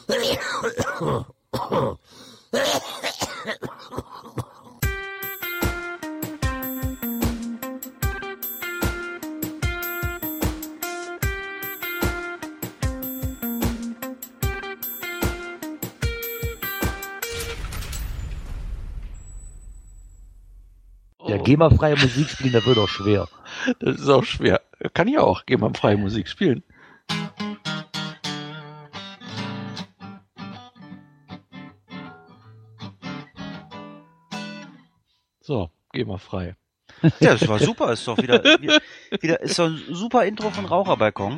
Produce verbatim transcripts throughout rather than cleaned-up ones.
Ja, GEMA-freie Musik spielen, das wird auch schwer. Das ist auch schwer. Kann ich auch GEMA-freie Musik spielen. So, GEMA-frei. Ja, das war super. Ist doch wieder, wieder, wieder ist doch ein super Intro von Raucherbalkon.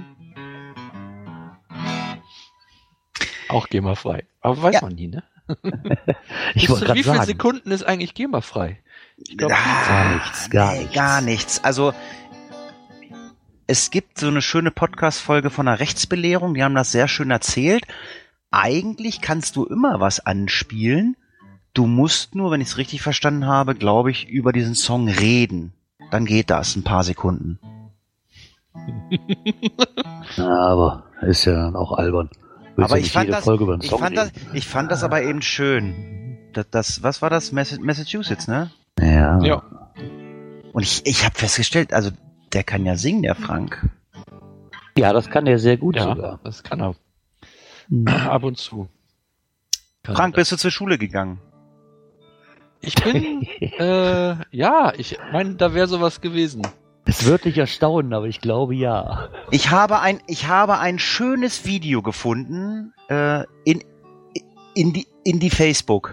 Auch GEMA-frei. Aber weiß Ja. man nie, ne? Ich wollte Wie gerade viele sagen, Sekunden ist eigentlich GEMA-frei? Ich glaube, gar nichts, gar nee, nichts. Gar nichts. Also, es gibt so eine schöne Podcast-Folge von einer Rechtsbelehrung, die haben das sehr schön erzählt. Eigentlich kannst du immer was anspielen. Du musst nur, wenn ich es richtig verstanden habe, glaube ich, über diesen Song reden. Dann geht das, ein paar Sekunden. Ja, aber ist ja dann auch albern. Willst Aber ja ich nicht fand, jede das, Folge über einen ich, Song fand das, reden. ich fand das aber eben schön. Das, das, was war das? Mass- Massachusetts, ne? Ja. ja. Und ich, ich habe festgestellt, also der kann ja singen, der Frank. Ja, das kann er sehr gut Ja, sogar. das kann er. Mhm. Ab und zu. Kann Frank, er das. bist du zur Schule gegangen? Ich bin, äh, ja, ich meine, da wäre sowas gewesen. Es wird dich erstaunen, aber ich glaube ja. Ich habe ein, ich habe ein schönes Video gefunden äh, in, in, die, in die Facebook.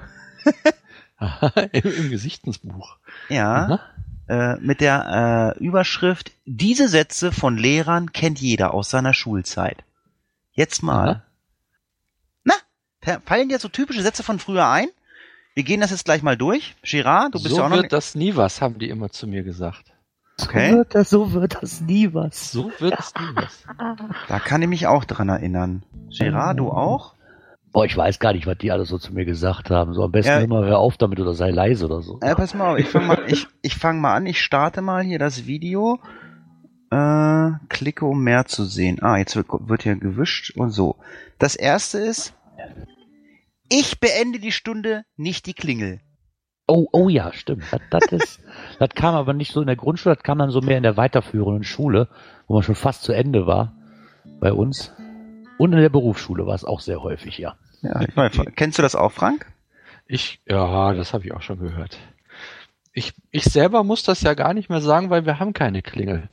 Im, Im Gesichtsbuch. Ja. Äh, mit der äh, Überschrift: Diese Sätze von Lehrern kennt jeder aus seiner Schulzeit. Jetzt mal. Aha. Na, fa- fallen dir so typische Sätze von früher ein? Wir gehen das jetzt gleich mal durch. Girard, du bist So ja auch noch wird nicht. das nie was, haben die immer zu mir gesagt. Okay. So wird das, so wird das nie was. So wird es nie was. Da kann ich mich auch dran erinnern. Girard, du auch? Boah, ich weiß gar nicht, was die alle so zu mir gesagt haben. So am besten Ja. immer hör auf damit oder sei leise oder so. Äh, pass mal auf, ich fange mal, ich, ich fang mal an. Ich starte mal hier das Video. Äh, klicke, um mehr zu sehen. Ah, jetzt wird, wird hier gewischt und so. Das erste ist: Ich beende die Stunde, nicht die Klingel. Oh, oh ja, stimmt. Das, das, ist, das kam aber nicht so in der Grundschule, das kam dann so mehr in der weiterführenden Schule, wo man schon fast zu Ende war bei uns. Und in der Berufsschule war es auch sehr häufig, ja. Ja, ich meine, kennst du das auch, Frank? Ich, ja, das habe ich auch schon gehört. Ich, ich selber muss das ja gar nicht mehr sagen, weil wir haben keine Klingel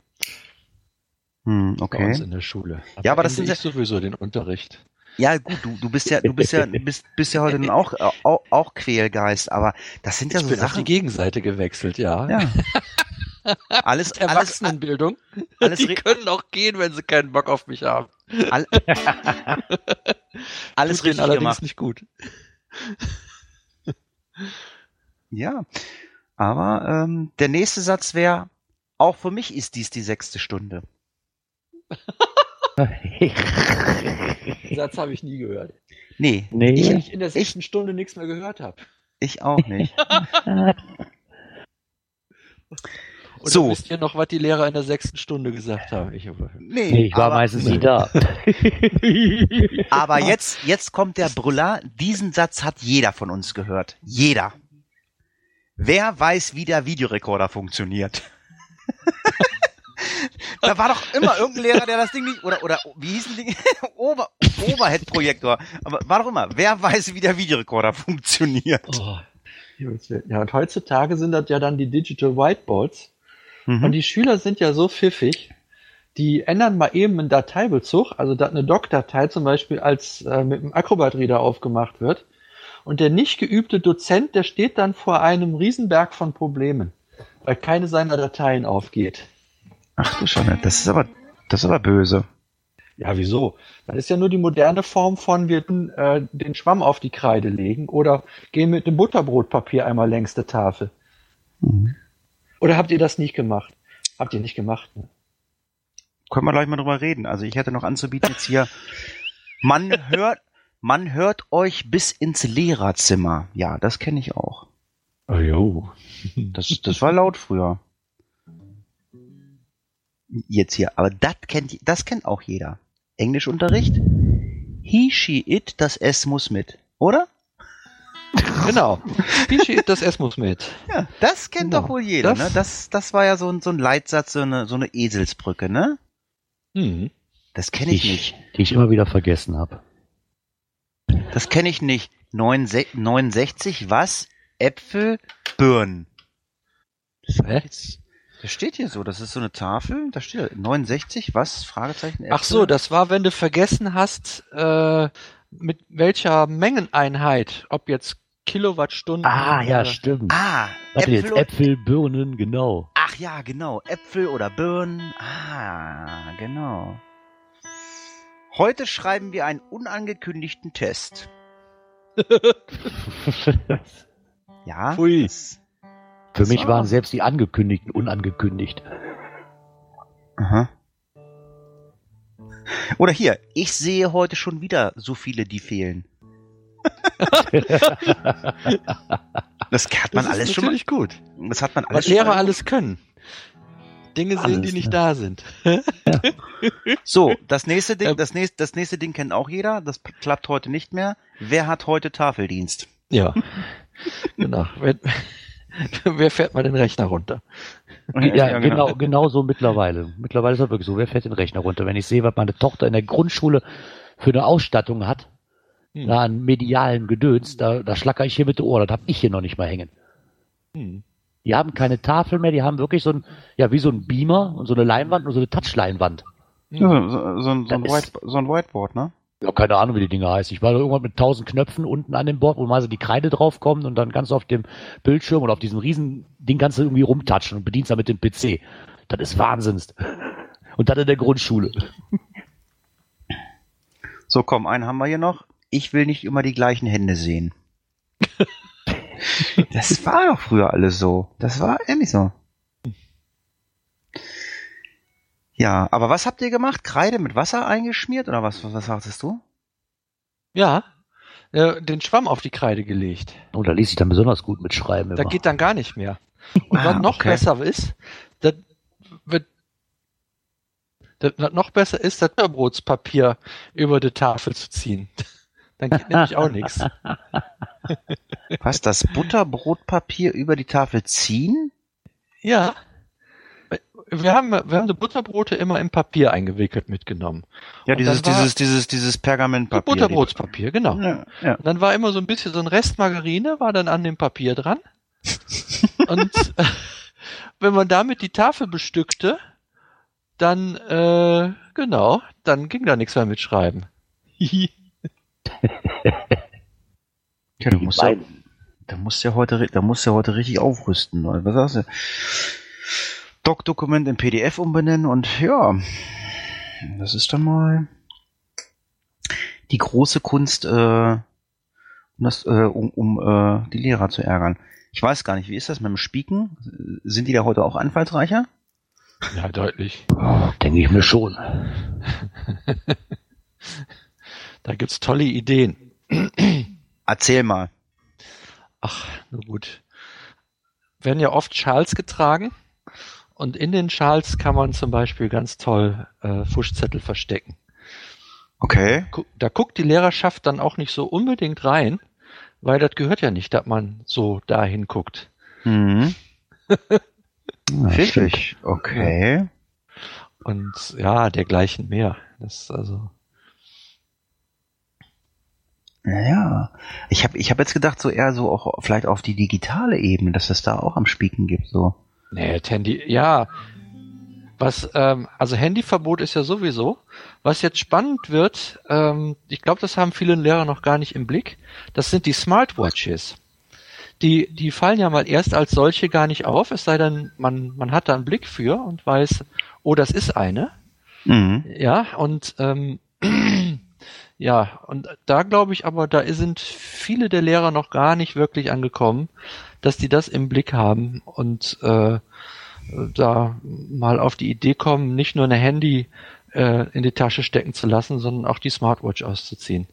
Hm, bei okay. uns in der Schule. Ja, aber das beende sind ich sowieso den Unterricht. Ja, gut, du, du bist ja, du bist ja, bist, bist ja heute nun auch, auch, auch Quälgeist, aber das sind ja Ich so bin auf die Sachen. Gegenseite gewechselt, ja. Ja. Alles, alles, Erwachsenenbildung. alles die re- können auch gehen, wenn sie keinen Bock auf mich haben. all, alles Tut denen richtig allerdings gemacht. nicht gut. Ja, aber ähm, der nächste Satz wäre: Auch für mich ist dies die sechste Stunde. Den Satz habe ich nie gehört. Nee, Nee. ich, Weil ich in der sechsten Stunde nichts mehr gehört habe. ich auch nicht. Und So. wisst ihr noch, was die Lehrer in der sechsten Stunde gesagt haben? Ich aber, Nee, Nee, ich war aber, meistens nie da. aber jetzt, jetzt kommt der Brüller. Diesen Satz hat jeder von uns gehört. Jeder. Wer weiß, wie der Videorekorder funktioniert? Da war doch immer irgendein Lehrer, der das Ding nicht, oder, oder, wie hieß ein Ding? Ober, Overhead-Projektor. Aber war doch immer, wer weiß, wie der Videorekorder funktioniert? oh, ja, und heutzutage sind das ja dann die Digital Whiteboards. Mhm. Und die Schüler sind ja so pfiffig, die ändern mal eben einen Dateibezug, also dass eine Doc-Datei zum Beispiel als äh, mit einem Acrobat-Reader aufgemacht wird. Und der nicht geübte Dozent, der steht dann vor einem Riesenberg von Problemen, weil keine seiner Dateien aufgeht. Ach du Schande, das ist aber, das ist aber böse. Ja, wieso? Das ist ja nur die moderne Form von, wir tun, äh, den Schwamm auf die Kreide legen oder gehen mit dem Butterbrotpapier einmal längs der Tafel. Mhm. Oder habt ihr das nicht gemacht? Habt ihr nicht gemacht, ne? Können wir gleich mal drüber reden. Also ich hätte noch anzubieten jetzt hier, man hört, man hört euch bis ins Lehrerzimmer. Ja, das kenne ich auch. Oh jo. Das, das war laut früher. Jetzt hier, aber das kennt, das kennt auch jeder. Englischunterricht. He, she, it, das S muss mit, oder? Genau. He, she, it, das S muss mit. Ja, das kennt Genau. doch wohl jeder, Das- ne? Das, das war ja so ein, so ein Leitsatz, so eine, so eine Eselsbrücke, ne? Mhm. Das kenne Die ich ich, nicht. die ich immer wieder vergessen habe. Das kenne ich nicht. neunundsechzig, neunundsechzig, was? Äpfel, Birnen. Hä? Das steht hier so, das ist so eine Tafel, da steht neunundsechzig, was? Fragezeichen, Äpfel. Ach so, das war, wenn du vergessen hast, äh, mit welcher Mengeneinheit, ob jetzt Kilowattstunden. Ah, ja, oder- stimmt. Ah, Warte jetzt, Äpfel und- Äpfel, Birnen, genau. Ach ja, genau, Äpfel oder Birnen. Ah, genau. Heute schreiben wir einen unangekündigten Test. Ja. Pfui. das- Für Das mich war- waren selbst die angekündigten unangekündigt. Aha. Oder hier, ich sehe heute schon wieder so viele, die fehlen. Das hat man Das alles ist schon mal. natürlich gut. Das hat man alles Was schon Lehrer mal. alles können. Dinge sehen, Alles, die nicht ne? da sind. So, das nächste Ding, Ähm. das nächste, das nächste Ding kennt auch jeder. Das p- klappt heute nicht mehr. Wer hat heute Tafeldienst? Ja. Genau. Wer, wer fährt mal den Rechner runter? Ja, genau, genau so mittlerweile. Mittlerweile ist es wirklich so, wer fährt den Rechner runter? Wenn ich sehe, was meine Tochter in der Grundschule für eine Ausstattung hat, Hm. da an medialen Gedöns, da, da schlacker ich hier mit den Ohren, das hab ich hier noch nicht mal hängen. Hm. Die haben keine Tafel mehr, die haben wirklich so ein, ja, wie so ein Beamer und so eine Leinwand und so eine Touchleinwand. Ja, so, so, so, ein- so, ein Das White, ist- so ein Whiteboard, ne? Ja, keine Ahnung, wie die Dinger heißen. Ich war da irgendwann mit tausend Knöpfen unten an dem Board, wo mal so die Kreide draufkommt und dann kannst du auf dem Bildschirm oder auf diesem riesen Ding kannst du irgendwie rumtatschen und bedienst dann mit dem P C. Das ist Wahnsinns. Und dann in der Grundschule. So, komm, einen haben wir hier noch. Ich will nicht immer die gleichen Hände sehen. Das war doch früher alles so. Das war ehrlich so. Ja, aber was habt ihr gemacht? Kreide mit Wasser eingeschmiert oder was, was, was sagtest du? Ja. Äh, den Schwamm auf die Kreide gelegt. Und da ließ sich dann besonders gut mitschreiben. Da immer. geht dann gar nicht mehr. Und Ah, was noch okay. besser ist, das wird das, was noch besser ist, das Butterbrotspapier über die Tafel zu ziehen. Dann geht nämlich auch nichts. Was, das Butterbrotpapier über die Tafel ziehen? Ja. Wir haben, wir haben die Butterbrote immer im Papier eingewickelt mitgenommen. Ja, Und dieses, dann war- dieses, dieses, dieses Pergamentpapier. Butterbrotspapier, genau. Ja, ja. Und dann war immer so ein bisschen so ein Rest Margarine, war dann an dem Papier dran. Und äh, wenn man damit die Tafel bestückte, dann, äh, genau, dann ging da nichts mehr mit Schreiben. Ja, du Die musst ja, beiden. da musst ja heute, ri- da musst ja heute richtig aufrüsten. Oder? Was sagst du? Doc-Dokument in P D F umbenennen und ja, das ist dann mal die große Kunst, äh, um das, äh, um, um äh, die Lehrer zu ärgern. Ich weiß gar nicht, wie ist das mit dem Spieken? Sind die da heute auch anfallsreicher? Ja, deutlich. Denke ich mir schon. Da gibt's tolle Ideen. Erzähl mal. Ach, nur gut. Werden ja oft Schals getragen und in den Schals kann man zum Beispiel ganz toll äh, Fuschzettel verstecken. Okay. Gu- Da guckt die Lehrerschaft dann auch nicht so unbedingt rein, weil das gehört ja nicht, dass man so dahin guckt. Mhm. Ja, stimmt. Pfiffig. Okay. Und ja, dergleichen mehr. Das ist also. Naja. Ich habe ich hab jetzt gedacht, so eher so auch vielleicht auf die digitale Ebene, dass es da auch am Spieken gibt, so. Nee, das Handy, ja. Was, ähm, also Handyverbot ist ja sowieso. Was jetzt spannend wird, ähm, ich glaube, das haben viele Lehrer noch gar nicht im Blick, das sind die Smartwatches. Die, die fallen ja mal erst als solche gar nicht auf, es sei denn, man, man hat da einen Blick für und weiß, oh, das ist eine. Mhm. Ja, und ähm, ja, und da glaube ich aber, da sind viele der Lehrer noch gar nicht wirklich angekommen, dass die das im Blick haben und äh, da mal auf die Idee kommen, nicht nur ein Handy äh, in die Tasche stecken zu lassen, sondern auch die Smartwatch auszuziehen.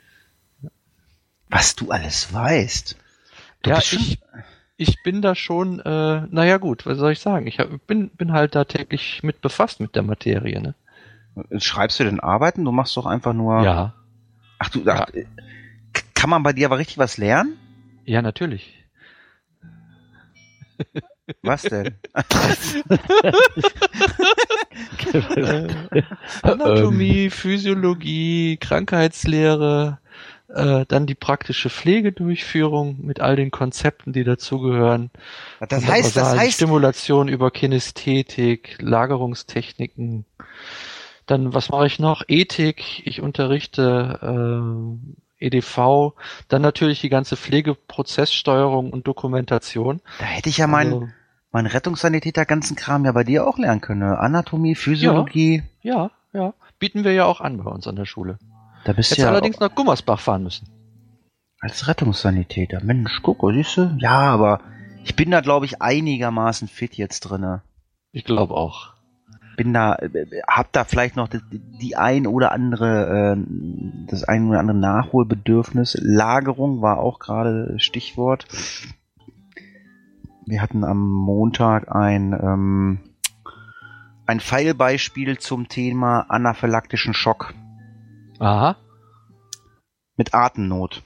Was du alles weißt. Du ja, bist schon- ich, ich bin da schon, äh, naja gut, was soll ich sagen? Ich hab, bin, bin halt da täglich mit befasst mit der Materie, ne? Schreibst du denn Arbeiten? Du machst doch einfach nur. Ja. Ach du, ach, ja. Kann man bei dir aber richtig was lernen? Ja, natürlich. Was denn? Anatomie, Physiologie, Krankheitslehre, äh, dann die praktische Pflegedurchführung mit all den Konzepten, die dazugehören. Das heißt, das heißt Stimulation über Kinästhetik, Lagerungstechniken. Dann, was mache ich noch? Ethik, ich unterrichte äh, E D V, dann natürlich die ganze Pflegeprozesssteuerung und Dokumentation. Da hätte ich ja meinen also, mein Rettungssanitäter ganzen Kram ja bei dir auch lernen können. Anatomie, Physiologie. Ja, ja, ja. Bieten wir ja auch an bei uns an der Schule. Da bist Jetzt ja allerdings nach Gummersbach fahren müssen. Als Rettungssanitäter. Mensch, guck, siehst du? Ja, aber ich bin da, glaube ich, einigermaßen fit jetzt drinne. Ich glaube auch. Bin da, hab da vielleicht noch die, die ein oder andere, äh, das ein oder andere Nachholbedürfnis. Lagerung war auch gerade Stichwort. Wir hatten am Montag ein, ähm, ein Pfeilbeispiel zum Thema anaphylaktischen Schock. Aha. Mit Atemnot.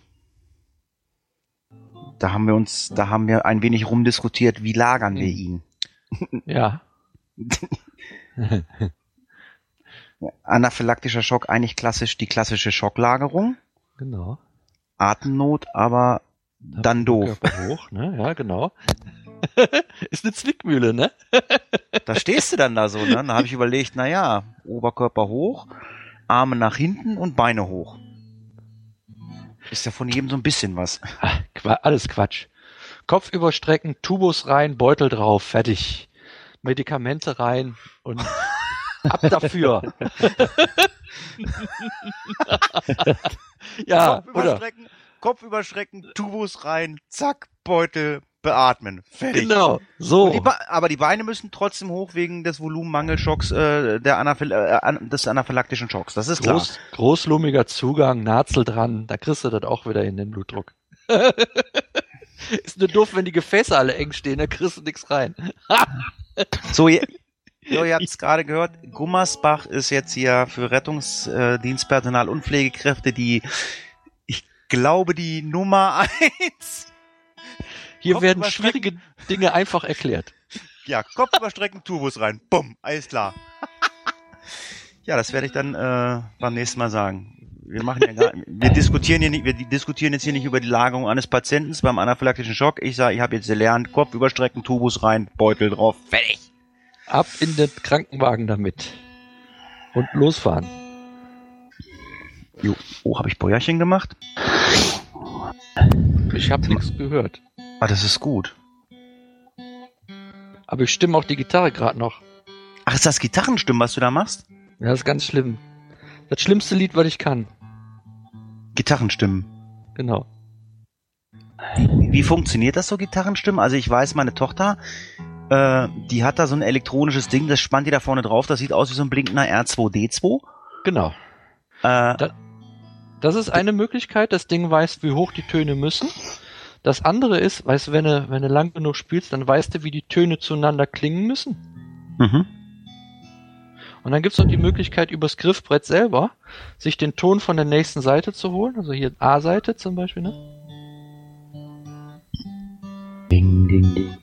Da haben wir uns, da haben wir ein wenig rumdiskutiert, wie lagern wir ihn. Ja. Anaphylaktischer Schock, eigentlich klassisch die klassische Schocklagerung. Genau. Atemnot, aber dann doof. Körper hoch, ne? Ja, genau. Ist eine Zwickmühle, ne? Da stehst du dann da so, ne? Dann habe ich überlegt, na ja, Oberkörper hoch, Arme nach hinten und Beine hoch. Ist ja von jedem so ein bisschen was. Ach, alles Quatsch. Kopf überstrecken, Tubus rein, Beutel drauf, fertig. Medikamente rein und ab dafür. Ja, Kopf überstrecken, Kopf überstrecken, Tubus rein, zack, Beutel, beatmen, fertig. Genau, so. Die aber die Beine müssen trotzdem hoch wegen des Volumenmangelschocks, äh, der Anaphyl äh, des anaphylaktischen Schocks, das ist Groß, klar. Großlumiger Zugang, Nazel dran, da kriegst du das auch wieder in den Blutdruck. Ist nur doof, wenn die Gefäße alle eng stehen, da kriegst du nichts rein. So, ihr, so, ihr habt es gerade gehört, Gummersbach ist jetzt hier für Rettungsdienstpersonal und Pflegekräfte die, ich glaube, die Nummer eins. Hier Kopf werden schwierige Dinge einfach erklärt. Ja, Kopf überstrecken, Tubus rein, bumm, alles klar. Ja, das werde ich dann äh, beim nächsten Mal sagen. Wir machen ja gar, wir diskutieren hier nicht, wir diskutieren jetzt hier nicht über die Lagerung eines Patienten beim anaphylaktischen Schock. Ich sage, ich habe jetzt gelernt, Kopf überstrecken, Tubus rein, Beutel drauf, fertig. Ab in den Krankenwagen damit. Und losfahren. Jo. Oh, habe ich Bäuerchen gemacht? Ich habe nichts gehört. Ah, das ist gut. Aber ich stimme auch die Gitarre gerade noch. Ach, ist das Gitarrenstimmen, was du da machst? Ja, das ist ganz schlimm. Das schlimmste Lied, was ich kann. Gitarrenstimmen. Genau. Wie, wie funktioniert das so, Gitarrenstimmen? Also ich weiß, meine Tochter, äh, die hat da so ein elektronisches Ding, das spannt die da vorne drauf, das sieht aus wie so ein blinkender R zwei D zwei. Genau. Äh, da, das ist eine Möglichkeit, das Ding weiß, wie hoch die Töne müssen. Das andere ist, weißt du, wenn du, wenn du lang genug spielst, dann weißt du, wie die Töne zueinander klingen müssen. Mhm. Und dann gibt's noch die Möglichkeit, übers Griffbrett selber sich den Ton von der nächsten Seite zu holen. Also hier A-Seite zum Beispiel, ne? Ding, ding, ding.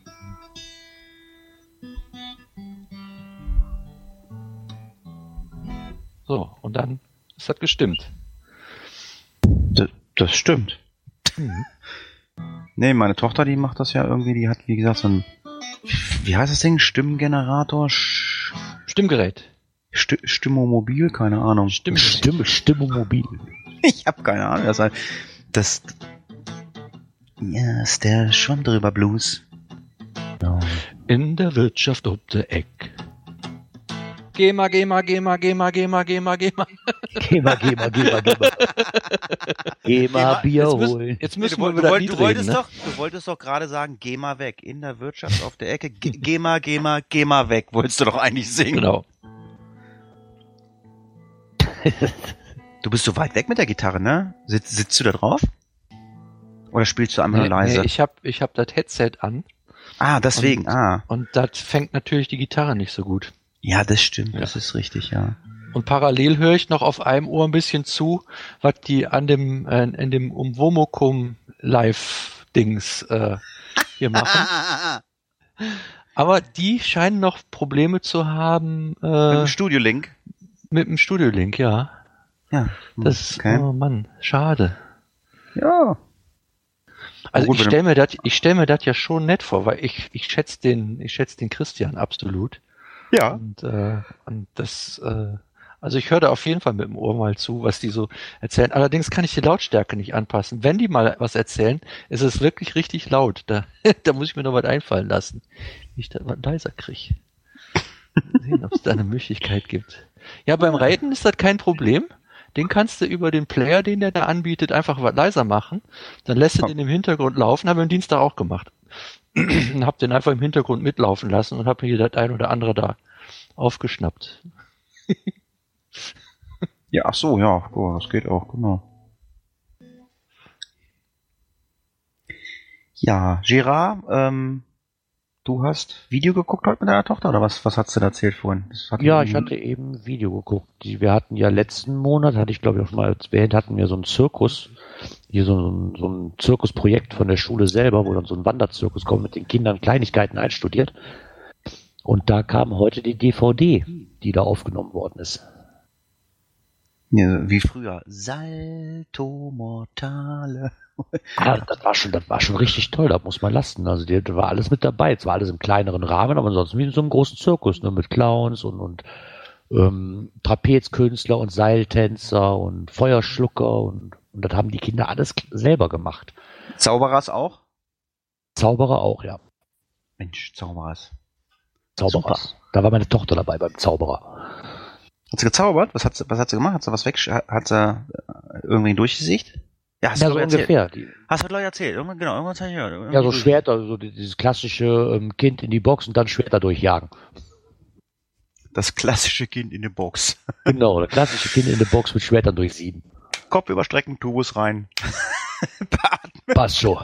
So, und dann ist das gestimmt. Das, das stimmt. Mhm. Nee, meine Tochter, die macht das ja irgendwie, die hat, wie gesagt, so ein, wie heißt das Ding? Stimmgenerator? Sch- Stimmgerät. St- Stimmomobil? Keine Ahnung. Stimm- Stimme, Stimmomobil. Ich habe keine Ahnung. Das, das, ja, ist der Schwamm drüber Blues. No. In der Wirtschaft ob der Eck. Geh mal, geh mal, geh mal, geh mal, geh mal, geh mal, geh mal. Geh mal, geh mal, geh mal, geh mal. Geh mal Bier jetzt müssen, holen. Jetzt müssen du, wir über das du, Lied du wolltest reden, ne? doch, du wolltest doch gerade sagen, geh mal weg. In der Wirtschaft auf der Ecke. Ge- geh mal, geh mal, geh mal weg. Wolltest du doch eigentlich singen. Genau. Du bist so weit weg mit der Gitarre, ne? Sitz, sitzt du da drauf? Oder spielst du einfach Nee, nur leise? nee, ich hab, ich hab das Headset an. Ah, deswegen, und, ah. Und das fängt natürlich die Gitarre nicht so gut. Ja, das stimmt, Ja. das ist richtig, ja. Und parallel höre ich noch auf einem Ohr ein bisschen zu, was die an dem, äh, in dem Umwomukum Live-Dings äh, hier machen. Aber die scheinen noch Probleme zu haben. Äh, Mit dem Studio-Link? Mit dem Studio-Link, ja. Ja. Das, okay. Oh Mann, schade. Ja. Also gut, ich stelle mir das, ich stelle mir das ja schon nett vor, weil ich, ich schätze den, ich schätze den Christian absolut. Ja. Und, äh, und das, äh, also ich höre da auf jeden Fall mit dem Ohr mal zu, was die so erzählen. Allerdings kann ich die Lautstärke nicht anpassen. Wenn die mal was erzählen, ist es wirklich richtig laut. Da, da muss ich mir noch was einfallen lassen, wie ich das was leiser kriege. Sehen, ob es da eine Möglichkeit gibt. Ja, beim Raiden ist das kein Problem. Den kannst du über den Player, den der da anbietet, einfach was leiser machen. Dann lässt du den im Hintergrund laufen. Haben wir am Dienstag auch gemacht. Und hab den einfach im Hintergrund mitlaufen lassen und hab mir das ein oder andere da aufgeschnappt. Ja, ach so, ja, oh, das geht auch, genau. Ja, Gerard, ähm, du hast Video geguckt heute mit deiner Tochter, oder was, was hast du da erzählt vorhin? Das hat Ja, ich hatte eben Video geguckt. Die, wir hatten ja letzten Monat, hatte ich glaube ich auch schon mal erwähnt, hatten wir so einen Zirkus, hier so ein, so ein Zirkusprojekt von der Schule selber, wo dann so ein Wanderzirkus kommt, mit den Kindern Kleinigkeiten einstudiert. Und da kam heute die D V D, die da aufgenommen worden ist. Ja, wie früher. Salto Mortale. Ah, das war schon, das war schon richtig toll, das muss man lassen. Also die, da war alles mit dabei. Es war alles im kleineren Rahmen, aber ansonsten wie in so einem großen Zirkus, ne, mit Clowns und, und ähm, Trapezkünstler und Seiltänzer und Feuerschlucker und, und das haben die Kinder alles selber gemacht. Zauberers auch? Zauberer auch, ja. Mensch, Zauberers. Zauberers. Super. Da war meine Tochter dabei beim Zauberer. Hat sie gezaubert? Was hat sie, was hat sie gemacht? Hat sie was weg, hat sie irgendwie durchgesiegt? Ja, hast Ja, du so erzählt. ungefähr. Die, Hast du gleich erzählt? Irgendwann, genau, irgendwann habe ich gehört. Irgendwie ja, so durch- Schwerter, so dieses klassische ähm, Kind in die Box und dann Schwerter durchjagen. Das klassische Kind in die Box. Genau, das klassische Kind in der Box mit Schwertern durchsieben. Kopf überstrecken, Tubus rein. Passt schon.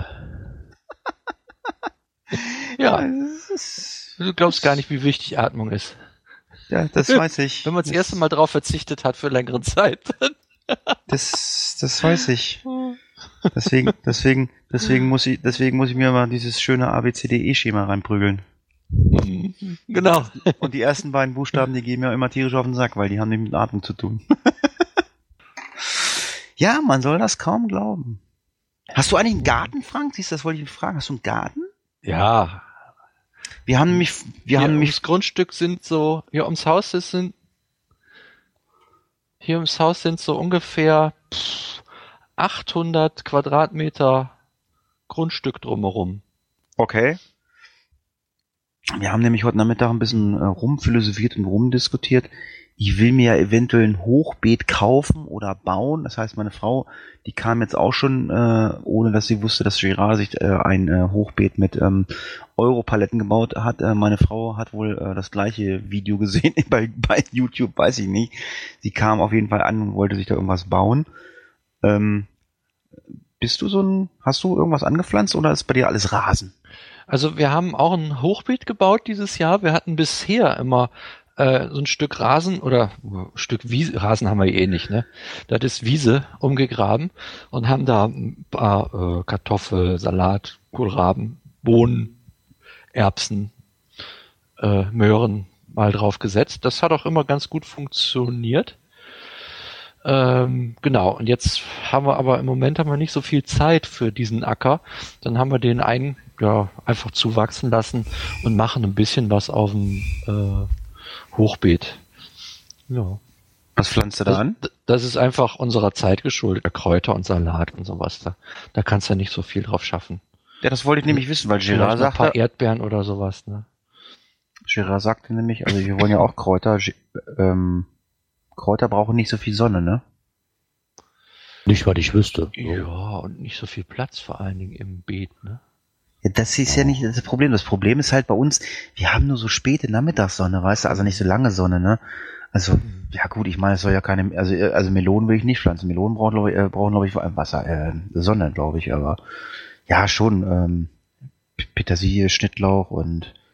Ja, das ist, du glaubst gar nicht, wie wichtig Atmung ist. ja, das weiß ich. Wenn man das erste Mal drauf verzichtet hat für längere Zeit. Das, das weiß ich. Deswegen, deswegen, deswegen muss ich, deswegen muss ich mir mal dieses schöne A B C D E-Schema reinprügeln. Genau. Und die ersten beiden Buchstaben, die gehen mir immer tierisch auf den Sack, weil die haben nämlich mit Atmung zu tun. Ja, man soll das kaum glauben. Hast du eigentlich einen Garten, Frank? Siehst du, das wollte ich fragen. Hast du einen Garten? Ja. Wir haben nämlich, wir Hier haben nämlich, ums Grundstück sind so, hier ums Haus ist sind, hier ums Haus sind so ungefähr pff, achthundert Quadratmeter Grundstück drumherum. okay. Wir haben nämlich heute Nachmittag ein bisschen äh, rumphilosophiert und rumdiskutiert. Ich will mir ja eventuell ein Hochbeet kaufen oder bauen. Das heißt, meine Frau, die kam jetzt auch schon, äh, ohne dass sie wusste, dass Gerard sich äh, ein äh, Hochbeet mit ähm, Europaletten gebaut hat. Äh, meine Frau hat wohl äh, das gleiche Video gesehen bei, bei YouTube, weiß ich nicht. Sie kam auf jeden Fall an und wollte sich da irgendwas bauen. Ähm, bist du so ein, hast du irgendwas angepflanzt oder ist bei dir alles Rasen? Also wir haben auch ein Hochbeet gebaut dieses Jahr. Wir hatten bisher immer äh, so ein Stück Rasen oder ein Stück Wiese, Rasen haben wir eh nicht, ne? Das ist Wiese umgegraben und haben da ein paar äh, Kartoffel, Salat, Kohlraben, Bohnen, Erbsen, äh, Möhren mal drauf gesetzt. Das hat auch immer ganz gut funktioniert. Ähm, genau, und jetzt haben wir aber im Moment haben wir nicht so viel Zeit für diesen Acker. Dann haben wir den einen ja einfach zuwachsen lassen und machen ein bisschen was auf dem äh, Hochbeet. Ja. Was pflanzt du da Das, an? das ist einfach unserer Zeit geschuldet. Kräuter und Salat und sowas. Da, da kannst du ja nicht so viel drauf schaffen. Ja, das wollte ich nämlich wissen, weil Vielleicht Gerard noch ein paar sagte, Erdbeeren oder sowas, ne? Gerard sagte nämlich, also wir wollen ja auch Kräuter, Ge- ähm, Kräuter brauchen nicht so viel Sonne, ne? Nicht, was ich wüsste. So. Ja, und nicht so viel Platz vor allen Dingen im Beet, ne? Ja, das ist ja nicht das Problem. Das Problem ist halt bei uns, wir haben nur so späte Nachmittagssonne, weißt du, also nicht so lange Sonne, ne? Also, ja gut, ich meine, es soll ja keine, also, also Melonen will ich nicht pflanzen. Melonen brauchen, glaube ich, äh, brauchen, glaube ich, vor allem Wasser, äh, Sonne, glaube ich, aber ja, schon, ähm, Petersilie, Schnittlauch und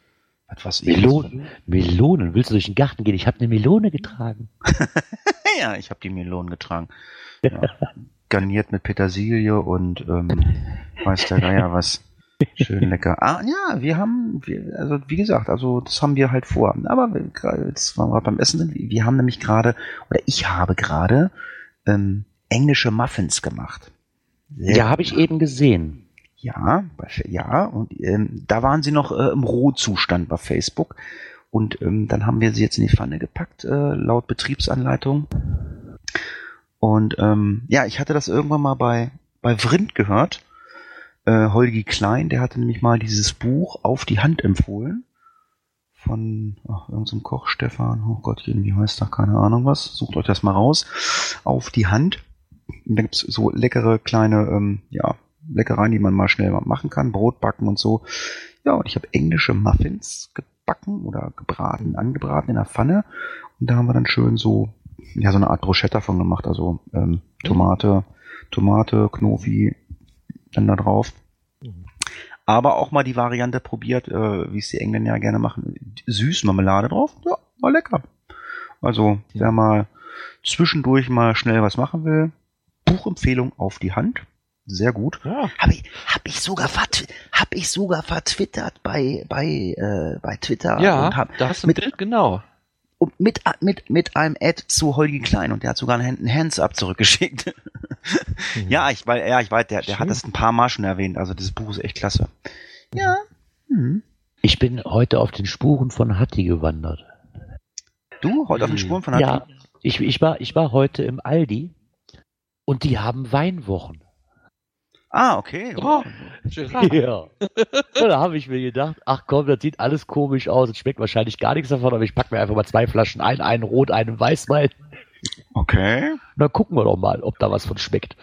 Etwas Melonen, Melonen. Willst du durch den Garten gehen? Ich habe eine Melone getragen. Ja, ich habe die Melonen getragen. Ja. Garniert mit Petersilie und ähm, weiß der Geier was. Schön lecker. Ah, ja, wir haben, wir, also wie gesagt, also das haben wir halt vor. Aber wir, jetzt waren wir beim Essen sind, wir haben nämlich gerade, oder ich habe gerade ähm, englische Muffins gemacht. Sehr ja, habe ich eben gesehen. Ja, bei, ja, und ähm, da waren sie noch äh, im Rohzustand bei Facebook. Und ähm, dann haben wir sie jetzt in die Pfanne gepackt, äh, laut Betriebsanleitung. Und ähm, ja, ich hatte das irgendwann mal bei, bei Vrindt gehört. Äh, Holgi Klein, der hatte nämlich mal dieses Buch Auf die Hand empfohlen. Von ach, irgendeinem Koch, Stefan, oh Gottchen, wie heißt das? Keine Ahnung was. Sucht euch das mal raus. Auf die Hand. Und da gibt's so leckere kleine, ähm, ja, Leckereien, die man mal schnell mal machen kann, Brot backen und so. Ja, und ich habe englische Muffins gebacken oder gebraten, angebraten in der Pfanne. Und da haben wir dann schön so, ja, so eine Art Bruschetta von gemacht. Also ähm, Tomate, Tomate, Knofi, dann da drauf. Mhm. Aber auch mal die Variante probiert, äh, wie es die Engländer ja gerne machen, Süßmarmelade drauf. Ja, war lecker. Also, wer mal zwischendurch mal schnell was machen will, Buchempfehlung Auf die Hand. Sehr gut. Ja. Habe ich, hab ich sogar vert, hab ich sogar vertwittert bei bei äh, bei Twitter. Ja, und hab da hast du mit Bild, genau. Und mit mit mit einem Ad zu Holgi Klein und der hat sogar einen Hands-up zurückgeschickt. Mhm. Ja, ich weil ja, ich weiß, der der hat das ein paar Mal schon erwähnt. Also das Buch ist echt klasse. Ja. Mhm. Ich bin heute auf den Spuren von Hatti gewandert. Du heute mhm. auf den Spuren von Hatti? Ja, ich ich war ich war heute im Aldi und die haben Weinwochen. Ah, okay. Oh, ja. Da habe ich mir gedacht, ach komm, das sieht alles komisch aus. Es schmeckt wahrscheinlich gar nichts davon, aber ich packe mir einfach mal zwei Flaschen ein, einen Rot, einen Weißwein. Okay. Und dann gucken wir doch mal, ob da was von schmeckt.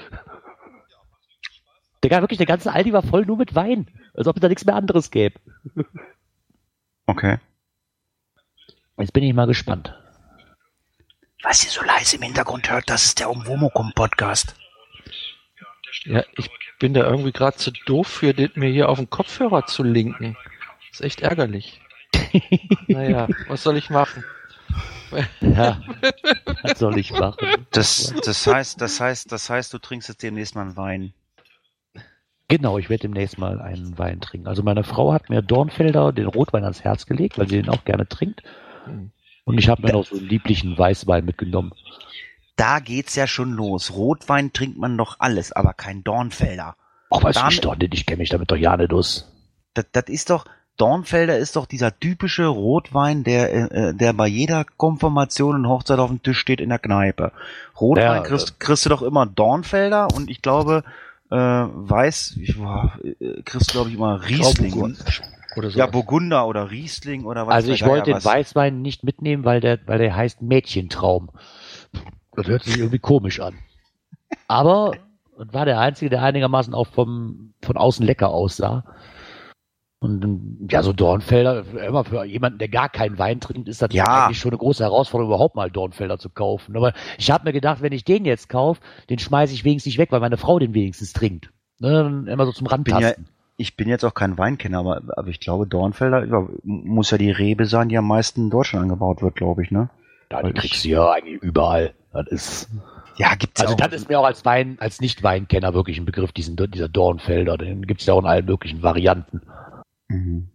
Der, wirklich, der ganze Aldi war voll nur mit Wein. Als ob es da nichts mehr anderes gäbe. Okay. Jetzt bin ich mal gespannt. Was ihr so leise im Hintergrund hört, das ist der Umwomukum-Podcast. Ja, ich bin da irgendwie gerade zu doof für, den, mir hier auf den Kopfhörer zu linken. Das ist echt ärgerlich. Naja, was soll ich machen? Ja, was soll ich machen? Das, das heißt, das heißt, das heißt, du trinkst jetzt demnächst mal einen Wein. Genau, ich werde demnächst mal einen Wein trinken. Also meine Frau hat mir Dornfelder, den Rotwein, ans Herz gelegt, weil sie den auch gerne trinkt. Und ich habe mir noch so einen lieblichen Weißwein mitgenommen. Da geht's ja schon los. Rotwein trinkt man doch alles, aber kein Dornfelder. Ach, weiß ich doch nicht, ich kenne mich damit doch ja nicht aus. Das, das ist doch, Dornfelder ist doch dieser typische Rotwein, der, äh, der bei jeder Konfirmation und Hochzeit auf dem Tisch steht in der Kneipe. Rotwein ja, kriegst, kriegst du doch immer Dornfelder und ich glaube, äh, Weiß, ich, boah, kriegst du glaube ich immer Riesling. Oder so. Ja, Burgunder oder Riesling oder was. Also ich wollte den Weißwein nicht mitnehmen, weil der, weil der heißt Mädchentraum. Das hört sich irgendwie komisch an. Aber war der Einzige, der einigermaßen auch vom, von außen lecker aussah. Und ja, so Dornfelder, immer für jemanden, der gar keinen Wein trinkt, ist das ja eigentlich schon eine große Herausforderung, überhaupt mal Dornfelder zu kaufen. Aber ich habe mir gedacht, wenn ich den jetzt kaufe, den schmeiße ich wenigstens nicht weg, weil meine Frau den wenigstens trinkt. Ne, immer so zum Randtasten. Ja, ich bin jetzt auch kein Weinkenner, aber, aber ich glaube, Dornfelder ja, muss ja die Rebe sein, die am meisten in Deutschland angebaut wird, glaube ich, ne? Ja, die kriegst du ja eigentlich überall. Das ist, ja, gibt's also auch. das ist mir auch als Wein, als Nicht-Weinkenner wirklich ein Begriff, diesen, dieser Dornfelder. Den gibt's ja auch in allen möglichen Varianten. Mhm.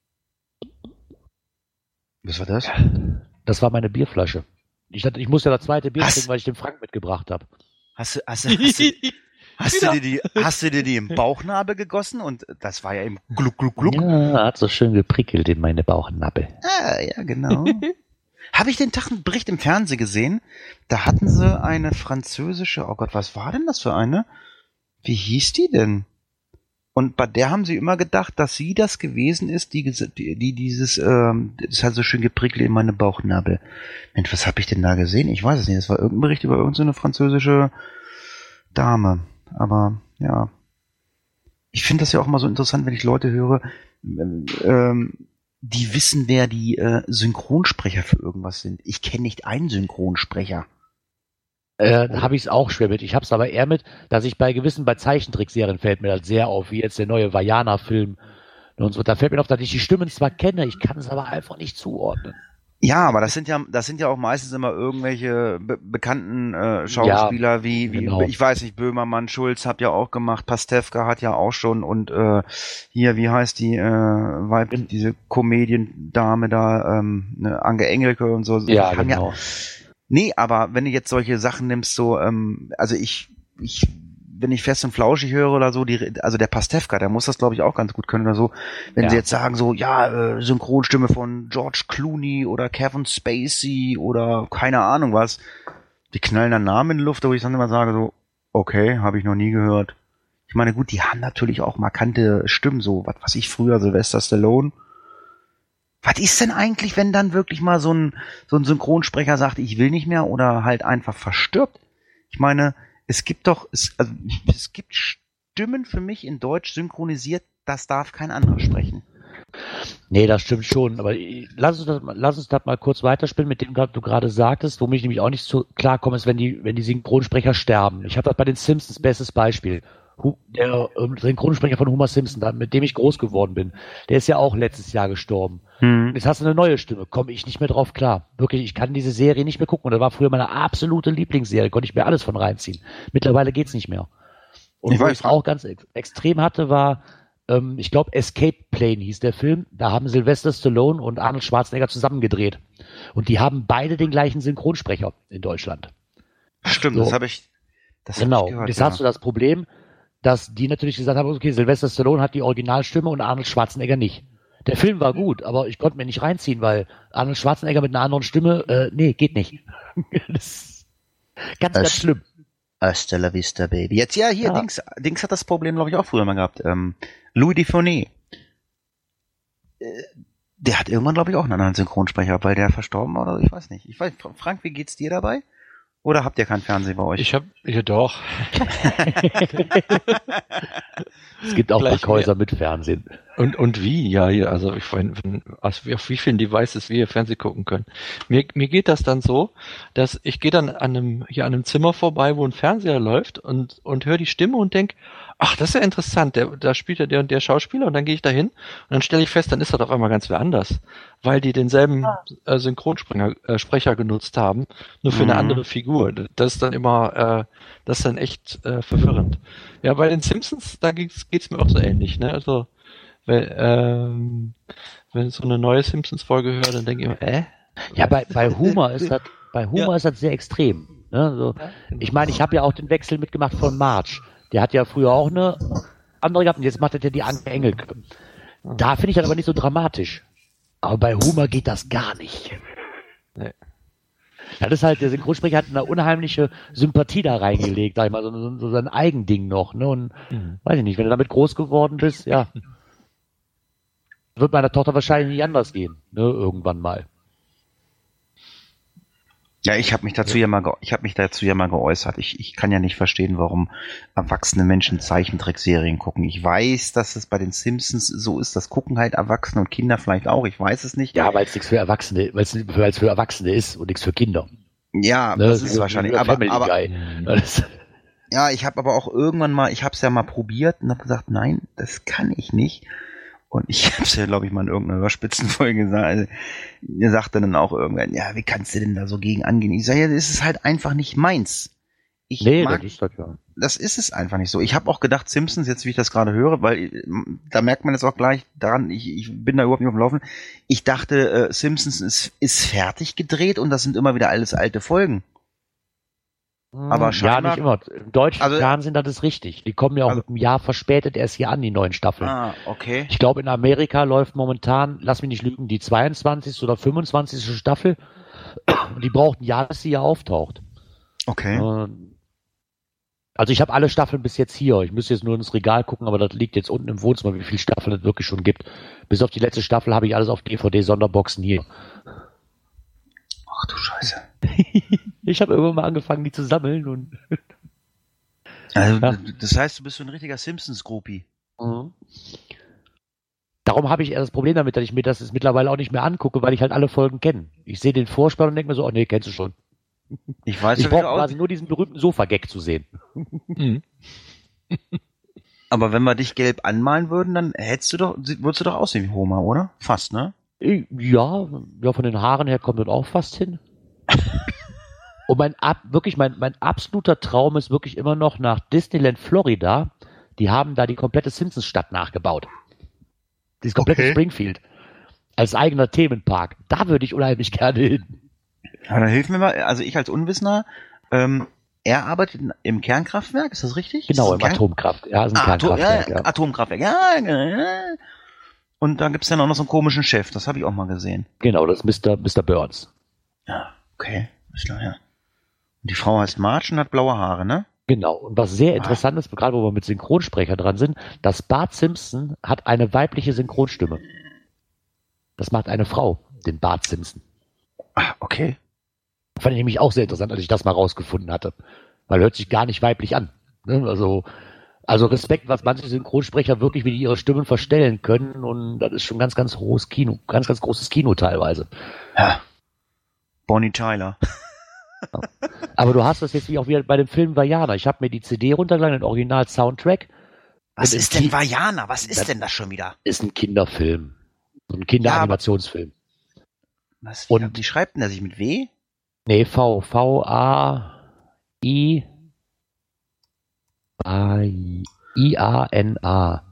Was war das? Das war meine Bierflasche. Ich, dachte, ich musste ja das zweite Bier trinken, weil ich den Frank mitgebracht habe. Hast du, hast du, hast du, hast du dir die, hast du dir die im Bauchnabel gegossen und das war ja im Gluck, Gluck, Gluck. Ja, hat so schön geprickelt in meine Bauchnabel. Ah, ja, genau. Habe ich den Tag einen Bericht im Fernsehen gesehen? Da hatten sie eine französische, oh Gott, was war denn das für eine? Wie hieß die denn? Und bei der haben sie immer gedacht, dass sie das gewesen ist, die, die, die dieses, ähm, das hat so schön geprickelt in meine Bauchnabel. Mensch, was habe ich denn da gesehen? Ich weiß es nicht. Das war irgendein Bericht über irgendeine französische Dame. Aber ja, ich finde das ja auch immer so interessant, wenn ich Leute höre, ähm, die wissen, wer die äh, Synchronsprecher für irgendwas sind. Ich kenne nicht einen Synchronsprecher. Äh, habe ich es auch schwer mit. Ich habe es aber eher mit, dass ich bei gewissen, bei Zeichentrickserien fällt mir das sehr auf, wie jetzt der neue Vajana-Film. Und so, da fällt mir auf, dass ich die Stimmen zwar kenne, ich kann es aber einfach nicht zuordnen. Ja, aber das sind ja, das sind ja auch meistens immer irgendwelche be- bekannten äh, Schauspieler Ja, wie, wie genau. ich weiß nicht, Böhmermann, Schulz hat ja auch gemacht, Pastewka hat ja auch schon und äh, hier, wie heißt die, äh, Weib, diese Comediendame da, ähm, ne, Anke Engelke und so. Ja, Die haben genau. Ja, nee, aber wenn du jetzt solche Sachen nimmst, so, ähm, also ich, ich wenn ich Fest und Flauschig höre oder so, die, also der Pastewka, der muss das glaube ich auch ganz gut können oder so. Wenn Ja. sie jetzt sagen so, ja, äh, Synchronstimme von George Clooney oder Kevin Spacey oder keine Ahnung was, die knallen dann Namen in die Luft, wo ich dann immer sage so, okay, habe ich noch nie gehört. Ich meine, gut, die haben natürlich auch markante Stimmen, so, was weiß ich früher, Sylvester Stallone. Was ist denn eigentlich, wenn dann wirklich mal so ein, so ein Synchronsprecher sagt, ich will nicht mehr oder halt einfach verstirbt? Ich meine, es gibt doch, es, also, es gibt Stimmen für mich in Deutsch synchronisiert, das darf kein anderer sprechen. Nee, das stimmt schon, aber ich- lass uns das, mal- lass uns das mal kurz weiterspielen, mit dem grad- du gerade sagtest, wo mich nämlich auch nicht so klarkomme, ist, wenn die, wenn die Synchronsprecher sterben. Ich habe das bei den Simpsons, bestes Beispiel. Hu- Der ähm, Synchronsprecher von Homer Simpson, da- mit dem ich groß geworden bin, der ist ja auch letztes Jahr gestorben. Hm. Jetzt hast du eine neue Stimme, komme ich nicht mehr drauf klar. Wirklich, ich kann diese Serie nicht mehr gucken. Und das war früher meine absolute Lieblingsserie, konnte ich mir alles von reinziehen. Mittlerweile geht's nicht mehr. Und Ich wo weiß, ich es auch ganz ex extrem hatte, war, ähm, ich glaube, Escape Plane hieß der Film. Da haben Sylvester Stallone und Arnold Schwarzenegger zusammen gedreht. Und die haben beide den gleichen Synchronsprecher in Deutschland. Stimmt, So. das habe ich, das hab Genau. ich gehört. Und jetzt ja. hast du das Problem, dass die natürlich gesagt haben, okay, Sylvester Stallone hat die Originalstimme und Arnold Schwarzenegger nicht. Der Film war gut, aber ich konnte mir nicht reinziehen, weil Arnold Schwarzenegger mit einer anderen Stimme, äh, nee, geht nicht. Das ist ganz, ganz Es- schlimm. Hasta la vista, baby. Jetzt, ja, hier, Ja. Dings, Dings hat das Problem, glaube ich, auch früher mal gehabt. Ähm, Louis Dufournet. Äh, Der hat irgendwann, glaube ich, auch einen anderen Synchronsprecher, weil der verstorben war oder so, ich weiß nicht. Ich weiß, Frank, wie geht's dir dabei? Oder habt ihr kein Fernsehen bei euch? Ich hab, ja doch. Es gibt auch Gleich Parkhäuser mit Fernsehen. Und, und wie? Ja, ja, also ich meine, wenn- aus wie- auf wie vielen Devices wir hier Fernsehen gucken können. Mir, mir geht das dann so, dass ich gehe dann an einem, hier an einem Zimmer vorbei, wo ein Fernseher läuft und, und höre die Stimme und denk, ach, das ist ja interessant, der, da spielt ja der und der Schauspieler und dann gehe ich da hin und dann stelle ich fest, dann ist das auf einmal ganz wer anders, weil die denselben äh, Synchronsprecher äh, Sprecher genutzt haben, nur für Mhm. eine andere Figur. Das ist dann immer, äh, das ist dann echt äh, verwirrend. Ja, bei den Simpsons, da geht's, geht's mir auch so ähnlich, ne? Also, wenn, ähm, wenn ich so eine neue Simpsons-Folge höre, dann denke ich immer, äh? Ja, bei, bei Humor ist das, bei Humor Ja. ist das sehr extrem. Ne? So, ich meine, ich habe ja auch den Wechsel mitgemacht von Marge. Der hat ja früher auch eine andere gehabt und jetzt macht er ja die Anke Engelke. Da finde ich das aber nicht so dramatisch. Aber bei Humor geht das gar nicht. Nee. Ja, das ist halt, der Synchronsprecher hat eine unheimliche Sympathie da reingelegt, sag ich mal, so, so, so sein Eigending noch, ne? Und Mhm. weiß ich nicht, wenn du damit groß geworden bist, ja. Wird meiner Tochter wahrscheinlich nicht anders gehen, ne? Irgendwann mal. Ja, ich habe mich dazu ja, mal, ge- ich habe mich dazu ja mal geäußert. Ich, ich kann ja nicht verstehen, warum erwachsene Menschen Zeichentrickserien gucken. Ich weiß, dass es bei den Simpsons so ist, das gucken halt Erwachsene und Kinder vielleicht auch. Ich weiß es nicht. Ja, weil es nichts für Erwachsene, weil es für, weil's für Erwachsene ist und nichts für Kinder. Ja, Ne? das ist Wie- wahrscheinlich. wie Aber, Family aber Guy. Das, ja, ich habe aber auch irgendwann mal, ich habe es ja mal probiert und habe gesagt, nein, das kann ich nicht. Und ich habe es ja, glaube ich, mal in irgendeiner Hörspitzenfolge gesagt. Also, ihr sagte dann auch irgendwann, ja, wie kannst du denn da so gegen angehen? Ich sage, ja, das ist halt einfach nicht meins. Ich nee, mag, das ist das ja. das ist es einfach nicht so. Ich habe auch gedacht, Simpsons, jetzt wie ich das gerade höre, weil äh, da merkt man jetzt auch gleich daran, ich, ich bin da überhaupt nicht auf dem Laufen. Ich dachte, äh, Simpsons ist, ist fertig gedreht und das sind immer wieder alles alte Folgen. Aber ja, scheinbar- nicht immer. Im deutschen Also- Fernsehen, das ist richtig. Die kommen ja auch Also- mit einem Jahr verspätet erst hier an, die neuen Staffeln. Ah, okay. Ich glaube, in Amerika läuft momentan, lass mich nicht lügen, die zweiundzwanzigste oder fünfundzwanzigste Staffel. Und die braucht ein Jahr, bis sie hier auftaucht. Okay. Ähm, Also ich habe alle Staffeln bis jetzt hier. Ich müsste jetzt nur ins Regal gucken, aber das liegt jetzt unten im Wohnzimmer, wie viele Staffeln es wirklich schon gibt. Bis auf die letzte Staffel habe ich alles auf D V D-Sonderboxen hier. Ach du Scheiße. Ich habe irgendwann mal angefangen, die zu sammeln und Also, Ja. das heißt, du bist so ein richtiger Simpsons-Groupie. Mhm. Darum habe ich eher das Problem damit, dass ich mir das jetzt mittlerweile auch nicht mehr angucke, weil ich halt alle Folgen kenne. Ich sehe den Vorspann und denke mir so, oh nee, kennst du schon. Ich weiß Ich ja, wie brauche du quasi nur diesen berühmten Sofa-Gag zu sehen. Mhm. Aber wenn wir dich gelb anmalen würden, dann hättest du doch, würdest du doch aussehen wie Homer, oder? Fast, ne? Ja, ja, von den Haaren her kommt das auch fast hin. Und mein ab, wirklich mein, mein absoluter Traum ist wirklich immer noch nach Disneyland Florida. Die haben da die komplette Simpsons-Stadt nachgebaut. Dieses komplette Okay. Springfield. Als eigener Themenpark. Da würde ich unheimlich gerne hin. Ja, dann hilf mir mal, also ich als Unwissender, ähm, er arbeitet im Kernkraftwerk, ist das richtig? Genau, ist im das Kern- Atomkraft. Ja, ist ein ah, Atom, Kernkraftwerk, ja, ja. Atomkraftwerk, ja, ja. Und da gibt's dann auch noch so einen komischen Chef, das habe ich auch mal gesehen. Genau, das ist Mister Mister Burns. Ja, okay, ist klar, ja. Und die Frau heißt Marge und hat blaue Haare, ne? Genau. Und was sehr interessant ist, gerade wo wir mit Synchronsprecher dran sind, dass Bart Simpson hat eine weibliche Synchronstimme. Das macht eine Frau, den Bart Simpson. Ah, okay. Fand ich nämlich auch sehr interessant, als ich das mal rausgefunden hatte. Weil hört sich gar nicht weiblich an. Ne? Also, also Respekt, was manche Synchronsprecher wirklich, wie die ihre Stimmen verstellen können. Und das ist schon ganz, ganz hohes Kino. Ganz, ganz großes Kino teilweise. Ja. Bonnie Tyler. Aber du hast das jetzt wie auch wieder bei dem Film Vajana. Ich habe mir die C D runtergeladen, den Original-Soundtrack. Was Und ist im denn Ki- Vajana? Was ist Das- denn das schon wieder? Ist ein Kinderfilm. So ein Kinderanimationsfilm. Was, Und- und wie schreibt denn der sich mit W? Nee, V, V, A, I, I, I, A, N, A.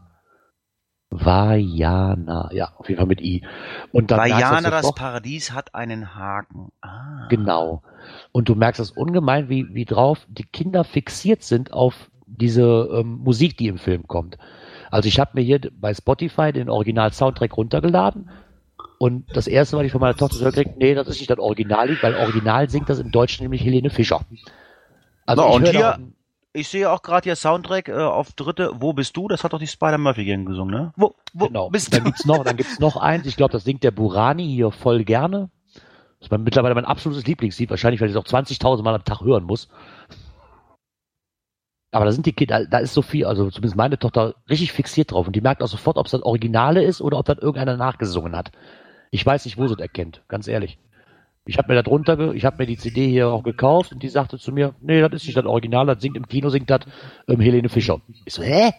Vajana. Ja, auf jeden Fall mit I. Und dann merkst du Vajana, das sofort- Paradies hat einen Haken. Ah. Genau. Und du merkst das ungemein, wie, wie drauf die Kinder fixiert sind auf diese ähm, Musik, die im Film kommt. Also ich habe mir hier bei Spotify den Original-Soundtrack runtergeladen und das erste, was ich von meiner Tochter so gekriegt, nee, das ist nicht das Originallied, weil Original singt das im Deutschen nämlich Helene Fischer. Also Na, ich und höre hier- da auch- Ich sehe auch gerade hier Soundtrack äh, auf dritte, Wo bist du? Das hat doch die Spider-Murphy-Gang gesungen, ne? Wo, wo genau. bist Dann du? gibt's noch, dann gibt's noch eins, ich glaube, das singt der Burani hier voll gerne. Das ist mein, mittlerweile mein absolutes Lieblingslied, wahrscheinlich, weil ich es auch zwanzigtausend Mal am Tag hören muss. Aber da sind die Kinder, da ist so viel, also zumindest meine Tochter, richtig fixiert drauf und die merkt auch sofort, ob es das Originale ist oder ob das irgendeiner nachgesungen hat. Ich weiß nicht, wo sie das erkennt, ganz ehrlich. Ich habe mir das runter, ge- ich habe mir die C D hier auch gekauft und die sagte zu mir, nee, das ist nicht das Original, das singt im Kino, singt das ähm, Helene Fischer. Ich so, hä?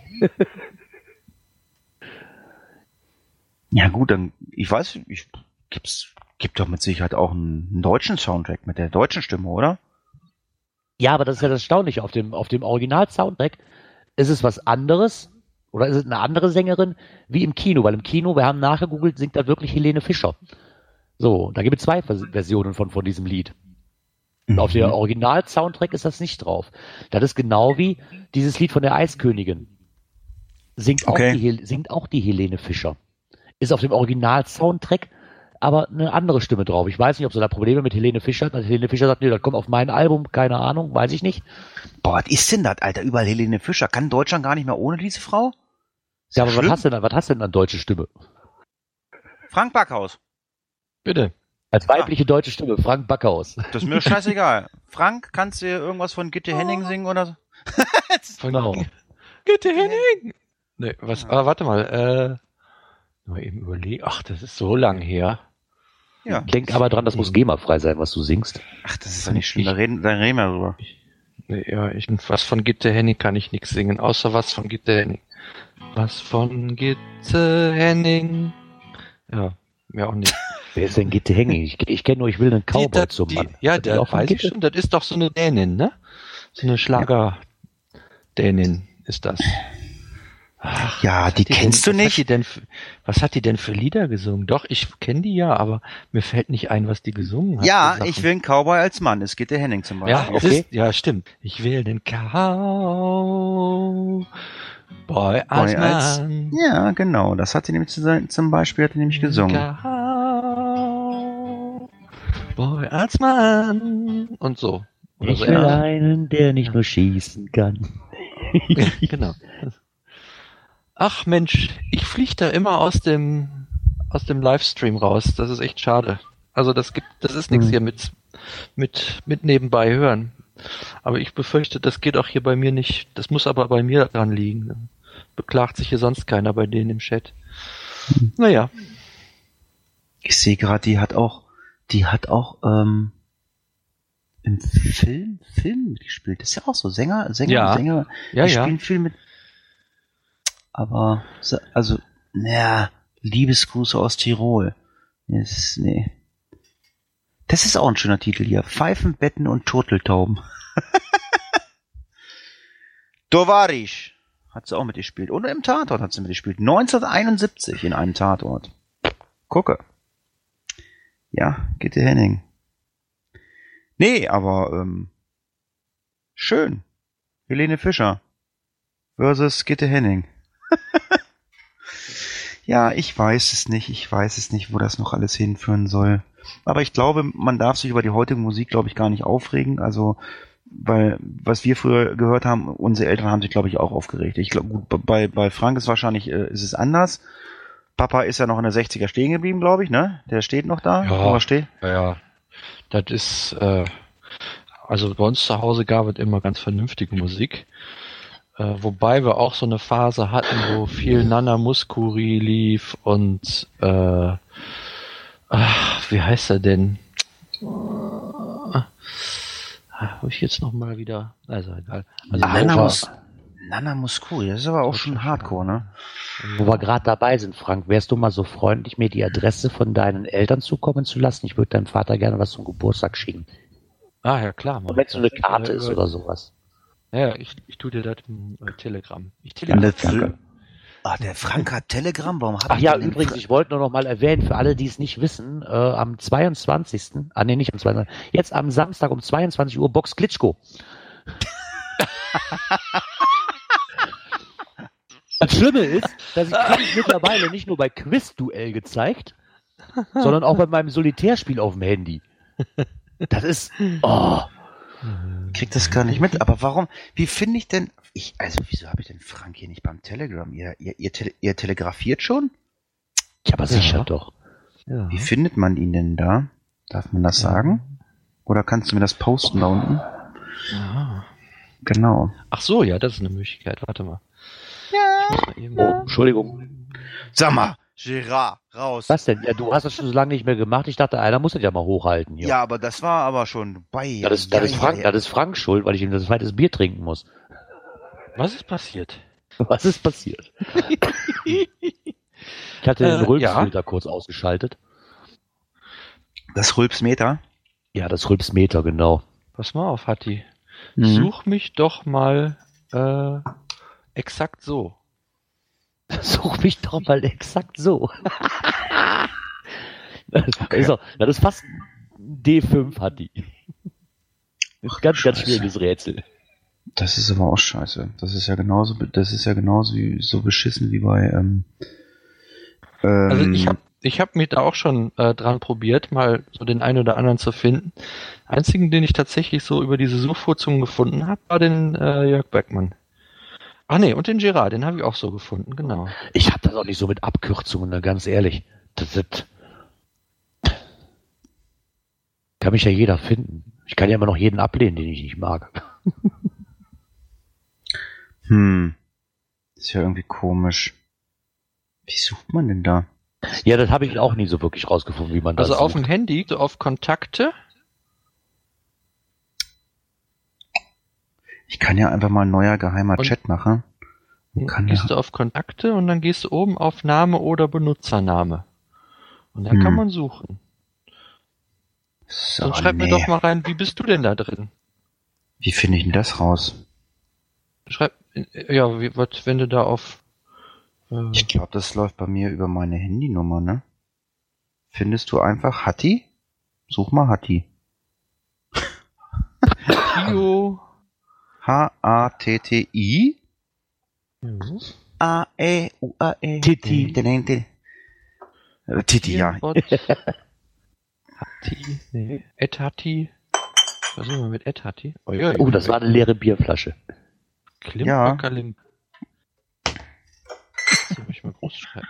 Ja gut, dann, ich weiß, ich, gibt's, gibt doch mit Sicherheit auch einen, einen deutschen Soundtrack mit der deutschen Stimme, oder? Ja, aber das ist ja das Erstaunliche. Auf dem, auf dem Original-Soundtrack ist es was anderes oder ist es eine andere Sängerin wie im Kino, weil im Kino, wir haben nachgegoogelt, singt da wirklich Helene Fischer. So, da gibt es zwei Vers- Versionen von, von diesem Lied. Und auf der Original-Soundtrack ist das nicht drauf. Das ist genau wie dieses Lied von der Eiskönigin. Singt auch, Okay. die, Hel- singt auch die Helene Fischer. Ist auf dem Original-Soundtrack aber eine andere Stimme drauf. Ich weiß nicht, ob sie da Probleme mit Helene Fischer hat. Helene Fischer sagt, nee, das kommt auf mein Album, keine Ahnung, weiß ich nicht. Boah, was ist denn das, Alter? Überall Helene Fischer. Kann Deutschland gar nicht mehr ohne diese Frau? Ist Ja, das aber was schlimm? hast, du denn, was hast du denn an deutsche Stimme? Frank Backhaus. Bitte. Als weibliche deutsche Stimme, Frank Backhaus. Das ist mir scheißegal. Frank, kannst du irgendwas von Gitte Henning singen oder so? Genau. Gitte Henning! Nee, was, aber warte mal, äh, mal eben überlegen. Ach, das ist so lang her. Ja. Denk aber dran, das muss GEMA-frei sein, was du singst. Ach, das ist doch nicht schlimm. Da reden, da reden wir drüber. Nee, ja, ich, was von Gitte Henning kann ich nichts singen, außer was von Gitte Henning. Was von Gitte Henning? Ja, mehr auch nicht. Wer ist denn Gitte Henning? Ich, ich kenne nur, ich will einen Cowboy Die- zum die, Mann. Ja, Ist die der auch von weiß ich Gitte? schon. Das ist doch so eine Dänin, ne? So eine Schlager-Dänin ist das. Ach, Ja, die die kennst denn, du was nicht? Hat die denn, für- was hat die denn für Lieder gesungen? Doch, ich kenne die ja, aber mir fällt nicht ein, was die gesungen hat. Ja, für Sachen. ich will einen Cowboy als Mann. Es Gitte Henning zum Beispiel. Ja, okay. okay. Ist, ja, stimmt. Ich will den Cowboy als Boy, als- Mann. Ja, genau. Das hat sie nämlich zu- zum Beispiel hat sie nämlich gesungen. Cowboy als Mann. Und so. Oder Ich so, will ja. einen, der nicht nur schießen kann. Ja, genau. Ach Mensch, ich fliege da immer aus dem aus dem Livestream raus. Das ist echt schade. Also das gibt, das ist nichts Hm. hier mit mit mit nebenbei hören. Aber ich befürchte, das geht auch hier bei mir nicht. Das muss aber bei mir dran liegen. Beklagt sich hier sonst keiner bei denen im Chat. Naja, Ich sehe gerade, die hat auch, die hat auch ähm, im Film, Film mitgespielt. Das ist ja auch so Sänger, Sänger, Ja. Sänger. ja, die ja. spielen viel mit. aber, also, naja, Liebesgrüße aus Tirol. Das ist, nee. Das ist auch ein schöner Titel hier. Pfeifen, Betten und Turteltauben. Tovarisch hat sie auch mitgespielt. Und im Tatort hat sie mitgespielt. neunzehnhunderteinundsiebzig in einem Tatort. Gucke. Ja, Gitte Henning. Nee, aber ähm, schön. Helene Fischer versus Gitte Henning. Ja, ich weiß es nicht. Ich weiß es nicht, wo das noch alles hinführen soll. Aber ich glaube, man darf sich über die heutige Musik, glaube ich, gar nicht aufregen. Also, weil, was wir früher gehört haben, unsere Eltern haben sich, glaube ich, auch aufgeregt. Ich glaube, bei, bei Frank ist wahrscheinlich, äh, ist es anders. Papa ist ja noch in der sechziger stehen geblieben, glaube ich, ne? Der steht noch da. Ja, wo er steht. Ja, das ist, äh, also bei uns zu Hause gab es immer ganz vernünftige Musik. Äh, wobei wir auch so eine Phase hatten, wo viel Nana Mouskouri lief und, äh, ach, wie heißt er denn? Habe ich jetzt noch mal wieder, also egal. Also Nana, Nova, Mus- Nana Mouskouri, das ist aber auch schon Hardcore, ne? Wo wir gerade dabei sind, Frank, wärst du mal so freundlich, mir die Adresse von deinen Eltern zukommen zu lassen? Ich würde deinem Vater gerne was zum Geburtstag schicken. Ah ja, klar. Und wenn es so eine Karte ist oder sowas. Ja, ich, ich tue dir das im äh, Telegramm. Ich Ja, Telegramm. das, ah, der Frank hat Telegram, warum hat Ach er ja, denn den übrigens, Fra- ich wollte nur noch mal erwähnen, für alle, die es nicht wissen, äh, am zweiundzwanzigsten Ah, nee, nicht am zweiundzwanzigsten Jetzt am Samstag um zweiundzwanzig Uhr Box Klitschko. Das Schlimme ist, dass ich kriege ich mittlerweile nicht nur bei Quizduell gezeigt, sondern auch bei meinem Solitärspiel auf dem Handy. Das ist, oh. kriegt das gar nicht mit, aber warum, wie finde ich denn, ich, also wieso habe ich denn Frank hier nicht beim Telegram? Ihr, ihr, ihr, tele, ihr telegrafiert schon? Ja, aber sicher Ja. doch. Ja. Wie findet man ihn denn da? Darf man das sagen? Oder kannst du mir das posten da unten? Ah. Genau. Ach so, ja, das ist eine Möglichkeit. Warte mal. Ja. Oh, Entschuldigung. Sag mal, Gerard, raus. Was denn? Ja, du hast das schon so lange nicht mehr gemacht. Ich dachte, einer muss das ja mal hochhalten hier. Ja, aber das war aber schon bei. Das ist, das, ja, ist Frank, ja, ja. das ist Frank schuld, weil ich ihm das zweite Bier trinken muss. Was ist passiert? Was ist passiert? Ich hatte den Äh, Rülpsfilter kurz ausgeschaltet. Das Rülpsmeter. Ja, das Rülpsmeter, genau. Pass mal auf, Hatti. Mhm. Such mich doch mal äh, exakt so. Such mich doch mal exakt so. Das, ist, auch, das ist fast D fünf, hat die. Das ist ein ganz, ganz Scheiße. schwieriges Rätsel. Das ist aber auch scheiße. Das ist ja genauso, das ist ja genauso wie so beschissen wie bei. Ähm, ähm, Also ich habe ich hab mich da auch schon äh, dran probiert, mal so den einen oder anderen zu finden. Einzigen, den ich tatsächlich so über diese Suchfunktion gefunden habe, war den äh, Jörg Beckmann. Ach nee, und den Gerard, den habe ich auch so gefunden, genau. Ich habe das auch nicht so mit Abkürzungen, ne, ganz ehrlich. Das, das kann mich ja jeder finden. Ich kann ja immer noch jeden ablehnen, den ich nicht mag. Hm. Ist ja irgendwie komisch. Wie sucht man denn da? Ja, das habe ich auch nie so wirklich rausgefunden, wie man das Also auf sucht. dem Handy, so auf Kontakte. Ich kann ja einfach mal ein neuer geheimer Und- Chat machen. Und kann gehst ja, du auf Kontakte und dann gehst du oben auf Name oder Benutzername. Und dann Hm. kann man suchen. so, Dann schreib mir nee. doch mal rein, wie bist du denn da drin? Wie finde ich denn das raus? Schreib, äh, ja, wie, was, wenn du da auf, äh, Ich glaube, das läuft bei mir über meine Handynummer, ne? Findest du einfach Hatti? Such mal Hatti. Tio, H A T T I Mhm. A E U A E Titi. Titi. Äh, Titi, ja. Bot. Hatti, nee, Ed Hatti. Versuchen wir mit Ed Hatti. Oh, ja, Oh, das war eine leere Bierflasche. Klim Ja. Kalim. Das muss ich mal groß schreiben.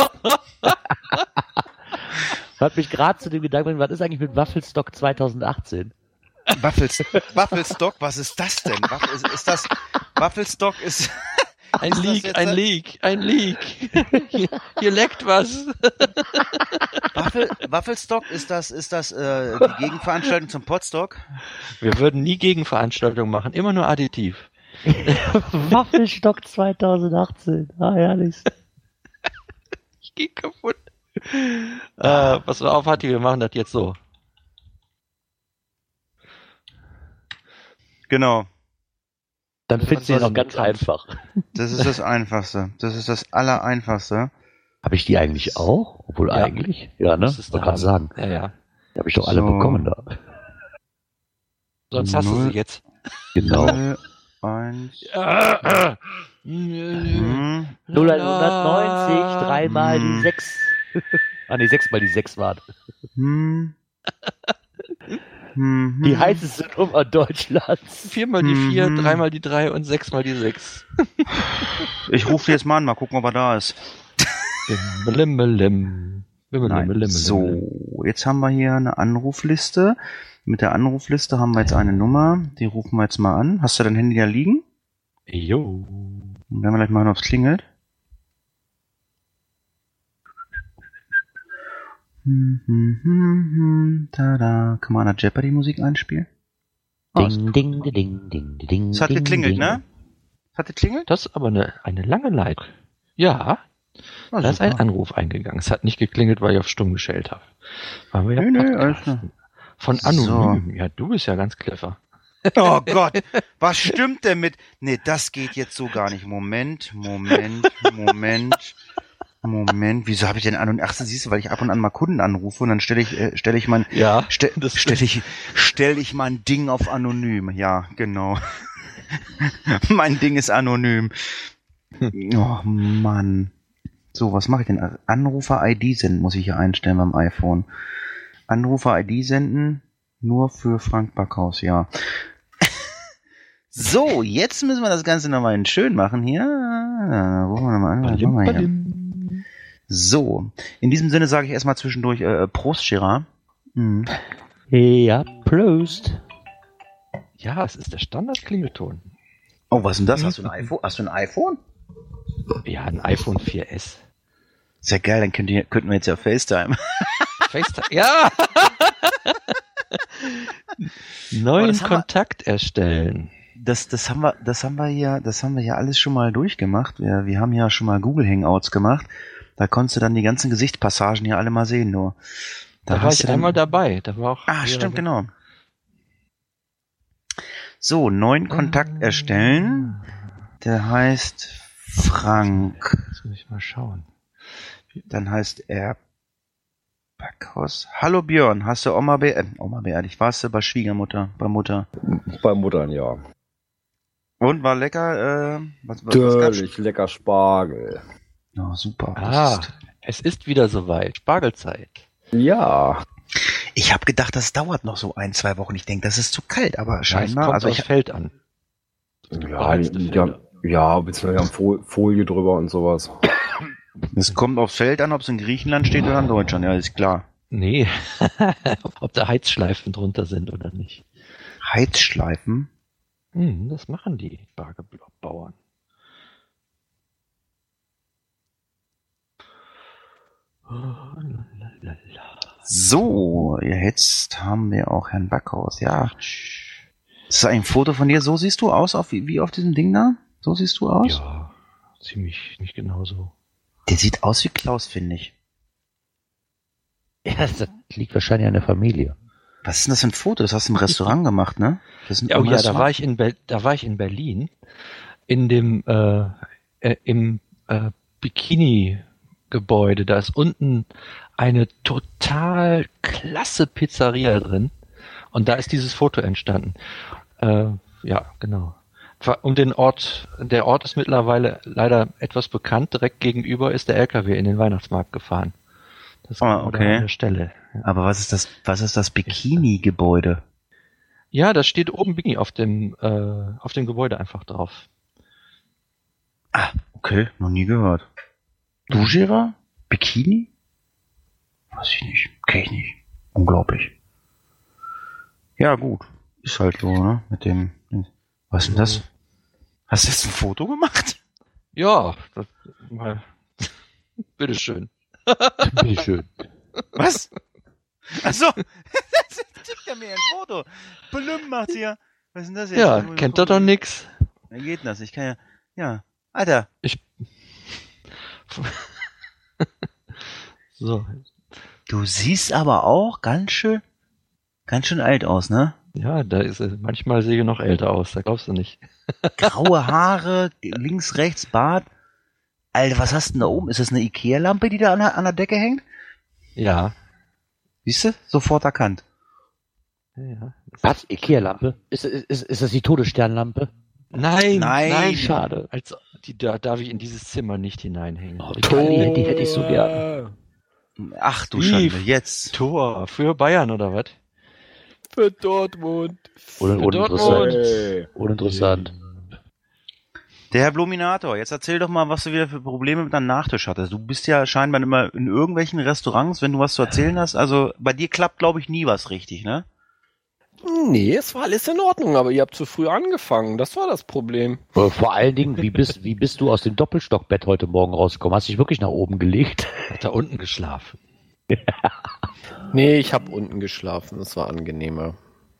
Hat mich gerade zu dem Gedanken gebracht, was ist eigentlich mit Waffelstock zwanzig achtzehn? Waffels, Waffelstock, was ist das denn? Waffel, ist, ist das, Waffelstock ist, Ein Ist das Leak, jetzt ein ein- Leak, ein Leak. Hier, hier leckt was. Waffel, Waffelstock, ist das, ist das, äh, die Gegenveranstaltung zum Podstock? Wir würden nie Gegenveranstaltungen machen, immer nur additiv. Waffelstock zweitausendachtzehn. Ah, herrlich. Ich geh kaputt. Äh, pass mal auf, Hatti, wir machen das jetzt so. Genau. Dann findest du ihn soll auch ganz denn einfach. Das ist das Einfachste. Das ist das Allereinfachste. Habe ich die eigentlich auch? Obwohl Ja. eigentlich. Ja, ne? Müsstest du Wollte gerade haben. sagen. Ja, ja. Die habe ich doch alle So. bekommen da. Sonst hast du Null. sie jetzt. Genau. null, eins, Äh, hm, null hundertneunzig, dreimal Hm. die sechs. Ah ne, sechsmal die sechs waren. hm. Hm, Die hm. heißeste Nummer Deutschlands. Viermal die vier, Mhm. dreimal die drei und sechsmal die sechs. Ich rufe jetzt mal an, mal gucken, ob er da ist. Bimmelim. Nein. So, jetzt haben wir hier eine Anrufliste. Mit der Anrufliste haben wir jetzt eine Nummer. Die rufen wir jetzt mal an. Hast du dein Handy da liegen? Jo. Dann werden wir gleich mal hören, ob es klingelt. Hm, hm, hm, hm, tada. Kann man eine Jeopardy-Musik einspielen? Oh, es- Ding, ding, ding, ding, ding. Es hat ding, geklingelt, ding. ne? Es hat geklingelt? Das ist aber eine, eine lange Leitung. Ja, Ah, da ist ein super. Anruf eingegangen. Es hat nicht geklingelt, weil ich auf stumm gestellt habe. Waren wir ja Nö, nö, Podcast. alles klar. Von Anonym. Ja, du bist ja ganz clever. Oh Gott, was stimmt denn mit... Nee, das geht jetzt so gar nicht. Moment, Moment, Moment, Moment. Wieso habe ich denn an und... Ach, siehst du, weil ich ab und an mal Kunden anrufe und dann stelle ich, äh, stelle ich mein... Ja, Ste das stelle ich, stell ich mein Ding auf anonym. Ja, genau. Mein Ding ist anonym. Oh Mann. So, was mache ich denn? Anrufer-I D senden muss ich hier einstellen beim iPhone. Anrufer-I D senden nur für Frank Backhaus, ja. So, jetzt müssen wir das Ganze nochmal schön machen hier. Wo machen wir nochmal an? Was machen wir hier? So, in diesem Sinne sage ich erstmal zwischendurch äh, Prost, Gerard. Mhm. Ja, Prost. Ja, es ist der Standard-Klingelton. Oh, was ist denn das? Hast du ein iPhone? Hast du ein iPhone? Ja, ein iPhone vier S. Ist ja geil, dann könnt ihr, könnten wir jetzt ja FaceTime. FaceTime. Ja! Neuen das haben wir- Kontakt erstellen. Das, das haben wir, das haben wir ja, das haben wir ja alles schon mal durchgemacht. Wir, wir haben ja schon mal Google Hangouts gemacht. Da konntest du dann die ganzen Gesichtspassagen ja alle mal sehen, nur. Da, war hast ich du dann- einmal dabei. Da war auch Ah, stimmt, genau. So, neuen Kontakt erstellen. Der heißt Frank. Jetzt muss ich mal schauen. Dann heißt er Backhaus. Hallo Björn, hast du Oma be äh, Oma beerdigt? Warst du bei Schwiegermutter, bei Mutter? Bei Muttern, ja. Und war lecker, äh, was, was, was gab's? Natürlich, lecker Spargel. Ja, super. Das Ah, ist- es ist wieder soweit. Spargelzeit. Ja. Ich habe gedacht, das dauert noch so ein, zwei Wochen. Ich denke, das ist zu kalt, aber Ja, es scheinbar, kommt also aufs ich, Feld an. Ja, Beheizte ja, Felder. ja, beziehungsweise wir haben Fol- Folie drüber und sowas. es kommt aufs Feld an, ob es in Griechenland steht oder in Deutschland, ja, ist klar. Nee. Ob da Heizschleifen drunter sind oder nicht. Heizschleifen? Hm, das machen die Spargelbauern. So, jetzt haben wir auch Herrn Backhaus, ja. Das ist ein Foto von dir, so siehst du aus, auf, wie auf diesem Ding da? So siehst du aus? Ja, ziemlich nicht genauso. Der sieht aus wie Klaus, finde ich. Ja, das liegt wahrscheinlich an der Familie. Was ist denn das für ein Foto? Das hast du im Restaurant gemacht, ne? Das ist ein Ja, oh ja, da Restaurant? war ich in Ber da war ich in Berlin in dem äh, äh, im äh, Bikini-Gebäude. Da ist unten eine total klasse Pizzeria drin und da ist dieses Foto entstanden. Äh, ja, genau. Um den Ort, der Ort ist mittlerweile leider etwas bekannt. Direkt gegenüber ist der L K W in den Weihnachtsmarkt gefahren. Das Ah, genau okay. da an der Stelle. Ja. Aber was ist das, was ist das Bikini-Gebäude? Ja, das steht oben Bikini auf dem äh, auf dem Gebäude einfach drauf. Ah, okay, noch nie gehört. Du, Gerard? Bikini? Weiß ich nicht, kenn ich nicht. Unglaublich. Ja, gut. Ist halt so, ne? Mit dem, was ist denn das? Hast du jetzt ein Foto gemacht? Ja, das, mal. Bitteschön. Bitte schön. Was? Achso, das tippt ja mir ein Foto. Blüm macht hier. Was ist denn das jetzt? Ja, kennt ihr doch nix. Wie geht denn das? Ich kann ja, ja, Alter. Ich. So. Du siehst aber auch ganz schön, ganz schön alt aus, ne? Ja, da ist er. Manchmal sehe ich noch älter aus, da glaubst du nicht. Graue Haare, links, rechts, Bart. Alter, was hast du denn da oben? Ist das eine Ikea-Lampe, die da an der, an der Decke hängt? Ja. Siehst du? Sofort erkannt. Ja. Was? Ikea-Lampe? Ist, ist, ist, ist das die Todessternlampe? Nein, Nein. nein, Schade. Als, die da darf ich in dieses Zimmer nicht hineinhängen. Oh, die, die hätte ich so gern. Ach du Steve. Schande, jetzt. Tor für Bayern oder was? Für Dortmund. Un Für uninteressant. Hey. Uninteressant. Der Herr Bluminator, jetzt erzähl doch mal, was du wieder für Probleme mit deinem Nachtisch hattest. Du bist ja scheinbar immer in irgendwelchen Restaurants, wenn du was zu erzählen hast. Also bei dir klappt, glaube ich, nie was richtig, ne? Nee, es war alles in Ordnung, aber ihr habt zu früh angefangen. Das war das Problem. Äh, Vor allen Dingen, wie bist, wie bist du aus dem Doppelstockbett heute Morgen rausgekommen? Hast dich wirklich nach oben gelegt? Hat da unten geschlafen. Nee, ich habe unten geschlafen. Das war angenehmer.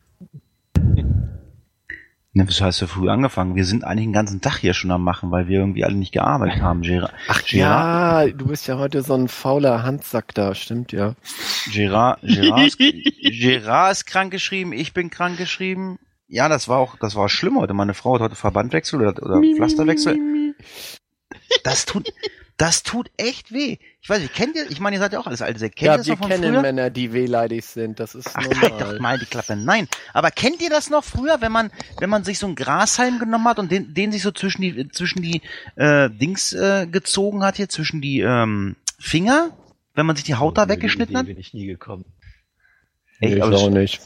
Ne, was heißt so früh angefangen? Wir sind eigentlich den ganzen Tag hier schon am Machen, weil wir irgendwie alle nicht gearbeitet haben. Gerard, Ach ja, du bist ja heute so ein fauler Handsack da, stimmt ja. Gerard, Gerard, ist, Gerard ist krank geschrieben, ich bin krank geschrieben. Ja, das war auch, das war schlimm heute. Meine Frau hat heute Verbandwechsel oder, oder Pflasterwechsel. Das tut, das tut echt weh. Ich weiß nicht, kennt ihr, ich meine, ihr seid ja auch alles alte Säcke. Kennt ihr Ja, das wir noch von kennen früher? Männer, die wehleidig sind. Das ist Ach, halt doch normal. mal die Klappe. Nein. Aber kennt ihr das noch früher, wenn man, wenn man sich so einen Grashalm genommen hat und den, den sich so zwischen die, zwischen die, äh, Dings, äh, gezogen hat hier, zwischen die, ähm, Finger? Wenn man sich die Haut da weggeschnitten hat? bin ich nie gekommen. Nee, ich aber auch das- nicht.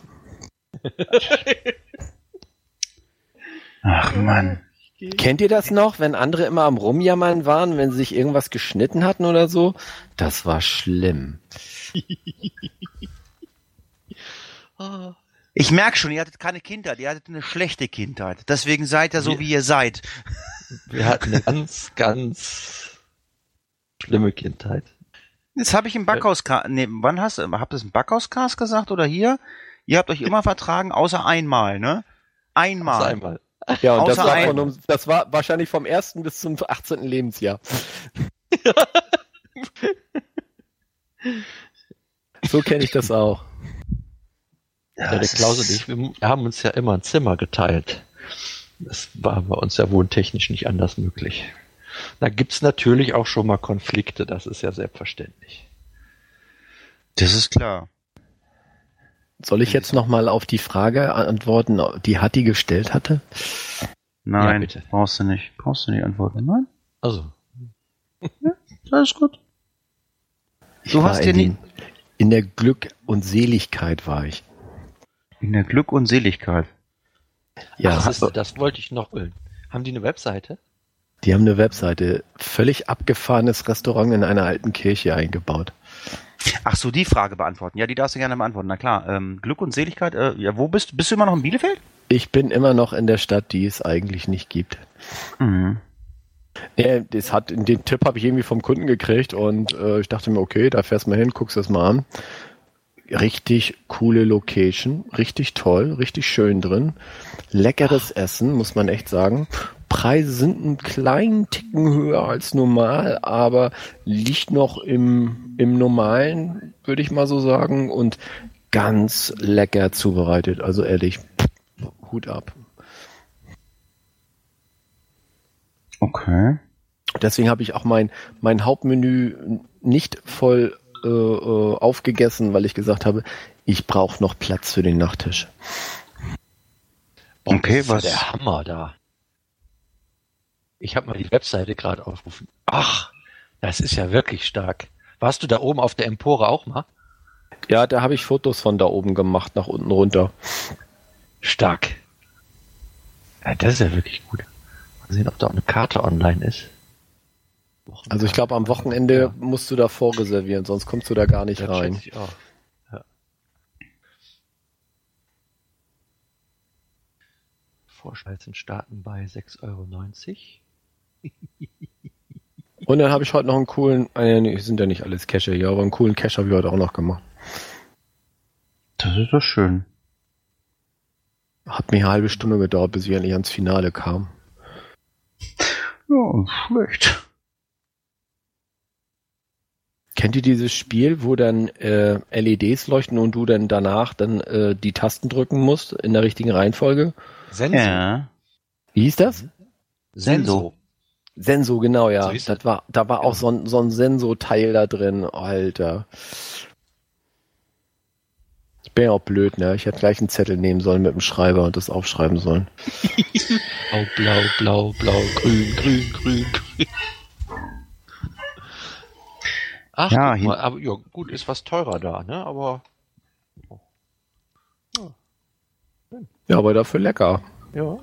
Ach, Mann. Kennt ihr das noch, wenn andere immer am Rumjammern waren, wenn sie sich irgendwas geschnitten hatten oder so? Das war schlimm. Ich merke schon, ihr hattet keine Kindheit, ihr hattet eine schlechte Kindheit. Deswegen seid ihr so, wie ihr seid. Wir hatten eine ganz, ganz schlimme Kindheit. Jetzt habe ich im Backhauscast, nee, wann hast du, habt ihr es im Backhauscast gesagt oder hier? Ihr habt euch immer vertragen, außer einmal, ne? Einmal. Also einmal. Ja, und das Außer war, ein- von uns, das war wahrscheinlich vom ersten bis zum achtzehnten Lebensjahr. So kenne ich das auch. Ja, der Klaus und ich, wir haben uns ja immer ein Zimmer geteilt. Das war bei uns ja wohntechnisch nicht anders möglich. Da gibt's natürlich auch schon mal Konflikte, das ist ja selbstverständlich. Das ist klar. Soll ich jetzt nochmal auf die Frage antworten, die Hatti gestellt hatte? Nein, Ja, bitte. brauchst du nicht. Brauchst du nicht antworten. Nein, Also, alles gut. Ich Du war hast in dir nie- den- In der Glück und Seligkeit war ich. In der Glück und Seligkeit. Ja, das, ist, das wollte ich noch holen. Haben die eine Webseite? die haben eine Webseite. Völlig abgefahrenes Restaurant in einer alten Kirche eingebaut. Ach so, die Frage beantworten. Ja, die darfst du gerne beantworten. Na klar. Ähm, Glück und Seligkeit. Äh, ja, wo bist du? Bist du immer noch in Bielefeld? Ich bin immer noch in der Stadt, die es eigentlich nicht gibt. Mhm. Ja, das hat, den Tipp habe ich irgendwie vom Kunden gekriegt und äh, ich dachte mir, okay, da fährst du mal hin, guckst das mal an. Richtig coole Location, richtig toll, richtig schön drin. Leckeres Essen, muss man echt sagen. Preise sind einen kleinen Ticken höher als normal, aber liegt noch im, im Normalen, würde ich mal so sagen. Und ganz lecker zubereitet. Also ehrlich, Hut ab. Okay. Deswegen habe ich auch mein, mein Hauptmenü nicht voll äh, äh, aufgegessen, weil ich gesagt habe, ich brauche noch Platz für den Nachtisch. Boah, Okay, das ist ja was- der Hammer da. Ich habe mal die Webseite gerade aufgerufen. Ach, das ist ja wirklich stark. Warst du da oben auf der Empore auch mal? Ja, da habe ich Fotos von da oben gemacht, nach unten runter. Stark. Ja, das ist ja wirklich gut. Mal sehen, ob da auch eine Karte online ist. Also ich glaube, am Wochenende Ja. musst du da vorreservieren, sonst kommst du da gar nicht Das rein. schätze ich auch. Ja. Vorschalten starten bei sechs Euro neunzig. Und dann habe ich heute noch einen coolen, äh, nee, sind ja nicht alles Cache hier, aber einen coolen Cache habe ich heute auch noch gemacht. Das ist doch schön. Hat mir eine halbe Stunde gedauert, bis ich endlich ans Finale kam. Ja, schlecht. Kennt ihr dieses Spiel, wo dann äh, L E Ds leuchten und du dann danach dann äh, die Tasten drücken musst in der richtigen Reihenfolge? Senso. Ja. Wie hieß das? Senso. Senso, genau, ja. So hieß das war, da war auch so ein, so ein Senso-Teil da drin, Alter. Ich bin ja auch blöd, ne? Ich hätte gleich einen Zettel nehmen sollen mit dem Schreiber und das aufschreiben sollen. Blau, blau, blau, blau, grün, grün, grün, grün. Ach, Ja, guck hin- mal, aber ja, gut, ist was teurer da, ne? Aber Ja, aber dafür lecker. ja.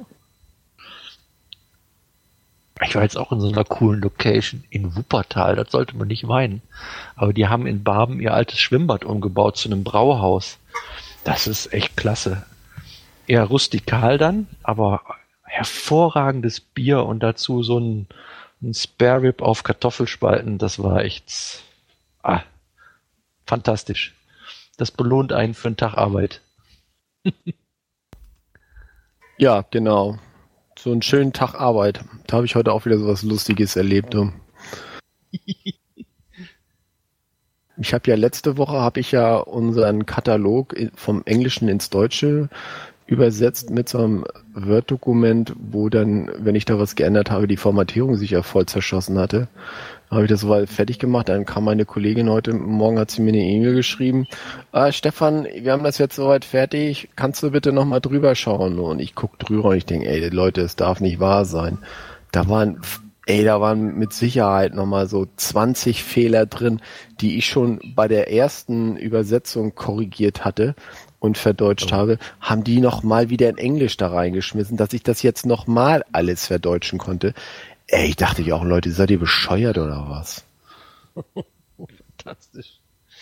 Ich war jetzt auch in so einer coolen Location in Wuppertal, das sollte man nicht meinen. Aber die haben in Barben ihr altes Schwimmbad umgebaut zu einem Brauhaus. Das ist echt klasse. Eher rustikal dann, aber hervorragendes Bier und dazu so ein, ein Spare Rib auf Kartoffelspalten, das war echt ah, fantastisch. Das belohnt einen für einen Tag Arbeit. Ja, genau. So einen schönen Tag Arbeit. Da habe ich heute auch wieder so was Lustiges erlebt. Du. Ich habe ja letzte Woche habe ich ja unseren Katalog vom Englischen ins Deutsche übersetzt mit so einem Word-Dokument, wo dann, wenn ich da was geändert habe, die Formatierung sich ja voll zerschossen hatte. Dann habe ich das soweit fertig gemacht. Dann kam meine Kollegin heute Morgen, hat sie mir eine E-Mail geschrieben. Ah, Stefan, wir haben das jetzt soweit fertig. Kannst du bitte nochmal drüber schauen? Und ich guck drüber und ich denke, ey, Leute, es darf nicht wahr sein. Da waren, ey, da waren mit Sicherheit nochmal so zwanzig Fehler drin, die ich schon bei der ersten Übersetzung korrigiert hatte und verdeutscht oh. habe, haben die nochmal wieder in Englisch da reingeschmissen, dass ich das jetzt nochmal alles verdeutschen konnte. Ey, ich dachte ja auch, Leute, seid ihr bescheuert oder was? Fantastisch.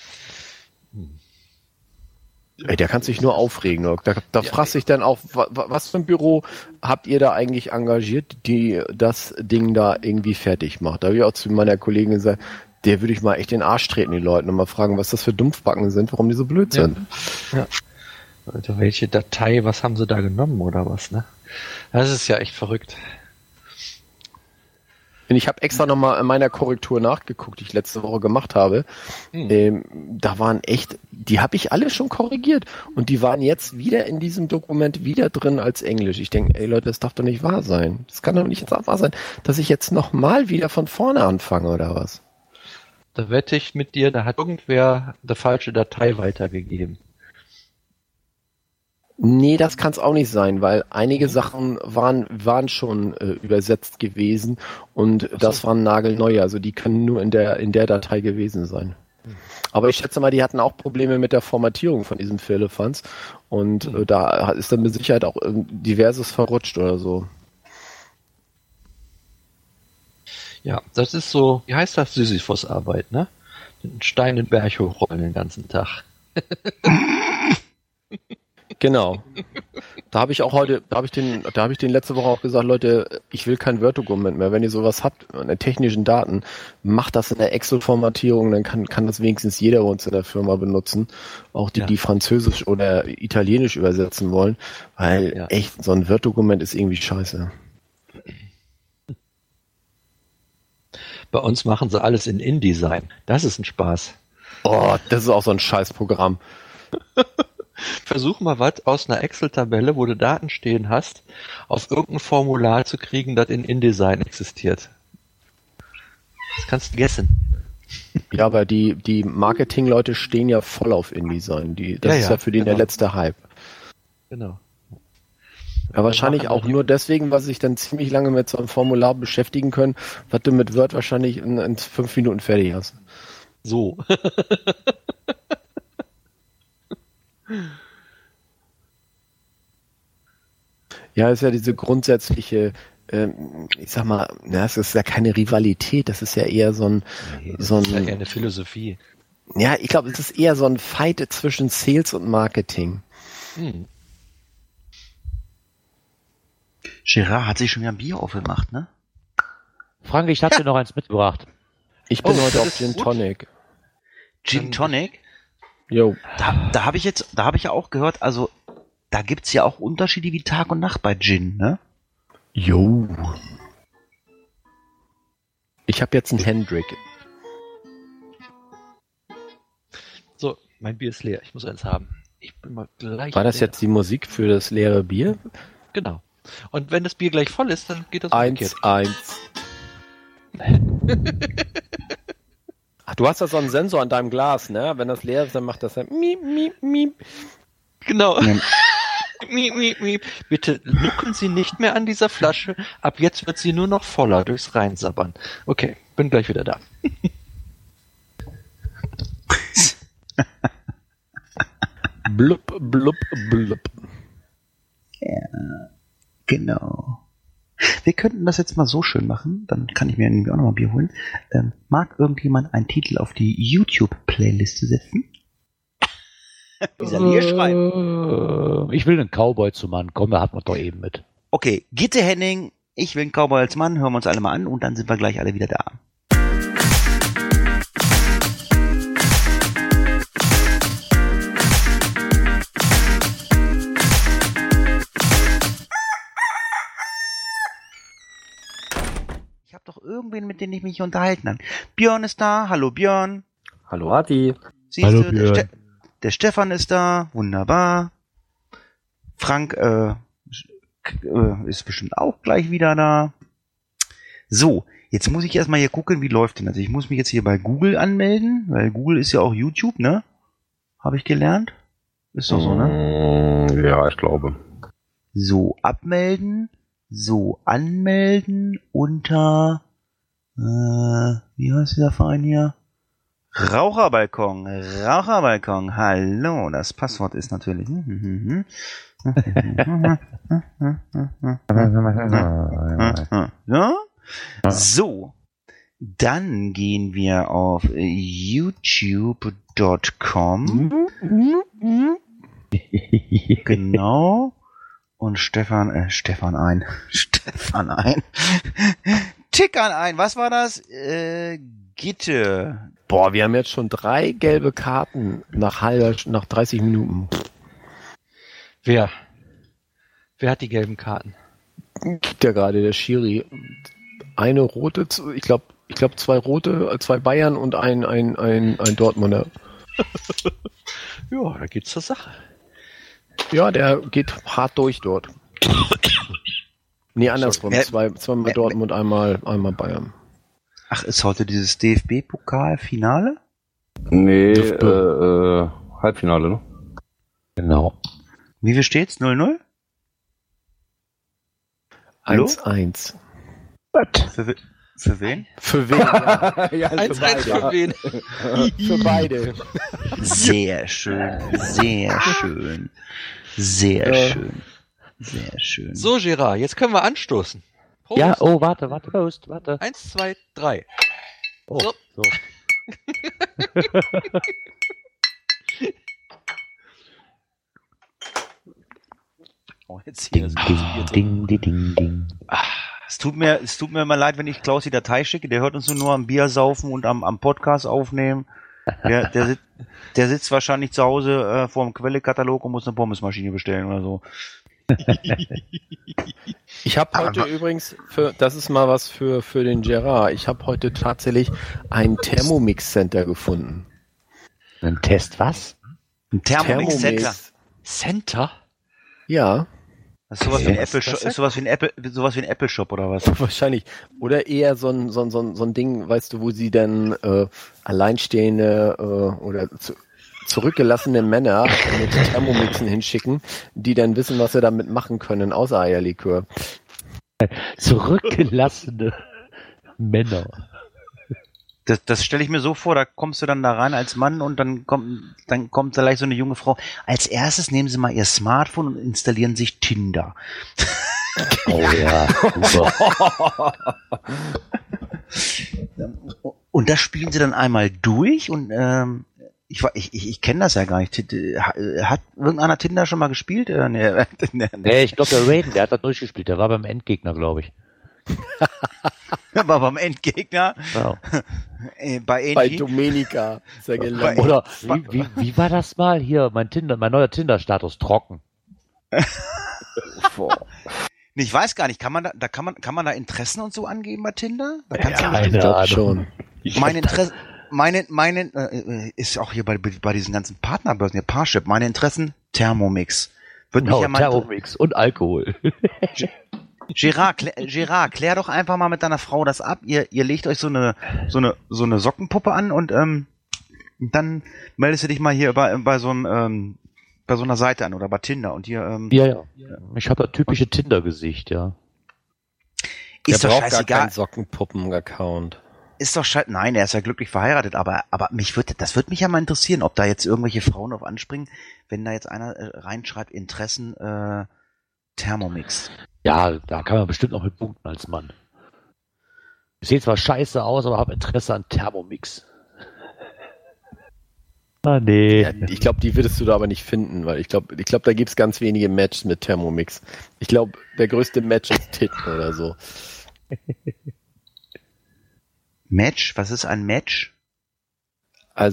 Ey, der kann sich nur aufregen. Da, da Ja, fragst du dich dann auch, wa, was für ein Büro habt ihr da eigentlich engagiert, die das Ding da irgendwie fertig macht? Da habe ich auch zu meiner Kollegin gesagt, der würde ich mal echt den Arsch treten, die Leute, und mal fragen, was das für Dumpfbacken sind, warum die so blöd Ja. sind. Ja. Also welche Datei, was haben sie da genommen oder was, ne? Das ist ja echt verrückt. Und ich habe extra nochmal in meiner Korrektur nachgeguckt, die ich letzte Woche gemacht habe. Hm. Ähm, da waren echt, die habe ich alle schon korrigiert. Und die waren jetzt wieder in diesem Dokument wieder drin als Englisch. Ich denke, ey Leute, das darf doch nicht wahr sein. Das kann doch nicht wahr sein, dass ich jetzt nochmal wieder von vorne anfange oder was? Da wette ich mit dir, da hat irgendwer eine falsche Datei weitergegeben. Nee, das kann es auch nicht sein, weil einige Sachen waren waren schon äh, übersetzt gewesen und Ach so. das waren nagelneu, also die können nur in der in der Datei gewesen sein. Aber ich schätze mal, die hatten auch Probleme mit der Formatierung von diesem Firlefanz und äh, da ist dann mit Sicherheit auch äh, diverses verrutscht oder so. Ja, das ist so, wie heißt das, Sisyphus-Arbeit, ne? Den Stein den Berg hochrollen den ganzen Tag. Genau. Da habe ich auch heute, da habe ich den, da habe ich den letzte Woche auch gesagt, Leute, ich will kein Word-Dokument mehr. Wenn ihr sowas habt, an technischen Daten, macht das in der Excel-Formatierung, dann kann, kann das wenigstens jeder bei uns in der Firma benutzen. Auch die, Ja. die Französisch oder Italienisch übersetzen wollen, weil Ja. echt, so ein Word-Dokument ist irgendwie scheiße. Bei uns machen sie alles in InDesign. Das ist ein Spaß. Oh, das ist auch so ein Scheißprogramm. Versuch mal was aus einer Excel-Tabelle, wo du Daten stehen hast, auf irgendein Formular zu kriegen, das in InDesign existiert. Das kannst du vergessen. Ja, aber die, die Marketing-Leute stehen ja voll auf InDesign. Die, das Ja, ist ja, ja für die der genau. letzte Hype. Genau. Ja, wahrscheinlich machen auch die- nur deswegen, weil sie sich dann ziemlich lange mit so einem Formular beschäftigen können, was du mit Word wahrscheinlich in, in fünf Minuten fertig hast. So. Ja, ist ja diese grundsätzliche, ähm, ich sag mal, na, es ist ja keine Rivalität, das ist ja eher so ein, so Das ist ja eher ein, eine Philosophie. ja, ich glaube, es ist eher so ein Fight zwischen Sales und Marketing. Hm. Gerard hat sich schon wieder ein Bier aufgemacht, ne? Frank, ich hab dir noch eins mitgebracht. Ich bin Oh, heute das auf ist Gin gut. Tonic. Gin Dann- Tonic? Jo. Da, da habe ich jetzt, da habe ich ja auch gehört, also da gibt's ja auch Unterschiede wie Tag und Nacht bei Gin, ne? Jo. Ich habe jetzt einen Hendrick. So, mein Bier ist leer. Ich muss eins haben. Ich bin mal gleich. War das leer. jetzt die Musik für das leere Bier? Genau. Und wenn das Bier gleich voll ist, dann geht das Eins, umgekehrt. eins. Ach, du hast da so einen Sensor an deinem Glas, ne? Wenn das leer ist, dann macht das dann miep, miep, miep. Genau. miep, miep, miep. Bitte lucken Sie nicht mehr an dieser Flasche. Ab jetzt wird sie nur noch voller durchs Reinsabbern. Okay, bin gleich wieder da. Blub, blub, blub. Ja, genau. Wir könnten das jetzt mal so schön machen, dann kann ich mir irgendwie auch nochmal Bier holen. Ähm, mag irgendjemand einen Titel auf die YouTube-Playliste setzen? Wie soll ihr schreiben? Äh, Ich will einen Cowboy zu Mann. Komm, da hat man doch eben mit. Okay, Gitte Henning, ich will einen Cowboy als Mann, hören wir uns alle mal an und dann sind wir gleich alle wieder da. Ich habe doch irgendwen, mit dem ich mich unterhalten kann. Björn ist da. Hallo Björn. Hallo Adi. Siehst Hallo, du, der, Björn. Ste der Stefan ist da. Wunderbar. Frank äh, äh, ist bestimmt auch gleich wieder da. So, jetzt muss ich erstmal hier gucken, wie läuft denn das? Ich muss mich jetzt hier bei Google anmelden, weil Google ist ja auch YouTube, ne? Habe ich gelernt. Ist doch so, ne? Mm, Ja, ich glaube. So, abmelden. So, anmelden unter, äh, wie heißt dieser Verein hier? Raucherbalkon, Raucherbalkon, hallo, das Passwort ist natürlich. Ja? So, dann gehen wir auf youtube Punkt com. Genau. Und Stefan, äh, Stefan ein. Stefan ein. Tickern ein. Was war das? Äh, Gitte. Boah, wir haben jetzt schon drei gelbe Karten nach halber, nach dreißig Minuten. Wer? Wer hat die gelben Karten? Gibt ja gerade der Schiri. Eine rote, ich glaube, ich glaube zwei rote, zwei Bayern und ein, ein, ein, ein Dortmunder. Ja, da geht's zur Sache. Ja, der geht hart durch dort. Nee, andersrum. Wer- Zwei, zweimal wer- Dortmund, einmal, einmal Bayern. Ach, ist heute dieses D F B-Pokal-Finale? Nee, äh, Dürfte. äh, Halbfinale, ne? Genau. Wie viel steht's? null null? Hallo? eins eins. Für, we- für wen? Für wen? Ja, ja, Eins, eins für wen? für beide. Sehr schön, sehr schön, sehr Ja. schön, sehr schön. So, Gerard, jetzt können wir anstoßen. Prost. Ja, oh, warte, warte, Prost, warte. Eins, zwei, drei. Oh, So. so. Oh, jetzt hier Ding, das ding, Bier drin. ding, ding, ding, ding. Es tut mir, es tut mir immer leid, wenn ich Klaus die Datei schicke. Der hört uns nur am Bier saufen und am, am Podcast aufnehmen. Der, der, sit, der sitzt wahrscheinlich zu Hause äh, vor dem Quelle-Katalog und muss eine Pommesmaschine bestellen oder so. Ich habe heute übrigens, für, das ist mal was für, für den Gerard, ich habe heute tatsächlich ein Thermomix-Center gefunden. Ein Test, was? Ein Thermomix-Center. Center? Ja, Das ist sowas wie ein Okay. Apple Shop, ist sowas wie ein Apple, sowas wie ein Apple Shop oder was? wahrscheinlich. Oder eher so ein, so ein, so ein, so ein Ding, weißt du, wo sie dann äh, alleinstehende äh, oder zu, zurückgelassene Männer mit Thermomixen hinschicken, die dann wissen, was sie damit machen können, außer Eierlikör. Zurückgelassene Männer. Das, das stelle ich mir so vor, da kommst du dann da rein als Mann und dann kommt, dann kommt da gleich so eine junge Frau. Als erstes nehmen sie mal ihr Smartphone und installieren sich Tinder. Oh ja, super. Und das spielen sie dann einmal durch und ähm, ich, war- ich, ich, ich kenne das ja gar nicht. T- Hat irgendeiner Tinder schon mal gespielt? Äh, nee, nee, nee. Nee, ich glaube, der Raiden, der hat das durchgespielt. Der war beim Endgegner, glaube ich. War beim Endgegner Genau. äh, bei Bei Angie. Domenica. Sehr gelangt. Oder wie, wie, wie war das mal hier? Mein Tinder, mein neuer Tinder-Status trocken. Boah. Nee, ich weiß gar nicht, kann man da, da kann man, kann man da Interessen und so angeben bei Tinder? Da kannst Ja, du keine bestimmt- Ahnung. schon. Meine Interessen, meine, meine, äh, ist auch hier bei, bei diesen ganzen Partnerbörsen, hier Parship, meine Interessen, Thermomix. Würde mich Genau, ja mal, Thermomix und Alkohol. Gerard, klär, Gerard, klär doch einfach mal mit deiner Frau das ab. Ihr, ihr legt euch so eine, so eine, so eine Sockenpuppe an und, ähm, dann meldest du dich mal hier bei, bei so einem, ähm, bei so einer Seite an oder bei Tinder und hier, ähm, Ja, ja. Ich habe das typische Tinder-Gesicht, ja. ist Der doch braucht gar scheißegal. keinen Sockenpuppen-Account. Ist doch scheiße. Nein, er ist ja glücklich verheiratet, aber, aber mich würde, das würde mich ja mal interessieren, ob da jetzt irgendwelche Frauen auf anspringen, wenn da jetzt einer äh, reinschreibt, Interessen, äh, Thermomix. Ja, da kann man bestimmt noch mit punkten als Mann. Ich sehe zwar scheiße aus, aber habe Interesse an Thermomix. Ah, nee. Ja, ich glaube, die würdest du da aber nicht finden, weil ich glaube, ich glaube, da gibt's ganz wenige Matches mit Thermomix. Ich glaube, der größte Match ist Titten oder so. Match? Was ist ein Match? Also-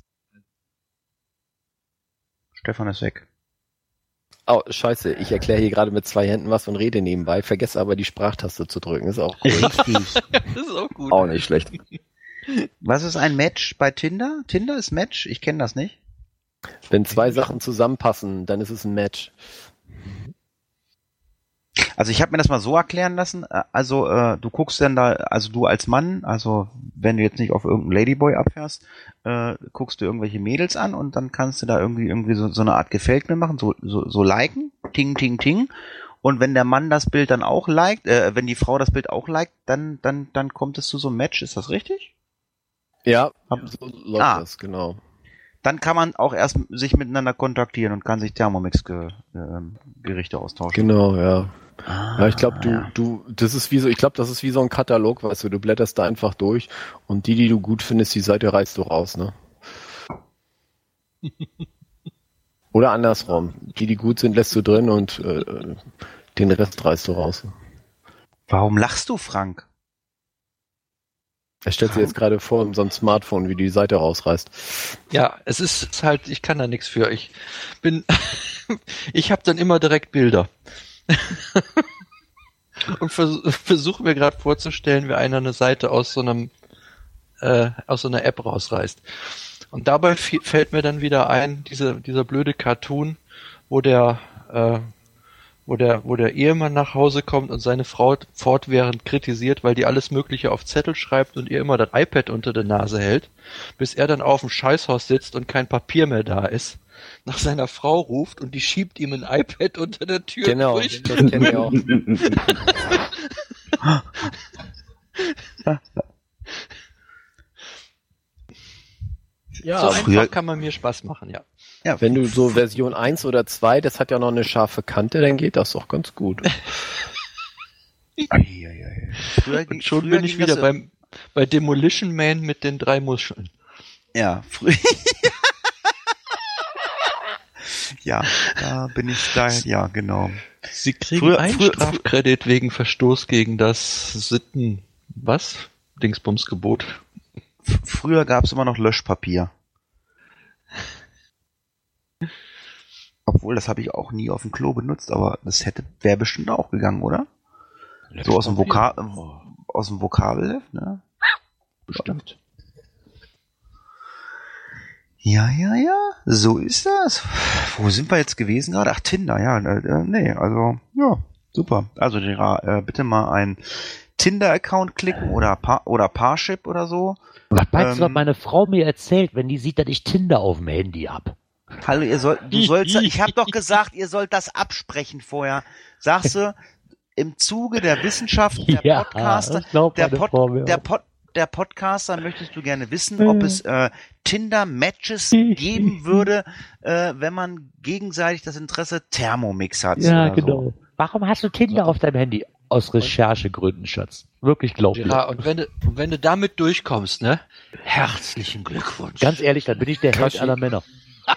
Stefan ist weg. Oh, scheiße, ich erkläre hier gerade mit zwei Händen was und rede nebenbei, vergesse aber die Sprachtaste zu drücken. Ist auch cool. Richtig. Das ist auch gut. Auch nicht schlecht. Was ist ein Match bei Tinder? Tinder ist Match? Ich kenne das nicht. Wenn zwei Sachen zusammenpassen, dann ist es ein Match. Also ich habe mir das mal so erklären lassen. äh, Also äh, du guckst dann da, also du als Mann, also wenn du jetzt nicht auf irgendeinen Ladyboy abfährst, äh, guckst du irgendwelche Mädels an und dann kannst du da irgendwie irgendwie so, so eine Art Gefällt mir machen, so, so, so liken, ting, ting, ting. Und wenn der Mann das Bild dann auch liked, äh, wenn die Frau das Bild auch liked, dann, dann, dann kommt es zu so einem Match. Ist das richtig? Ja, Hab- so läuft Ah. das, genau. Dann kann man auch erst sich miteinander kontaktieren und kann sich Thermomix-Gerichte austauschen. Genau, ja. Ah, Ja, ich glaube, du, ja. du, das ist wie so, ich glaube, das ist wie so ein Katalog, weißt du, du blätterst da einfach durch und die, die du gut findest, die Seite reißt du raus, ne? Oder andersrum. Die, die gut sind, lässt du drin und äh, den Rest reißt du raus. Warum lachst du, Frank? Er stellt sich jetzt gerade vor, so ein Smartphone, wie du die Seite rausreißt. Ja, es ist halt, ich kann da nichts für. Ich bin, ich habe dann immer direkt Bilder. Und vers versuche mir gerade vorzustellen, wie einer eine Seite aus so einem, äh, aus so einer App rausreißt. Und dabei f- fällt mir dann wieder ein, diese, dieser blöde Cartoon, wo der, äh, wo der, wo der Ehemann nach Hause kommt und seine Frau fortwährend kritisiert, weil die alles Mögliche auf Zettel schreibt und ihr immer das iPad unter der Nase hält, bis er dann auf dem Scheißhaus sitzt und kein Papier mehr da ist, nach seiner Frau ruft und die schiebt ihm ein iPad unter der Tür Genau, durch. das kenne ich auch. Ja, so früher- einfach kann man mir Spaß machen, ja. Ja, wenn du so Version eins oder zwei, das hat ja noch eine scharfe Kante, dann geht das doch ganz gut. Eieiei. Früher, Und schon früher bin ich ging wieder das- beim, bei Demolition Man mit den drei Muscheln. Ja, früher. Ja, da bin ich da, ja, genau. Sie kriegen Früher- einen früher- Strafkredit wegen Verstoß gegen das Sitten, was? Dingsbumsgebot. F- Früher gab's immer noch Löschpapier. Obwohl, das habe ich auch nie auf dem Klo benutzt, aber das hätte, wäre bestimmt auch gegangen, oder? So aus dem Vokal, aus dem Vokabelheft, ne? Bestimmt. Ja, ja, ja, so ist das. Wo sind wir jetzt gewesen gerade? Ach, Tinder, ja, äh, äh, nee, also, ja, super. Also, Gerard, äh, bitte mal einen Tinder-Account klicken oder, pa oder Parship oder so. Was meinst du, was Ähm, meine Frau mir erzählt, wenn die sieht, dass ich Tinder auf dem Handy hab? Hallo, ihr sollt, du sollst, ich habe doch gesagt, ihr sollt das absprechen vorher. Sagst du, im Zuge der Wissenschaft, der Ja, Podcaster, das glaubt der, meine Pod, Frau mir der, auch. Pod, der Podcaster möchtest du gerne wissen, ob es äh, Tinder-Matches geben würde, äh, wenn man gegenseitig das Interesse Thermomix hat. Ja, oder genau. So. Warum hast du Tinder auf deinem Handy? Aus Recherchegründen, Schatz. Wirklich glaub mir. Gerard, und wenn du, und wenn du damit durchkommst, ne? Herzlichen Glückwunsch. Ganz ehrlich, dann bin ich der Held Kashi. aller Männer.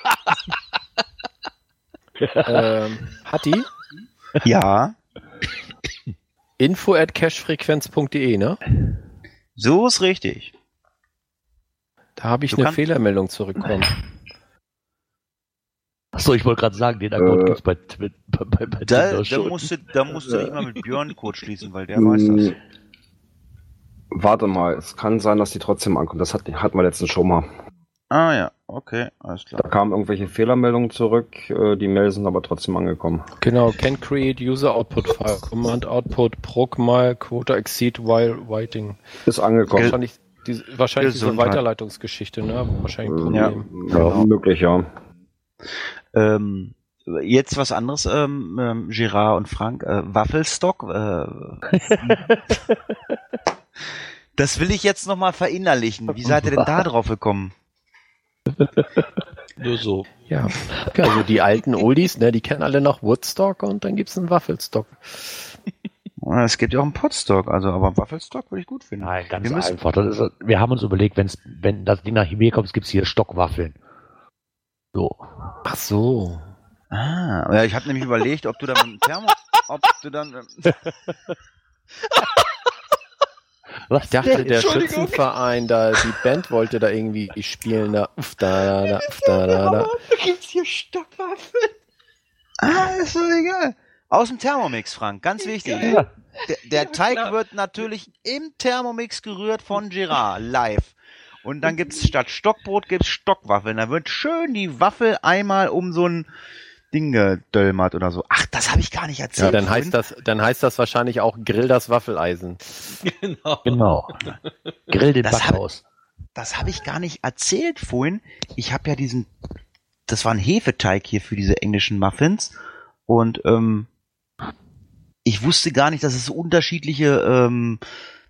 ähm, Hatti, Ja, info at cashfrequenz punkt de, ne? so ist richtig. Da habe ich Du eine kannst- Fehlermeldung zurückbekommen. Achso, ich wollte gerade sagen, den Account Äh, gibt's bei, bei, bei, bei Da, Tinder da, schon. musst du, da musst du dich mal mit Björn kurz schließen, weil der weiß das. Hm, Warte mal, es kann sein, dass die trotzdem ankommen. Das hat, hatten wir letztens schon mal. Ah ja, okay, alles Da klar. kamen irgendwelche Fehlermeldungen zurück, äh, die Mails sind aber trotzdem angekommen. Genau, can create user output file, command output, proc mal, quota exceed while waiting. Ist angekommen. Wahrscheinlich, diese, wahrscheinlich diese Gesundheit. Weiterleitungsgeschichte, ne? Wahrscheinlich ein Ja. Problem. Ja, Genau. möglich, ja. Ähm, jetzt was anderes, ähm, ähm, Gerard und Frank, äh, Waffelstock. Äh, das will ich jetzt nochmal verinnerlichen. Wie seid ihr denn da drauf gekommen? Nur so. Ja. Also die alten Oldies, ne, die kennen alle noch Woodstock und dann gibt's einen Waffelstock. Es gibt ja auch einen Potstock, also aber Waffelstock würde ich gut finden. Nein, ganz Wir müssen- einfach. Das ist, wir haben uns überlegt, wenn's, wenn das Ding nach hier kommt, gibt's hier Stockwaffeln. So. Ach so. Ah, ja, ich habe nämlich überlegt, ob du dann mit dem Thermo, ob du dann, ähm, Was? Ich dachte, der Entschuldigung. Schützenverein, da, die Band wollte da irgendwie spielen, da, uff, da, da, da, uff, da, da, da. Da gibt's hier Stockwaffeln. ah, ist so egal. Aus dem Thermomix, Frank, ganz wichtig. Ja. Der, der Ja, Teig klar. wird natürlich im Thermomix gerührt von Gerard, live. Und dann gibt's statt Stockbrot gibt's Stockwaffeln. Da wird schön die Waffel einmal um so ein Ding gedölmert oder so. Ach, das habe ich gar nicht Ja, erzählt. dann heißt das, dann heißt das wahrscheinlich auch Grill das Waffeleisen. Genau. Genau. Grill den Das hab- Backhaus. Das habe ich gar nicht erzählt vorhin. Ich habe ja diesen, das war ein Hefeteig hier für diese englischen Muffins. Und ähm, ich wusste gar nicht, dass es so unterschiedliche, ähm,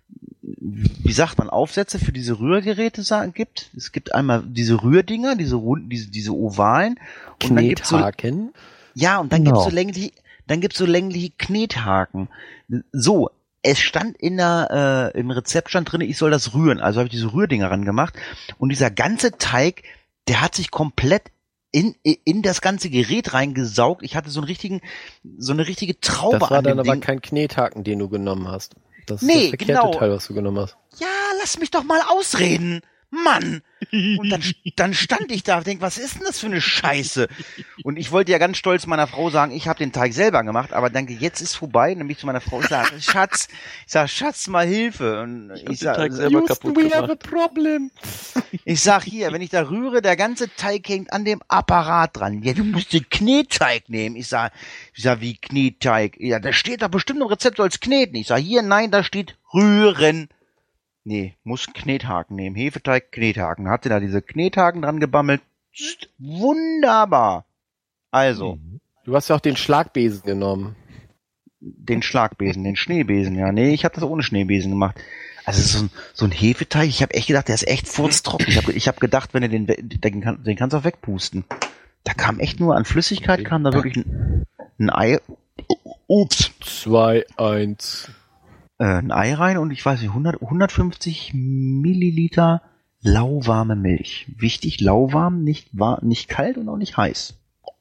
wie sagt man, Aufsätze für diese Rührgeräte sa- gibt. Es gibt einmal diese Rührdinger, diese runden, diese, diese ovalen. Und dann gibt's so, Knethaken. ja, und dann Genau. gibt's so längliche, dann gibt's so längliche Knethaken. So, es stand in der, äh, im Rezept stand drin, ich soll das rühren. Also habe ich diese Rührdinger ran gemacht. Und dieser ganze Teig, der hat sich komplett in, in das ganze Gerät reingesaugt. Ich hatte so einen richtigen, so eine richtige Traube Das war an dem dann aber Ding. kein Knethaken, den du genommen hast. Das ist Nee, das verkehrte genau. Teil, was du genommen hast. Ja, lass mich doch mal ausreden. Mann! Und dann, dann stand ich da und denk, was ist denn das für eine Scheiße? Und ich wollte ja ganz stolz meiner Frau sagen, ich habe den Teig selber gemacht, aber danke, jetzt ist vorbei. Nämlich zu meiner Frau, ich sage, Schatz, ich sag, Schatz, mal Hilfe. Und ich, den sag, Teig selber kaputt we have gemacht. a problem. ich sag hier, wenn ich da rühre, der ganze Teig hängt an dem Apparat dran. Ja, du musst den Knetteig nehmen. Ich sag, ich sag, wie Knetteig? Ja, da steht da bestimmt im Rezept, du sollst kneten. Ich sag, hier, nein, da steht rühren. Nee, muss Knethaken nehmen. Hefeteig, Knethaken. Hatte da diese Knethaken dran gebammelt. Psst, wunderbar. Also, Du hast ja auch den Schlagbesen genommen. den Schlagbesen, den Schneebesen, ja. Nee, ich habe das ohne Schneebesen gemacht. Also so ein, so ein Hefeteig, ich habe echt gedacht, der ist echt furztrocken. Ich habe ich hab gedacht, wenn du den, we- den, kann, den kannst du auch wegpusten. Da kam echt nur an Flüssigkeit, kam da wirklich ein, ein Ei, ups, zwei eins. äh, ein Ei rein und ich weiß nicht, hundert, hundertfünfzig Milliliter lauwarme Milch. Wichtig, lauwarm, nicht, war, nicht kalt und auch nicht heiß.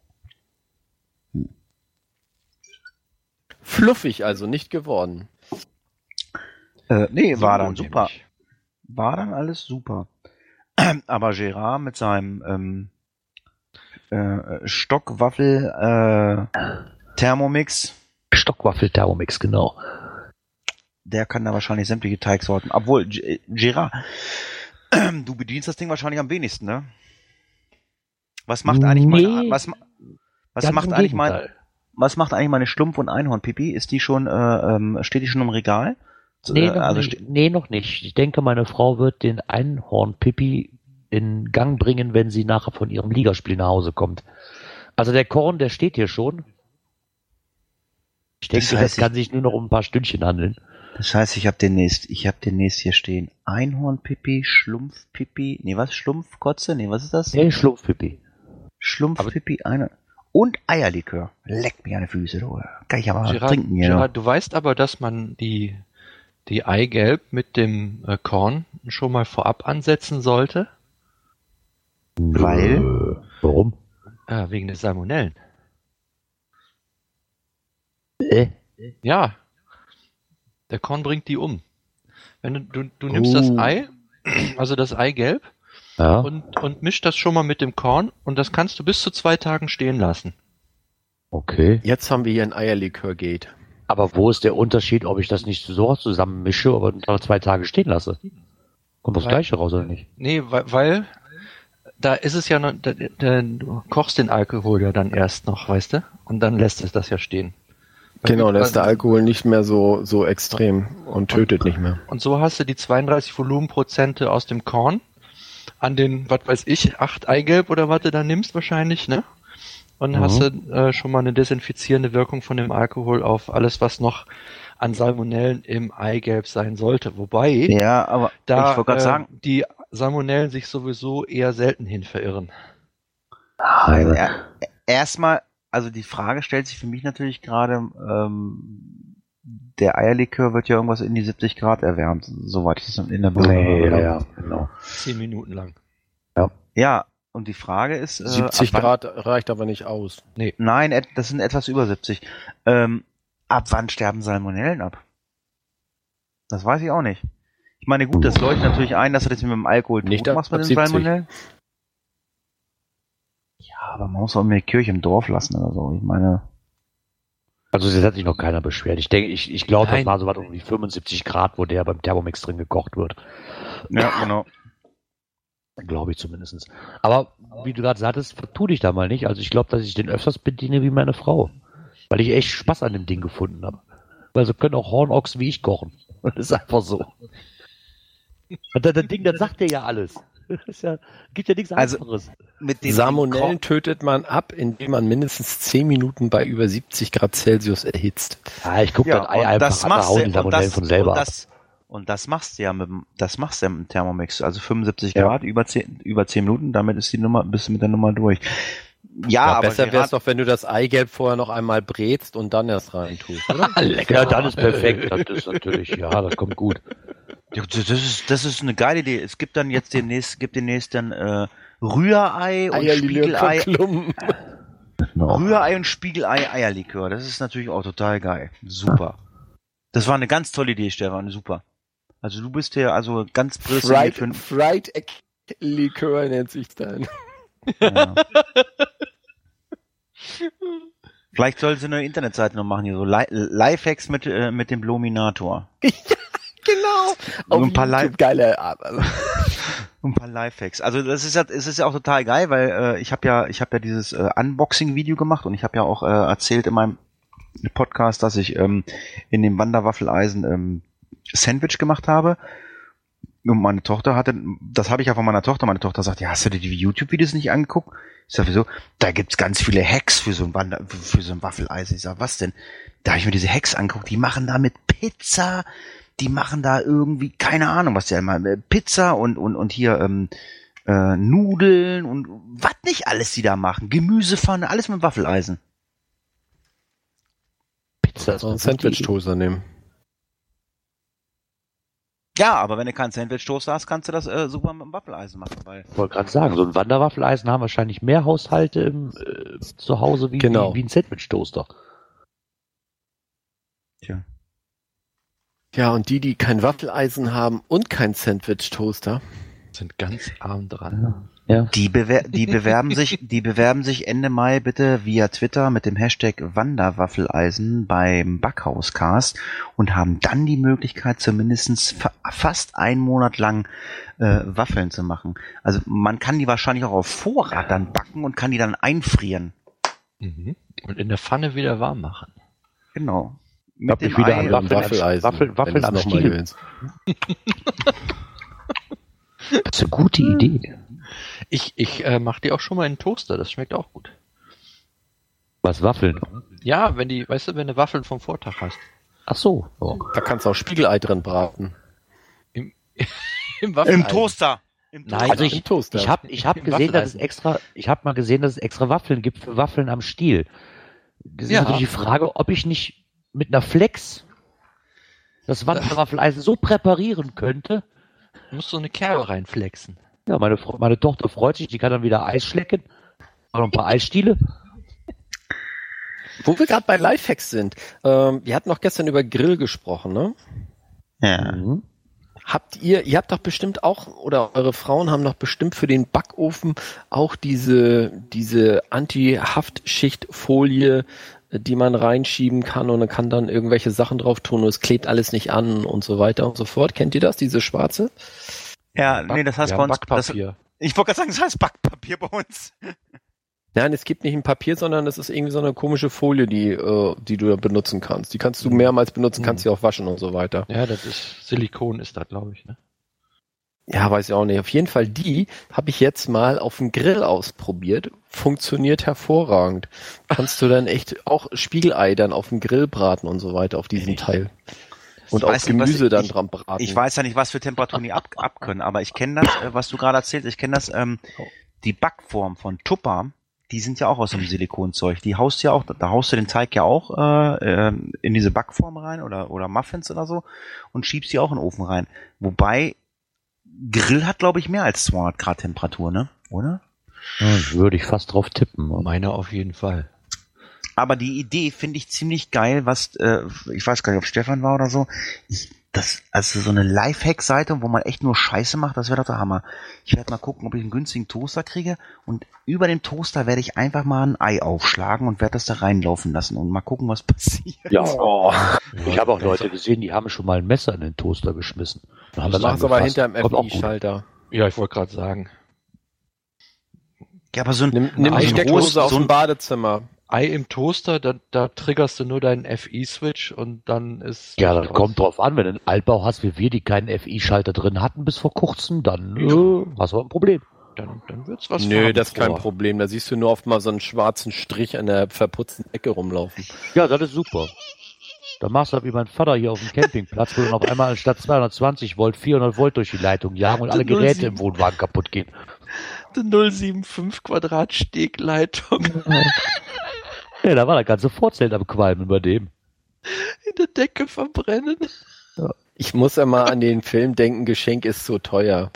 Fluffig also, nicht geworden. Äh, nee, So war dann nämlich. super. War dann alles super. Aber Gerard mit seinem ähm, äh, Stockwaffel äh, Thermomix, Stockwaffel Thermomix, genau. der kann da wahrscheinlich sämtliche Teigsorten. Obwohl, G- Gerard, du bedienst das Ding wahrscheinlich am wenigsten, ne? Was macht eigentlich Nee, meine, was, ma- was Ganz macht im eigentlich mein, Gegenteil. was macht eigentlich meine Schlumpf- und Einhornpipi? Ist die schon, äh, ähm, steht die schon im Regal? Nee, Äh, noch also nicht. ste- nee, noch nicht. Ich denke, meine Frau wird den Einhorn-Pipi in Gang bringen, wenn sie nachher von ihrem Ligaspiel nach Hause kommt. Also der Korn, der steht hier schon. Ich denke, Das das, heißt, kann sich nur noch um ein paar Stündchen handeln. Das heißt, ich habe demnächst, ich habe demnächst hier stehen Einhornpipi, Schlumpfpipi, nee, was, Schlumpfkotze, nee, was ist das? Nee, Schlumpfpipi. Schlumpfpipi, eine und Eierlikör. Leck mir an die Füße, du. Kann ich aber mal Gerard, trinken hier. Gerard, du weißt aber, dass man die, die Eigelb mit dem äh, Korn schon mal vorab ansetzen sollte? Weil? Äh, Warum? Ja, wegen der Salmonellen. Äh? Ja. Der Korn bringt die um. Wenn du, du, du nimmst das Oh. Ei, also das Eigelb, Ja. und, und misch das schon mal mit dem Korn und das kannst du bis zu zwei Tagen stehen lassen. Okay. Jetzt haben wir hier ein Eierlikör-Gate. Aber wo ist der Unterschied, ob ich das nicht so zusammen mische oder nach zwei Tage stehen lasse? Kommt das Weil- Gleiche raus oder nicht? Nee, weil, weil da ist es ja noch, da, da, du kochst den Alkohol ja dann erst noch, weißt du? Und dann lässt es das ja stehen. Weil- Genau, da ist der weil- Alkohol nicht mehr so, so extrem und tötet nicht mehr. Und so hast du die zweiunddreißig Volumenprozente aus dem Korn an den, was weiß ich, acht Eigelb oder was du da nimmst wahrscheinlich, ne? Und Mhm. hast du äh, schon mal eine desinfizierende Wirkung von dem Alkohol auf alles, was noch an Salmonellen im Eigelb sein sollte. Wobei Ja, aber da ich wollte gerade äh, sagen, die Salmonellen sich sowieso eher selten hin verirren. also, er, erstmal, also die Frage stellt sich für mich natürlich gerade, ähm, der Eierlikör wird ja irgendwas in die siebzig Grad erwärmt, soweit ich das in der Bildung Nee, habe. ja, ja, genau. Zehn Minuten lang. Ja, und die Frage ist, äh, siebzig ab wann- Grad reicht aber nicht aus. Nein, et- das sind etwas über siebzig. Ähm, ab wann sterben Salmonellen ab? Das weiß ich auch nicht. Ich meine, gut, das leuchtet natürlich ein, dass du das mit dem Alkohol Nicht tot ab- machst mit ab den siebzig. Salmonellen. Ja, aber man muss auch mehr Kirche im Dorf lassen oder so. Ich meine, Also das hat sich noch keiner beschwert. Ich denke, ich, ich glaube, das Nein. war so was um die fünfundsiebzig Grad, wo der beim Thermomix drin gekocht wird. ja, genau. Glaube ich zumindest. Aber wie du gerade sagtest, vertu dich da mal nicht. Also ich glaube, dass ich den öfters bediene wie meine Frau. Weil ich echt Spaß an dem Ding gefunden habe. Weil so können auch Hornochsen wie ich kochen. Das ist einfach so. Und das, das Ding, das sagt dir ja alles. Das ist ja, gibt ja nichts Also- anderes. Mit dem Salmonellen tötet man ab, indem man mindestens zehn Minuten bei über siebzig Grad Celsius erhitzt. Ja, ich gucke ja, das Ei und einfach das an, da machst hauen du die und Salmonellen das, von selber und ab. das, und das machst du ja mit dem, das machst du ja mit dem Thermomix, also fünfundsiebzig Ja. Grad über zehn, über zehn Minuten, damit ist die Nummer, bist du mit der Nummer durch. Ja, Ja, aber besser wäre es gerade- doch, wenn du das Eigelb vorher noch einmal brätst und dann erst rein tust, oder? Ja, dann ist perfekt. Das ist natürlich, ja, das kommt gut. Ja, das ist, das ist eine geile Idee. Es gibt dann jetzt demnächst, gibt demnächst dann äh, Rührei und Spiegelei. Klumpen. Rührei und Spiegelei Eierlikör. Das ist natürlich auch total geil. Super. Das war eine ganz tolle Idee, Stefan. Super. Also du bist hier also ganz prädestiniert für Fried, Fried Likör nennt sich dann. ja. Vielleicht soll sie eine Internetseite noch machen, hier so Li Lifehacks mit, äh, mit dem Bluminator. Genau. Auf ein paar YouTube, Li- geile Arbeit. Ein paar Lifehacks. Also das ist ja, es ist ja auch total geil, weil äh, ich habe ja, ich habe ja dieses äh, Unboxing-Video gemacht und ich habe ja auch äh, erzählt in meinem Podcast, dass ich ähm, in dem Wanderwaffeleisen ähm, Sandwich gemacht habe. Und meine Tochter hatte, das habe ich ja von meiner Tochter. Meine Tochter sagt, ja, hast du dir die YouTube-Videos nicht angeguckt? Ich sag, wieso? Da gibt's ganz viele Hacks für so ein Wander, für so ein Waffeleisen. Ich sag, was denn? Da habe ich mir diese Hacks angeguckt. Die machen da mit Pizza. Die machen da irgendwie, keine Ahnung, was die einmal, Pizza und, und, und hier, ähm, äh, Nudeln und was nicht alles die da machen. Gemüsepfanne, alles mit Waffeleisen. Pizza ist So einen eine gute Idee. Sandwich-Toaster nehmen. Ja, aber wenn du keinen Sandwich-Toaster hast, kannst du das äh, super mit dem Waffeleisen machen, weil. Ich wollte gerade sagen, so ein Wanderwaffeleisen haben wahrscheinlich mehr Haushalte im, äh, zu Hause wie, Genau. wie, wie ein Sandwich-Toaster. Tja. Ja, und die, die kein Waffeleisen haben und kein Sandwich-Toaster. Sind ganz arm dran. Ja. Die, bewer die bewerben sich, die bewerben sich Ende Mai bitte via Twitter mit dem Hashtag Wanderwaffeleisen beim Backhauscast und haben dann die Möglichkeit, zumindest fa fast einen Monat lang äh, Waffeln zu machen. Also man kann die wahrscheinlich auch auf Vorrat dann backen und kann die dann einfrieren. Mhm. Und in der Pfanne wieder warm machen. Genau. Ich hab Mit mich dem wieder Ei. an Waffeln, Waffeleisen, Waffeln, wenn Waffeln du's am noch mal Stiel. willst. Das ist eine gute Idee. Ich, ich äh, mache die auch schon mal in den Toaster, das schmeckt auch gut. Was, Waffeln? Ja, wenn die, weißt du, wenn du Waffeln vom Vortag hast. Ach so. Ja. Da kannst du auch Spiegelei drin braten. Im Im Waffeleisen. Toaster. Im Nein, also Im ich, Toaster. ich habe ich hab Im gesehen, dass es Waffeleisen. extra, ich habe mal gesehen, dass es extra Waffeln gibt für Waffeln am Stiel. Das ist Ja. natürlich die Frage, ob ich nicht mit einer Flex das Wanderwaffeleisen so präparieren könnte. Du musst so eine Kerbe reinflexen. Ja, meine, Fre- meine Tochter freut sich, die kann dann wieder Eis schlecken. Auch noch ein paar Eisstiele. Wo wir gerade bei Lifehacks sind. Ähm, wir hatten noch gestern über Grill gesprochen, ne? Ja. Mhm. Habt ihr, ihr habt doch bestimmt auch, oder eure Frauen haben doch bestimmt für den Backofen auch diese, diese Anti-Haftschichtfolie, die man reinschieben kann und man kann dann irgendwelche Sachen drauf tun und es klebt alles nicht an und so weiter und so fort. Kennt ihr das, diese schwarze? Ja, Back, nee, das heißt ja, bei uns, Backpapier. Das, ich wollte gerade sagen, das heißt Backpapier bei uns. Nein, es gibt nicht ein Papier, sondern es ist irgendwie so eine komische Folie, die, äh, die du da benutzen kannst. Die kannst du mehrmals benutzen, kannst sie auch waschen und so weiter. Ja, das ist Silikon ist das, glaube ich, ne? Ja, weiß ich auch nicht. Auf jeden Fall die habe ich jetzt mal auf dem Grill ausprobiert. Funktioniert hervorragend. Kannst du dann echt auch Spiegelei dann auf dem Grill braten und so weiter auf diesem Teil. Und auch Gemüse nicht, dann ich, dran braten. Ich weiß ja nicht, was für Temperaturen die ab, ab können, aber ich kenne das, äh, was du gerade erzählst, ich kenne das, ähm, die Backform von Tupper, die sind ja auch aus dem Silikonzeug. Die haust ja auch, da haust du den Teig ja auch äh, in diese Backform rein oder oder Muffins oder so und schiebst die auch in den Ofen rein. Wobei Grill hat, glaube ich, mehr als zweihundert Grad Temperatur, ne? Oder? Ja, würde ich fast drauf tippen. Meine auf jeden Fall. Aber die Idee finde ich ziemlich geil, was, äh, ich weiß gar nicht, ob Stefan war oder so. Ich, das, also so eine Lifehack-Seite, wo man echt nur Scheiße macht, das wäre doch der Hammer. Ich werde mal gucken, ob ich einen günstigen Toaster kriege und über dem Toaster werde ich einfach mal ein Ei aufschlagen und werde das da reinlaufen lassen und mal gucken, was passiert. Ja, oh. Ich habe auch Leute gesehen, die haben schon mal ein Messer in den Toaster geschmissen. Haben das machst du aber hinter dem F I-Schalter. Ja, ich wollte gerade sagen. Ja, aber so ein, Nimm, nimm die Steckdose aus dem Badezimmer. Ei im Toaster, da, da triggerst du nur deinen F I-Switch und dann ist... Ja, das kommt drauf an, wenn du einen Altbau hast, wie wir, die keinen F I-Schalter drin hatten bis vor kurzem, dann äh, hast du ein Problem. Dann, dann wird's was. Nö, das ist kein vor. Problem. Da siehst du nur oft mal so einen schwarzen Strich an der verputzten Ecke rumlaufen. Ja, das ist super. Da machst du halt wie mein Vater hier auf dem Campingplatz, wo dann auf einmal anstatt zweihundertzwanzig Volt vierhundert Volt durch die Leitung jagen und alle Geräte im Wohnwagen kaputt gehen. Die null sieben fünf Quadrat Stegleitung. Ja, da war der ganze Vorzelt am Qualmen bei dem. In der Decke verbrennen. Ja. Ich muss ja mal an den Film denken, Geschenk ist so teuer.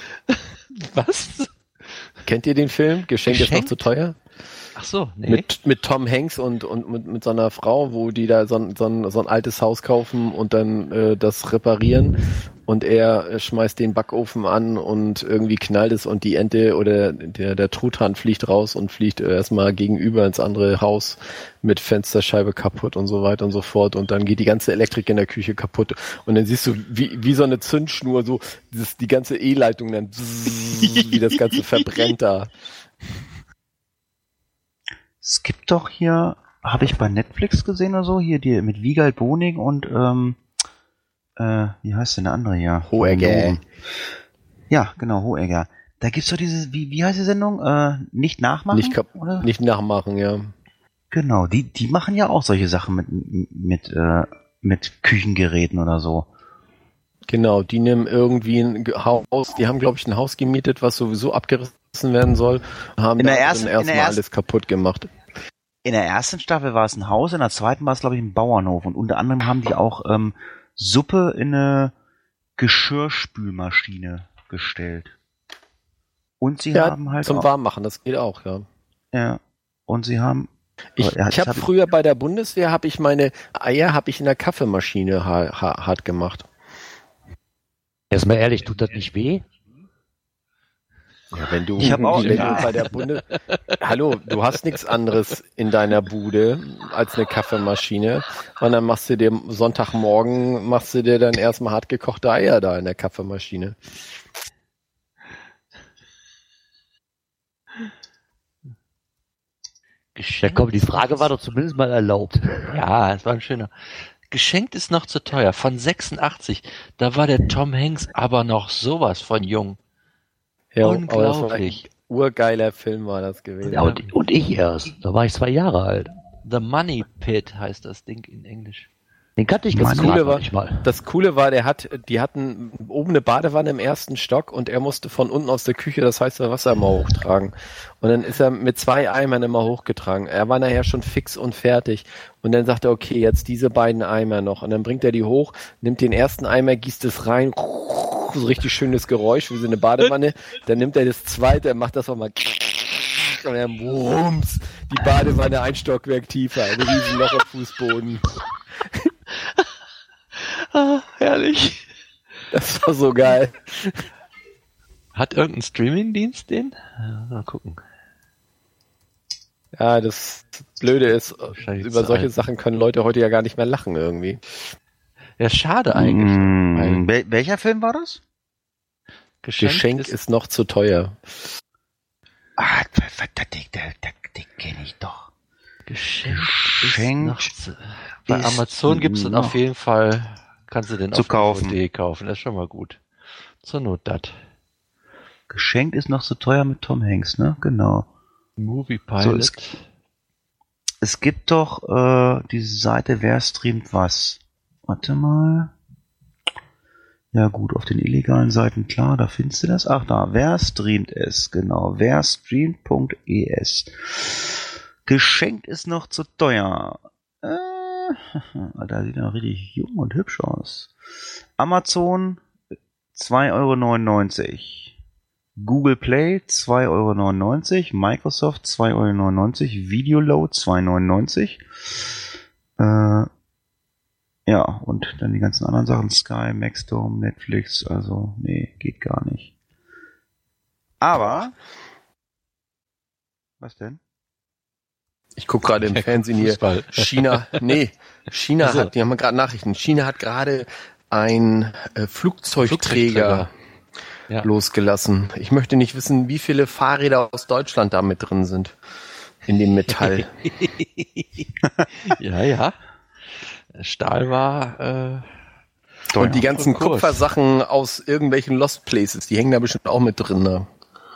Was? Kennt ihr den Film? Geschenk, Geschenk? ist noch zu teuer? Ach so, nee. Mit, mit Tom Hanks und, und mit, mit so einer Frau, wo die da so ein, so ein, so ein altes Haus kaufen und dann äh, das reparieren und er äh, schmeißt den Backofen an und irgendwie knallt es und die Ente oder der, der Truthahn fliegt raus und fliegt äh, erstmal gegenüber ins andere Haus mit Fensterscheibe kaputt und so weiter und so fort und dann geht die ganze Elektrik in der Küche kaputt und dann siehst du wie, wie so eine Zündschnur so dieses, die ganze E-Leitung dann wie das Ganze verbrennt da. Es gibt doch hier, habe ich bei Netflix gesehen oder so, hier die mit Wiegald Boning und ähm, äh, wie heißt denn der andere hier? Hoegger. Ja, genau, Hoegger. Da gibt's doch diese, wie, wie heißt die Sendung? Äh, nicht nachmachen? Nicht, kap- oder? nicht nachmachen, ja. Genau, die, die machen ja auch solche Sachen mit, mit, äh, mit Küchengeräten oder so. Genau, die nehmen irgendwie ein Haus, die haben, glaube ich, ein Haus gemietet, was sowieso abgerissen werden soll, und haben In der dann ersten- in erstmal der ersten- alles kaputt gemacht. In der ersten Staffel war es ein Haus, in der zweiten war es, glaube ich, ein Bauernhof. Und unter anderem haben die auch ähm, Suppe in eine Geschirrspülmaschine gestellt. Und sie Ja, haben halt zum auch, Warmmachen, das geht auch, ja. ja, und sie haben Ich, Ja, ich habe hab- früher bei der Bundeswehr, habe ich meine Eier habe ich in der Kaffeemaschine ha- ha- hart gemacht. Erstmal ehrlich, tut das nicht weh? Ja, wenn du, Ich hab auch- wenn ja. du bei der Bundes Hallo, du hast nichts anderes in deiner Bude als eine Kaffeemaschine und dann machst du dir Sonntagmorgen machst du dir dann erstmal hart gekochte Eier da in der Kaffeemaschine. Ja, komm, die Frage war doch zumindest mal erlaubt. Ja, es war ein schöner. Geschenkt ist noch zu teuer. Von sechsundachtzig. Da war der Tom Hanks aber noch sowas von jung. Ja, Unglaublich. Aber das war ein urgeiler Film war das gewesen. Ja, und, und ich erst. Da war ich zwei Jahre alt. The Money Pit heißt das Ding in Englisch. Den kannte ich ganz Das gut Coole war, nicht mal. das Coole war, der hat, die hatten oben eine Badewanne im ersten Stock und er musste von unten aus der Küche das heiße Wasser immer hochtragen. Und dann ist er mit zwei Eimern immer hochgetragen. Er war nachher schon fix und fertig. Und dann sagt er, okay, jetzt diese beiden Eimer noch. Und dann bringt er die hoch, nimmt den ersten Eimer, gießt es rein, so richtig schönes Geräusch, wie so eine Badewanne. Dann nimmt er das zweite, macht das nochmal und dann wumms, die Badewanne ein Stockwerk tiefer, ein riesen Loch im Fußboden. Ah, herrlich. Das war so geil. Hat irgendein Streaming-Dienst den? Ja, mal gucken. Ja, das Blöde ist, über solche Zeit. Sachen können Leute heute ja gar nicht mehr lachen irgendwie. Ja, schade eigentlich. Mm, Weil wel- welcher Film war das? Geschenk, Geschenk ist, ist noch zu teuer. Ah, das, das, das, das, das kenne ich doch. Geschenk, Geschenk ist noch zu, bei ist Amazon gibt's den noch auf jeden Fall, kannst du den zu auf kaufen. D V D kaufen. Das ist schon mal gut. Zur Not dat. Geschenkt ist noch so teuer mit Tom Hanks, ne? Genau. Movie So, Pilot. es, es gibt doch äh, diese Seite, wer streamt was. Warte mal. Ja gut, auf den illegalen Seiten, klar, da findest du das. Ach da, wer streamt es? Genau, wer streamt.es. Geschenkt ist noch zu teuer. Äh, da sieht er noch richtig jung und hübsch aus. Amazon zwei Euro neunundneunzig. Google Play zwei Euro neunundneunzig, Microsoft zwei Euro neunundneunzig, Videoload zwei Euro neunundneunzig. Äh, ja, und dann die ganzen anderen Sachen, Sky, Maxdome, Netflix, also nee, geht gar nicht. Aber, was denn? Ich gucke gerade im Fernsehen hier. Fußball. China, nee, China Also. hat, die haben gerade Nachrichten. China hat gerade ein äh, Flugzeugträger Flugzeugträger. Ja. losgelassen. Ich möchte nicht wissen, wie viele Fahrräder aus Deutschland da mit drin sind. In dem Metall. Ja, ja. Stahl war, äh, Und die ganzen Kurs. Kupfersachen aus irgendwelchen Lost Places, die hängen da bestimmt auch mit drin. Ne?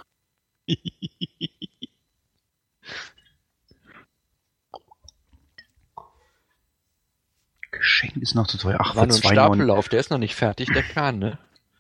Geschenk ist noch zu teuer. Ach, war für nur ein zwei Euro neunundneunzig. Stapellauf, der ist noch nicht fertig, der Kahn, ne?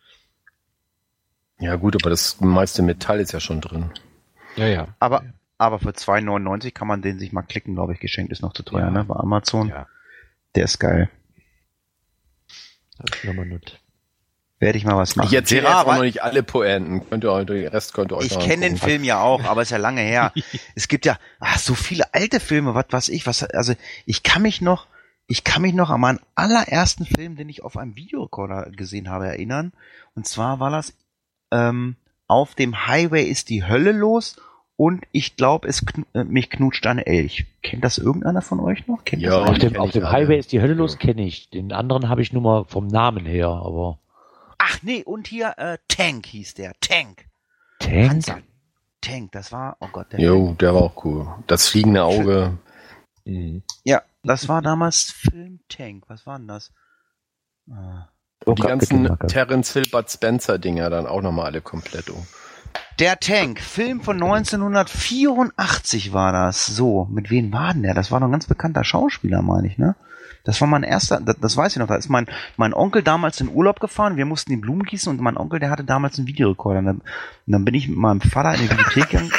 Ja gut, aber das meiste Metall ist ja schon drin. Ja, ja. Aber, aber für zwei Euro neunundneunzig kann man den sich mal klicken, glaube ich. Geschenkt ist noch zu teuer, Ja. ne? Bei Amazon. Ja, Der ist geil. das ist nochmal nett. Werde ich mal was machen. Ich erzähle jetzt Gerard, auch noch nicht alle Pointen. Könnt ihr euch, den Rest könnt ihr euch Ich noch kenne den angucken. Film ja auch, aber ist ja lange her. Es gibt ja ach, so viele alte Filme, was weiß ich, was also ich kann mich noch, ich kann mich noch an meinen allerersten Film, den ich auf einem Videorekorder gesehen habe, erinnern. Und zwar war das ähm, Auf dem Highway ist die Hölle los und ich glaube, es kn äh, mich knutscht ein Elch. Kennt das irgendeiner von euch noch? Kennt Ja, das Auf einer? dem, kenn auf ich dem alle. Highway ist die Hölle los, kenne ich. Den anderen habe ich nur mal vom Namen her, aber Ach nee, und hier äh, Tank hieß der. Tank. Tank? Panzer. Tank, das war, oh Gott, der Jo, der war auch cool. Das fliegende Auge. Mhm. Ja, das war damals Film Tank. Was war denn das? Ah. Und die Oh, ganzen Kapitelmarke. Terence Hill, Bud Spencer Dinger dann auch nochmal alle komplett. Oh. Der Tank, Film von neunzehnhundertvierundachtzig war das. So, mit wem war denn der? Das war doch ein ganz bekannter Schauspieler, meine ich, ne? Das war mein erster, das, das weiß ich noch, da ist mein, mein Onkel damals in Urlaub gefahren, wir mussten die Blumen gießen und mein Onkel, der hatte damals einen Videorekorder. Und dann, und dann bin ich mit meinem Vater in die Videothek gegangen.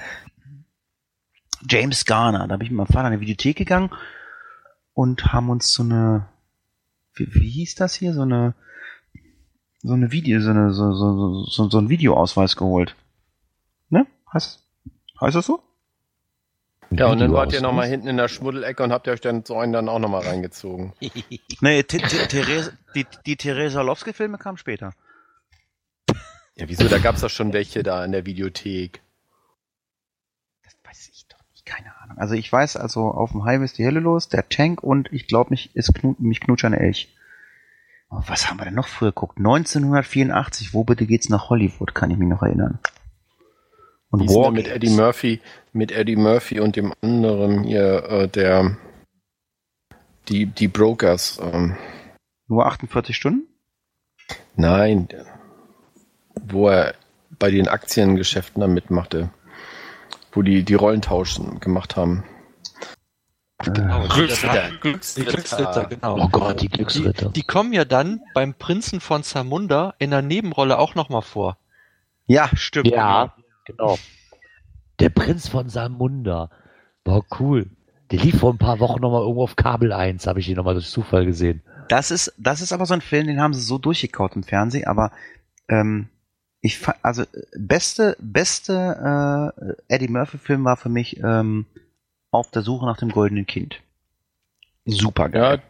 James Garner, da bin ich mit meinem Vater in die Videothek gegangen und haben uns so eine, wie, wie hieß das hier? So eine, so eine Video, so eine, so, so, so, so ein Videoausweis geholt. Ne? Heißt, heißt das so? Ja, und dann wart ihr Videoausweis. nochmal hinten in der Schmuddelecke und habt ihr euch dann so einen dann auch nochmal reingezogen. Nee, T- T- Therese, die, die Theresa Lowski-Filme kamen später. Ja, wieso? Da gab's doch schon welche da in der Videothek. Das weiß ich doch nicht, keine Ahnung. Also ich weiß, also auf dem Highway ist die Hölle los, der Tank und ich glaube mich ist Knu mich knutscht ein Elch. Oh, was haben wir denn noch früher geguckt? neunzehnhundertvierundachtzig, wo bitte geht's nach Hollywood, kann ich mich noch erinnern. Und Wie ist denn der War mit Games. Eddie Murphy, mit Eddie Murphy und dem anderen hier, äh, der, die, die Brokers, ähm, Nur achtundvierzig Stunden? nein, wo er bei den Aktiengeschäften da mitmachte, wo die, die Rollentauschen gemacht haben. Genau, Glücksritter. Die Glücksritter, genau. Oh Gott, die Glücksritter. Die, die kommen ja dann beim Prinzen von Zamunda in der Nebenrolle auch nochmal vor. Ja, stimmt. Ja, genau. Der Prinz von Samunda. War cool. Der lief vor ein paar Wochen nochmal irgendwo auf Kabel eins, habe ich ihn nochmal durch Zufall gesehen. Das ist, das ist aber so ein Film, den haben sie so durchgekaut im Fernsehen, aber ähm, ich fand, also beste, beste äh, Eddie Murphy-Film war für mich ähm, Auf der Suche nach dem goldenen Kind. Super geil. Ja,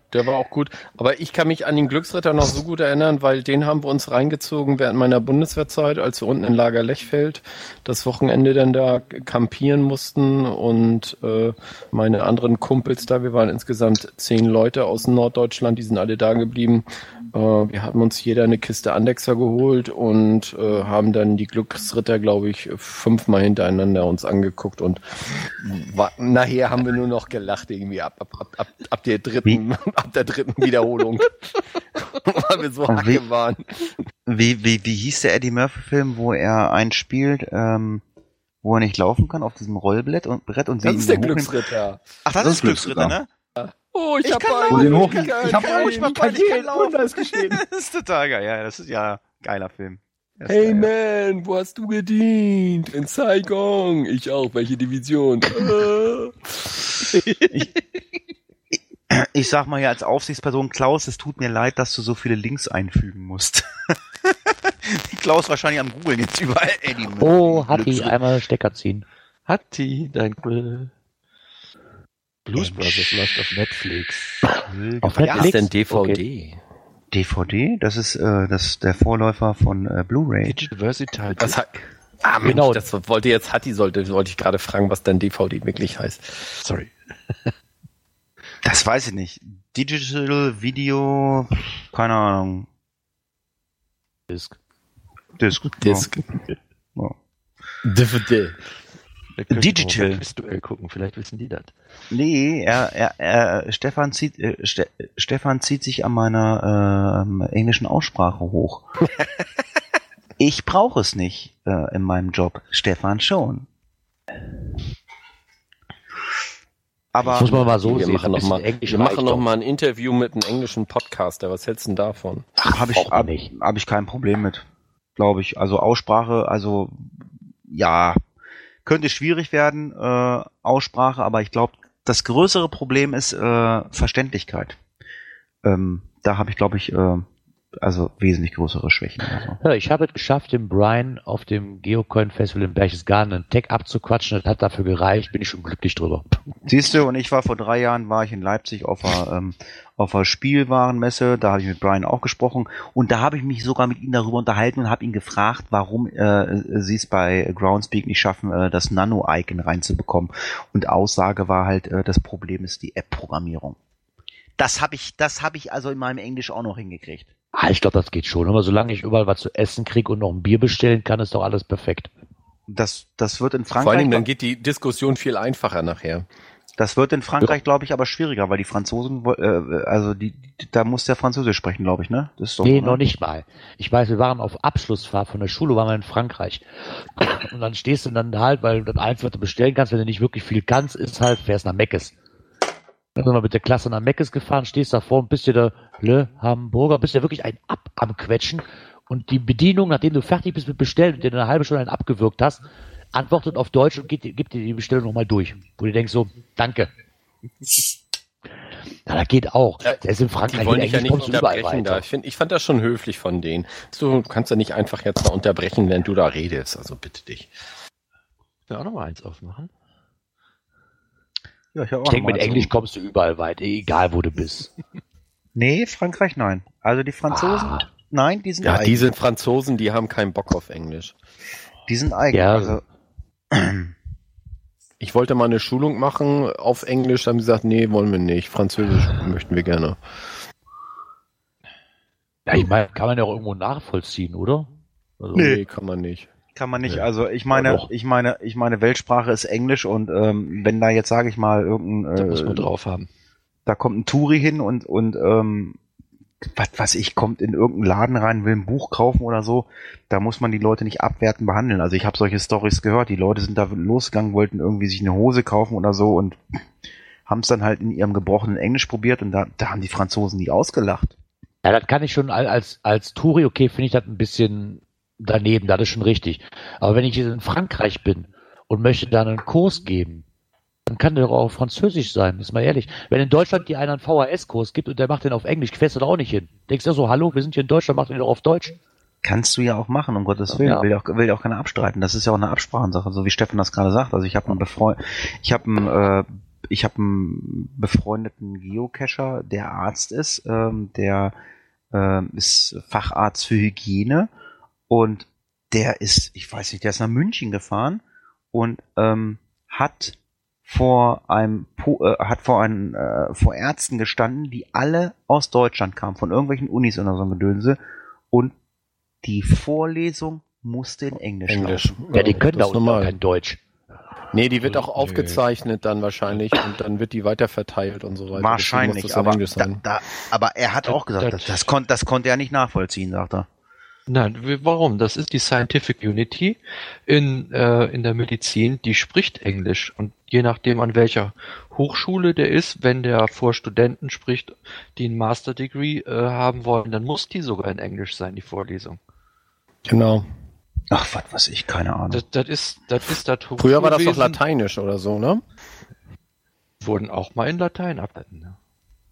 der war auch gut. Aber ich kann mich an den Glücksritter noch so gut erinnern, weil den haben wir uns reingezogen während meiner Bundeswehrzeit, als wir unten in Lager Lechfeld das Wochenende dann da kampieren mussten und äh, meine anderen Kumpels da, wir waren insgesamt zehn Leute aus Norddeutschland, die sind alle da geblieben. Äh, wir haben uns jeder eine Kiste Andexer geholt und äh, haben dann die Glücksritter, glaube ich, fünfmal hintereinander uns angeguckt und war, nachher haben wir nur noch gelacht irgendwie ab, ab, ab, ab, ab der dritten, ab der dritten Wiederholung, weil wir so hacke waren. Wie, wie, wie hieß der Eddie Murphy-Film, wo er einspielt, ähm, wo er nicht laufen kann auf diesem Rollbrett und Brett und das sie ist der Glücksritter. Ach, das, das ist Glücksritter, ne? Oh, ich, ich hab kann einen, den hoch, ich, ich hab kann, ich mach kann ich kann laufen. Wunder ist geschehen. Das ist total geil, ja, das ist ja ein geiler Film. Das Hey geil. man, wo hast du gedient? In Saigon. Ich auch, welche Division? ich, ich sag mal ja als Aufsichtsperson, Klaus, es tut mir leid, dass du so viele Links einfügen musst. Klaus wahrscheinlich am Googlen jetzt überall. Eddie Oh, Hatti, einmal Stecker ziehen. Hatti, dein Quill. Blues Brothers läuft auf Netflix. Auf Ja, Netflix? Was ist denn D V D? Okay. D V D, das ist äh, das der Vorläufer von äh, Blu-ray. Digital Versatile. Was hat, ah, Mensch, Genau. das wollte jetzt Hatti, sollte, wollte ich gerade fragen, was denn D V D wirklich heißt. Sorry. Das weiß ich nicht. Digital Video, keine Ahnung. Disc. Disc. Disc. Ja. D V D. Wir können Digital. mal Duell gucken, vielleicht wissen die das. Nee, er, er, er Stefan zieht äh, Ste Stefan zieht sich an meiner äh, englischen Aussprache hoch. Ich brauche es nicht äh, in meinem Job. Stefan schon. Aber Das muss man mal so wir sehen. machen ein noch bisschen mal, Englisch wir machen reicht noch doch. mal ein Interview mit einem englischen Podcaster. Was hältst du denn davon? habe ich, braucht man hab, nicht. hab ich kein Problem mit, glaube ich. Also Aussprache, also ja, könnte schwierig werden, äh, Aussprache, aber ich glaube, das größere Problem ist äh, Verständlichkeit. Ähm, da habe ich, glaube ich, äh, also wesentlich größere Schwächen. Also. Ja, ich habe es geschafft, dem Brian auf dem Geocoin Festival in Berchtesgaden einen Tag abzuquatschen. Das hat dafür gereicht. Bin ich schon glücklich drüber. Siehst du, und ich war vor drei Jahren, war ich in Leipzig auf einer, ähm, auf einer Spielwarenmesse, da habe ich mit Brian auch gesprochen und da habe ich mich sogar mit ihm darüber unterhalten und habe ihn gefragt, warum äh, sie es bei Groundspeak nicht schaffen, äh, das Nano-Icon reinzubekommen. Und Aussage war halt, äh, das Problem ist die App-Programmierung. Das habe ich, das habe ich also in meinem Englisch auch noch hingekriegt. Ah, ich glaube, das geht schon. Aber solange ich überall was zu essen kriege und noch ein Bier bestellen kann, ist doch alles perfekt. Das, das wird in Vor allen Frankreich, Dingen, dann geht die Diskussion viel einfacher nachher. das wird in Frankreich, glaube ich, aber schwieriger, weil die Franzosen, äh, also die, die, da muss der Französisch sprechen, glaube ich, ne? Das ist doch Nee, so, noch ne? nicht mal. Ich weiß, wir waren auf Abschlussfahrt von der Schule, waren wir in Frankreich. Und dann stehst du dann halt, weil du dann eins, was du bestellen kannst, wenn du nicht wirklich viel kannst, ist halt, fährst nach Meckes. Dann sind wir mit der Klasse nach Meckes gefahren, stehst davor und bist dir der Le Hamburger, bist ja wirklich ein Ab am Quetschen. Und die Bedienung, nachdem du fertig bist mit Bestellen und dir eine halbe Stunde einen abgewürgt hast, antwortet auf Deutsch und gibt, gibt dir die Bestellung nochmal durch. Wo du denkst so, danke. Ja, das geht auch. Ja, Der ist in Die Frankreich, wollen in dich ja Englisch nicht kommst du überall unterbrechen da. weiter. Ich, find, ich fand das schon höflich von denen. Du kannst ja nicht einfach jetzt mal unterbrechen, wenn du da redest. Also bitte dich. Ich will auch noch mal eins aufmachen. Ja, ich hab auch Ich denke, noch mit mal Englisch so. kommst du überall weit, egal wo du bist. Nee, Frankreich nein. Also die Franzosen, Ah. nein, die sind Ja, eigen. die sind Franzosen, die haben keinen Bock auf Englisch. Die sind eigen. Ja. Also, Ich wollte mal eine Schulung machen auf Englisch, da haben sie gesagt, nee, wollen wir nicht. Französisch möchten wir gerne. Ja, ich meine, kann man ja auch irgendwo nachvollziehen, oder? Also, Nee. Nee, kann man nicht. kann man nicht. Ja. Also ich Ja, meine, doch. ich meine, ich meine Weltsprache ist Englisch und ähm, wenn da jetzt sage ich mal irgendein, Da äh, muss man drauf haben. da kommt ein Touri hin und und ähm, was weiß ich, kommt in irgendeinen Laden rein, will ein Buch kaufen oder so, da muss man die Leute nicht abwertend behandeln. Also ich habe solche Storys gehört, die Leute sind da losgegangen, wollten irgendwie sich eine Hose kaufen oder so und haben es dann halt in ihrem gebrochenen Englisch probiert und da, da haben die Franzosen die ausgelacht. Ja, das kann ich schon al- als, als Touri, okay, finde ich das ein bisschen daneben, das ist schon richtig. Aber wenn ich jetzt in Frankreich bin und möchte da einen Kurs geben, dann kann der doch auch auf Französisch sein, ist mal ehrlich. Wenn in Deutschland die einer einen V H S-Kurs gibt und der macht den auf Englisch, fährst du da auch nicht hin. Denkst du so, hallo, wir sind hier in Deutschland, mach den doch auf Deutsch. Kannst du ja auch machen, um Gottes Willen. Ja. Will auch, will auch keiner abstreiten. Das ist ja auch eine Absprachensache, so wie Steffen das gerade sagt. Also ich habe einen Befreund, ich habe einen, äh, ich habe einen befreundeten Geocacher, der Arzt ist, ähm, der ähm, ist Facharzt für Hygiene und der ist, ich weiß nicht, der ist nach München gefahren und ähm, hat vor einem po, äh, hat vor einem äh, vor Ärzten gestanden, die alle aus Deutschland kamen, von irgendwelchen Unis oder so ein Gedönse, und die Vorlesung musste in Englisch, Englisch. laufen. Ja, die können da das ist unten normal. auch kein Deutsch. Nee, die wird auch Nö. aufgezeichnet dann wahrscheinlich und dann wird die weiterverteilt und so weiter. Deswegen Wahrscheinlich, muss das in aber, Englisch da, sein. da, aber er hat Das- auch gesagt, das, das- das, kon, das konnte er nicht nachvollziehen, sagt er. Nein, w- warum? Das ist die Scientific Unity in, äh, in der Medizin, die spricht Englisch. Und je nachdem, an welcher Hochschule der ist, wenn der vor Studenten spricht, die ein Master Degree äh, haben wollen, dann muss die sogar in Englisch sein, die Vorlesung. Genau. Ach, was weiß ich, keine Ahnung. Das, das ist, das ist das Früher war das doch Hochschulwesen. Lateinisch oder so, ne? Wurden auch mal in Latein abhalten. Ne?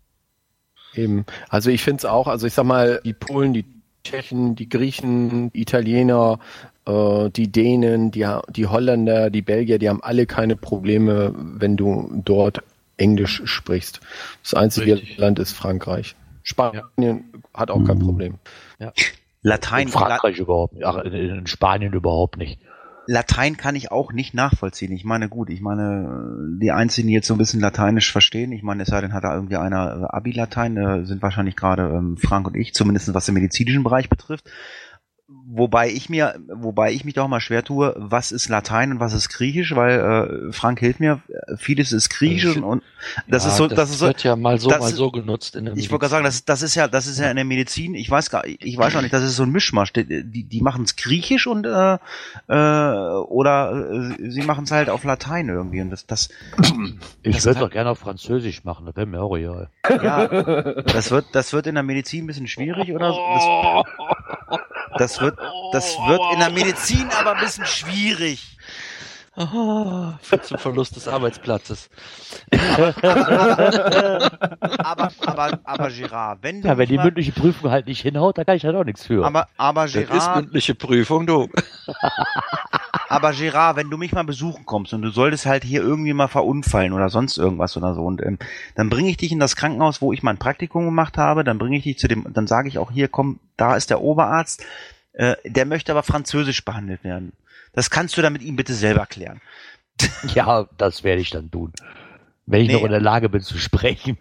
Eben. Also ich finde es auch, also ich sag mal, die Polen, die Tschechen, die Griechen, die Italiener, äh, die Dänen, die, die Holländer, die Belgier, die haben alle keine Probleme, wenn du dort Englisch sprichst. Das einzige Richtig. Land ist Frankreich. Spanien hat auch kein Problem. Latein, In Frankreich überhaupt nicht. Ach, in, in Spanien überhaupt nicht. Latein kann ich auch nicht nachvollziehen. Ich meine, gut, ich meine, die Einzigen, die jetzt so ein bisschen Lateinisch verstehen, ich meine, es sei denn, hat da irgendwie einer äh, Abi-Latein, äh, sind wahrscheinlich gerade ähm, Frank und ich, zumindest was den medizinischen Bereich betrifft. Wobei ich mir, wobei ich mich doch mal schwer tue, was ist Latein und was ist Griechisch, weil äh, Frank hilft mir, vieles ist Griechisch Das- und das Ja, ist so, das, ist so, wird ja mal so, das mal ist- so genutzt in der ich wollte gerade sagen, das, das ist ja, das ist ja in der Medizin, ich weiß gar, ich weiß auch nicht, das ist so ein Mischmasch. Die, die, die machen es griechisch und äh, äh, oder äh, sie machen es halt auf Latein irgendwie und das, das, Ich Das würde hat- doch gerne auf Französisch machen, das wäre mir auch real. ja, das wird, das wird in der Medizin ein bisschen schwierig oder so. Das, das wird, das wird in der Medizin aber ein bisschen schwierig. Ah, führt zum Verlust des Arbeitsplatzes. Aber, aber, aber Gerard, wenn du Ja, wenn mich die mal, mündliche Prüfung halt nicht hinhaut, da kann ich halt auch nichts für. aber, aber Das ist Gerard, mündliche Prüfung, du. Aber Gerard, wenn du mich mal besuchen kommst und du solltest halt hier irgendwie mal verunfallen oder sonst irgendwas oder so, und ähm, dann bringe ich dich in das Krankenhaus, wo ich mein Praktikum gemacht habe, dann bringe ich dich zu dem, dann sage ich auch hier, komm, da ist der Oberarzt, äh, der möchte aber französisch behandelt werden. Das kannst du dann mit ihm bitte selber klären. Ja, das werde ich dann tun. Wenn ich Nee. noch in der Lage bin zu sprechen.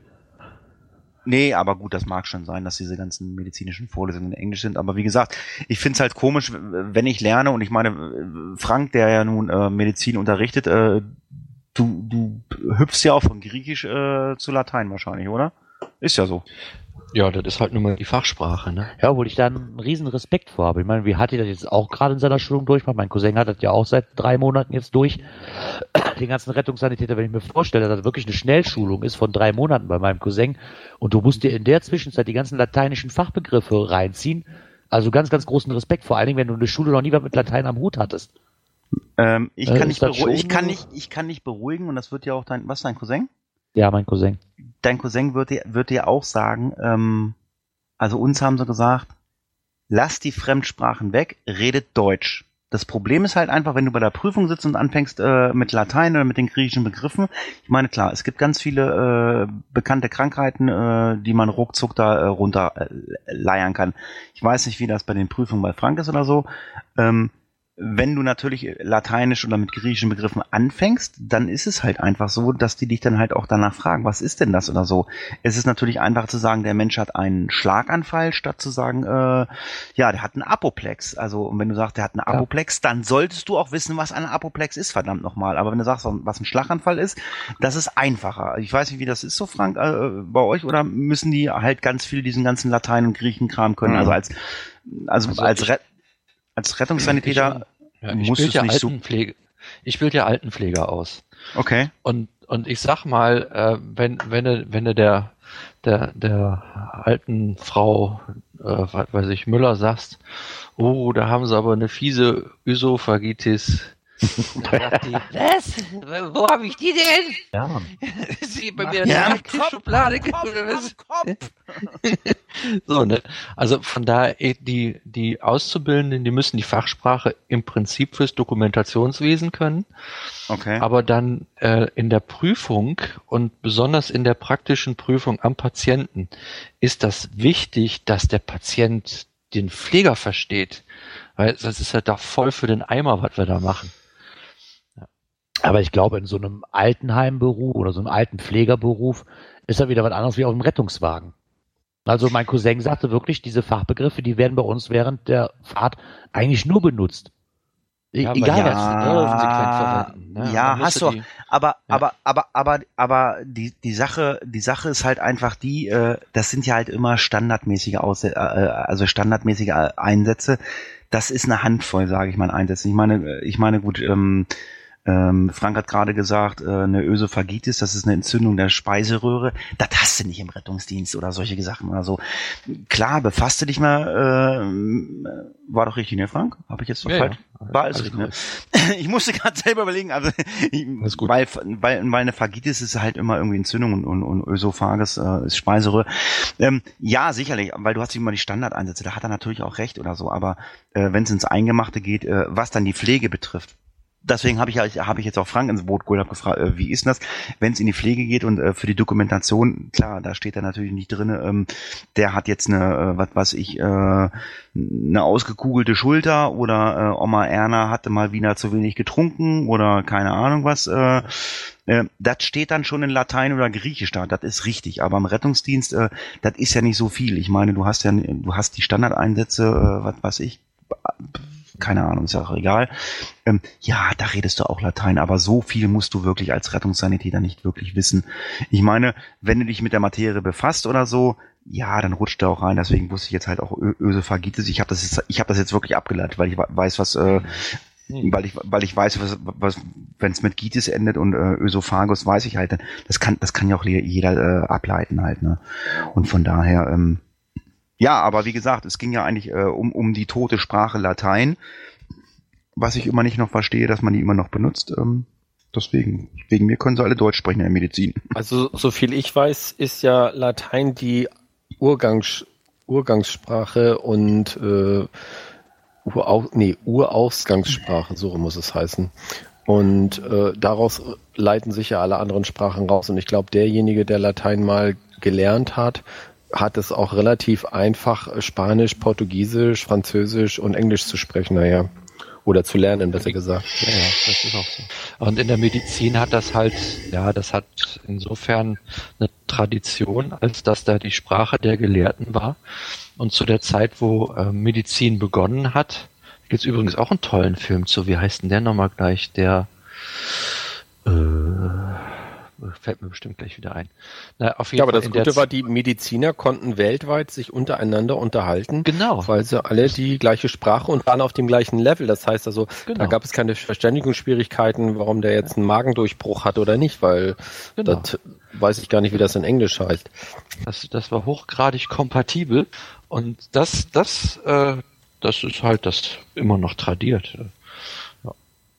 Nee, aber gut, das mag schon sein, dass diese ganzen medizinischen Vorlesungen in Englisch sind. Aber wie gesagt, ich find's halt komisch, wenn ich lerne, und ich meine, Frank, der ja nun äh, Medizin unterrichtet, äh, du, du hüpfst ja auch von Griechisch äh, zu Latein wahrscheinlich, oder? Ist ja so. Ja, das ist halt nun mal die Fachsprache, ne? Ja, obwohl ich da einen riesen Respekt vor habe. Ich meine, wie hat die das jetzt auch gerade in seiner Schulung durchgemacht? Mein Cousin hat das ja auch seit drei Monaten jetzt durch. Den ganzen Rettungssanitäter, wenn ich mir vorstelle, dass das wirklich eine Schnellschulung ist von drei Monaten bei meinem Cousin und du musst dir in der Zwischenzeit die ganzen lateinischen Fachbegriffe reinziehen. Also ganz, ganz großen Respekt, vor allen Dingen, wenn du eine Schule noch nie was mit Latein am Hut hattest. Ähm, ich, Äh, kann ist nicht das beruhigen, ich schon kann so? nicht, ich kann nicht beruhigen, und das wird ja auch dein, was, dein Cousin? Ja, mein Cousin. Dein Cousin wird dir, wird dir auch sagen, ähm, also uns haben sie gesagt, lass die Fremdsprachen weg, redet Deutsch. Das Problem ist halt einfach, wenn du bei der Prüfung sitzt und anfängst äh, mit Latein oder mit den griechischen Begriffen. Ich meine, klar, es gibt ganz viele äh, bekannte Krankheiten, äh, die man ruckzuck da äh, runter äh, leiern kann. Ich weiß nicht, wie das bei den Prüfungen bei Frank ist oder so. Ähm, wenn du natürlich lateinisch oder mit griechischen Begriffen anfängst, dann ist es halt einfach so, dass die dich dann halt auch danach fragen, was ist denn das oder so. Es ist natürlich einfach zu sagen, der Mensch hat einen Schlaganfall, statt zu sagen, äh, ja, der hat einen Apoplex. Also, und wenn du sagst, der hat einen Ja. Apoplex, dann solltest du auch wissen, was ein Apoplex ist, verdammt nochmal. Aber wenn du sagst, was ein Schlaganfall ist, das ist einfacher. Ich weiß nicht, wie das ist so, Frank, äh, bei euch, oder müssen die halt ganz viel diesen ganzen Latein- und Griechenkram können? Mhm. Also als, also, Also als ich- Re als Rettungssanitäter Ja, ich musst bild es ja nicht so. Altenpflege. Ich bild ja Altenpfleger aus. Okay. Und, und ich sag mal, äh, wenn, wenn du, wenn du der, der, der alten Frau, äh, was weiß ich, Müller sagst, oh, da haben sie aber eine fiese Ösophagitis, Dann sagt die, was? Wo habe ich die denn? Ja. Ist sie bei mir Ja, in der Schublade? So, ne? Also von daher, eh, die, die Auszubildenden, die müssen die Fachsprache im Prinzip fürs Dokumentationswesen können, Okay. aber dann äh, in der Prüfung und besonders in der praktischen Prüfung am Patienten ist das wichtig, dass der Patient den Pfleger versteht, weil das ist halt da voll für den Eimer, was wir da machen. Aber ich glaube, in so einem Altenheimberuf oder so einem Altenpflegerberuf ist da wieder was anderes wie auf dem Rettungswagen. Also mein Cousin sagte wirklich, diese Fachbegriffe, die werden bei uns während der Fahrt eigentlich nur benutzt. E Ja, egal weil was. ja, Ne? konsequent verwenden, ne? Ja, Man hast müsste du. die- Aber, Ja. aber, aber, aber, aber die, die Sache, die Sache ist halt einfach die, äh, das sind ja halt immer standardmäßige Aus äh, also standardmäßige Einsätze. Das ist eine Handvoll, sage ich mal, Einsätze. Ich meine, ich meine, gut, ähm, ähm, Frank hat gerade gesagt, äh, eine Ösophagitis, das ist eine Entzündung der Speiseröhre. Das hast du nicht im Rettungsdienst oder solche Sachen oder so. Klar, befasst du dich mal, äh, war doch richtig, ne, Frank? Habe ich jetzt doch Ja, falsch? ja. War alles Alles richtig, ne? Ich musste gerade selber überlegen, also ich, Alles gut. Weil, weil, weil eine Phagitis ist halt immer irgendwie Entzündung und, und, und Ösophagus äh, ist Speiseröhre. Ähm, ja, sicherlich, weil du hast immer die Standardeinsätze, da hat er natürlich auch recht oder so, aber äh, wenn es ins Eingemachte geht, äh, was dann die Pflege betrifft, deswegen habe ich habe ich jetzt auch Frank ins Boot geholt, habe gefragt, äh, wie ist denn das, wenn es in die Pflege geht und äh, für die Dokumentation, klar, da steht da natürlich nicht drin, ähm, der hat jetzt eine, äh, was weiß ich, äh, eine ausgekugelte Schulter oder äh, Oma Erna hatte mal wieder zu wenig getrunken oder keine Ahnung was. Äh, äh, das steht dann schon in Latein oder Griechisch da, das ist richtig, aber im Rettungsdienst, äh, das ist ja nicht so viel. Ich meine, du hast ja, du hast die Standardeinsätze, äh, was weiß ich, keine Ahnung, ist ja auch egal. Ähm, ja, da redest du auch Latein, aber so viel musst du wirklich als Rettungssanitäter nicht wirklich wissen. Ich meine, wenn du dich mit der Materie befasst oder so, ja, dann rutscht da auch rein. Deswegen wusste ich jetzt halt auch Ö Ösophagitis. Ich habe das jetzt, ich habe das jetzt wirklich abgeleitet, weil ich weiß, was, äh, weil ich, weil ich weiß, was, was wenn es mit Gitis endet und äh, Ösophagus, weiß ich halt, das kann, das kann ja auch jeder äh, ableiten halt, ne? Und von daher, ähm, ja, aber wie gesagt, es ging ja eigentlich äh, um, um die tote Sprache Latein, was ich immer nicht noch verstehe, dass man die immer noch benutzt. Ähm, deswegen, wegen mir können sie alle Deutsch sprechen in der Medizin. Also, so viel ich weiß, ist ja Latein die Urgangs, Urgangssprache und äh, Urau, nee, Urausgangssprache, so muss es heißen. Und äh, daraus leiten sich ja alle anderen Sprachen raus. Und ich glaube, derjenige, der Latein mal gelernt hat, hat es auch relativ einfach, Spanisch, Portugiesisch, Französisch und Englisch zu sprechen, naja. Oder zu lernen, besser gesagt. Ja, ja, das ist auch so. Und in der Medizin hat das halt, ja, das hat insofern eine Tradition, als dass da die Sprache der Gelehrten war. Und zu der Zeit, wo äh, Medizin begonnen hat, gibt es übrigens auch einen tollen Film zu. Wie heißt denn der nochmal gleich? Der, äh, fällt mir bestimmt gleich wieder ein. Na, auf jeden Ja, aber Fall das in der Gute Z- war, die Mediziner konnten weltweit sich untereinander unterhalten, Genau. weil sie alle die gleiche Sprache und waren auf dem gleichen Level. Das heißt also, Genau. da gab es keine Verständigungsschwierigkeiten, warum der jetzt einen Magendurchbruch hat oder nicht, weil Genau. das weiß ich gar nicht, wie das in Englisch heißt. Das, das war hochgradig kompatibel und das, das, äh, das ist halt das immer noch tradiert. Ja.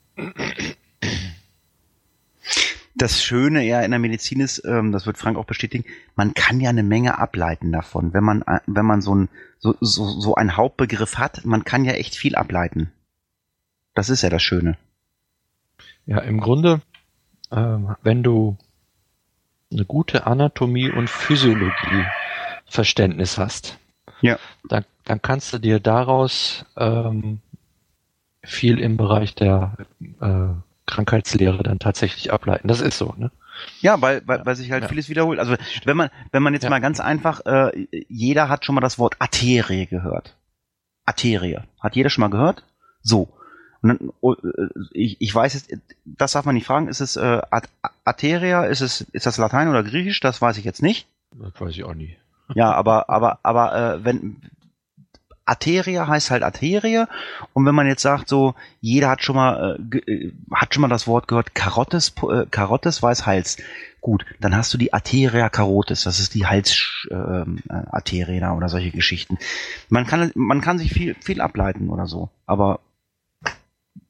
Das Schöne ja in der Medizin ist, ähm, das wird Frank auch bestätigen, man kann ja eine Menge ableiten davon. Wenn man, äh, wenn man so ein, so, so, so einen Hauptbegriff hat, man kann ja echt viel ableiten. Das ist ja das Schöne. Ja, im Grunde, ähm, wenn du eine gute Anatomie und Physiologie Verständnis hast, Ja. dann, dann kannst du dir daraus ähm, viel im Bereich der äh, Krankheitslehre dann tatsächlich ableiten. Das ist so, ne? Ja, weil, weil, weil sich halt Ja. vieles wiederholt. Also wenn man, wenn man jetzt Ja. mal ganz einfach, äh, jeder hat schon mal das Wort Arterie gehört. Arterie. Hat jeder schon mal gehört? So. Und dann, oh, äh, ich, ich weiß jetzt, das darf man nicht fragen, ist es äh, Art- Arteria, ist es, ist das Latein oder Griechisch? Das weiß ich jetzt nicht. Das weiß ich auch nie. Ja, aber, aber, aber äh, wenn Arteria heißt halt Arterie, und wenn man jetzt sagt, so jeder hat schon mal äh, ge, äh, hat schon mal das Wort gehört, Karottes, äh, Karottes weiß Hals. Gut, dann hast du die Arteria carotis, das ist die Halsarterie äh, Arterie da oder solche Geschichten. Man kann man kann sich viel viel ableiten oder so, aber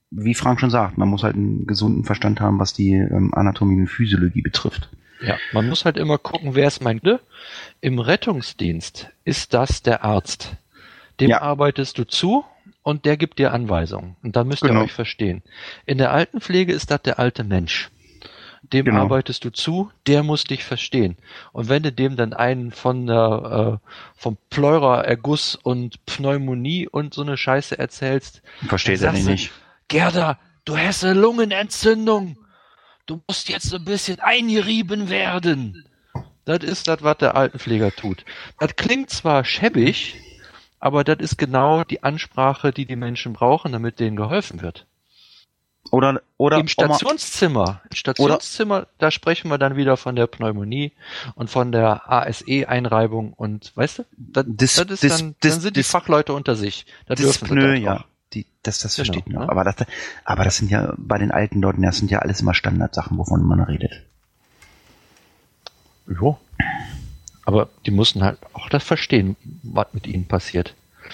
wie Frank schon sagt, man muss halt einen gesunden Verstand haben, was die ähm, Anatomie und Physiologie betrifft. Ja, man muss halt immer gucken, wer ist mein Kunde. Im Rettungsdienst ist das der Arzt. Dem Ja. arbeitest du zu und der gibt dir Anweisungen. Und dann müsst Genau. ihr euch verstehen. In der Altenpflege ist das der alte Mensch. Dem Genau. arbeitest du zu, der muss dich verstehen. Und wenn du dem dann einen von der, äh, vom Pleuraerguss und Pneumonie und so eine Scheiße erzählst, Versteht dann er sagst du, nicht. Gerda, du hast eine Lungenentzündung. Du musst jetzt ein bisschen eingerieben werden. Das ist das, was der Altenpfleger tut. Das klingt zwar schäbig, aber das ist genau die Ansprache, die die Menschen brauchen, damit denen geholfen wird. Oder, oder Im Stationszimmer, im Stationszimmer, da sprechen wir dann wieder von der Pneumonie und von der A S E-Einreibung und, weißt du, das, Dis- das ist dis- dann, dis- dann sind die dis- Fachleute unter sich. Da dürfen sie Dyspnoe, das ja. auch. Die, das, das Genau, versteht man. ne? Aber das, aber das sind ja bei den alten Leuten, das sind ja alles immer Standardsachen, wovon man redet. Jo. Aber die mussten halt auch das verstehen, was mit ihnen passiert.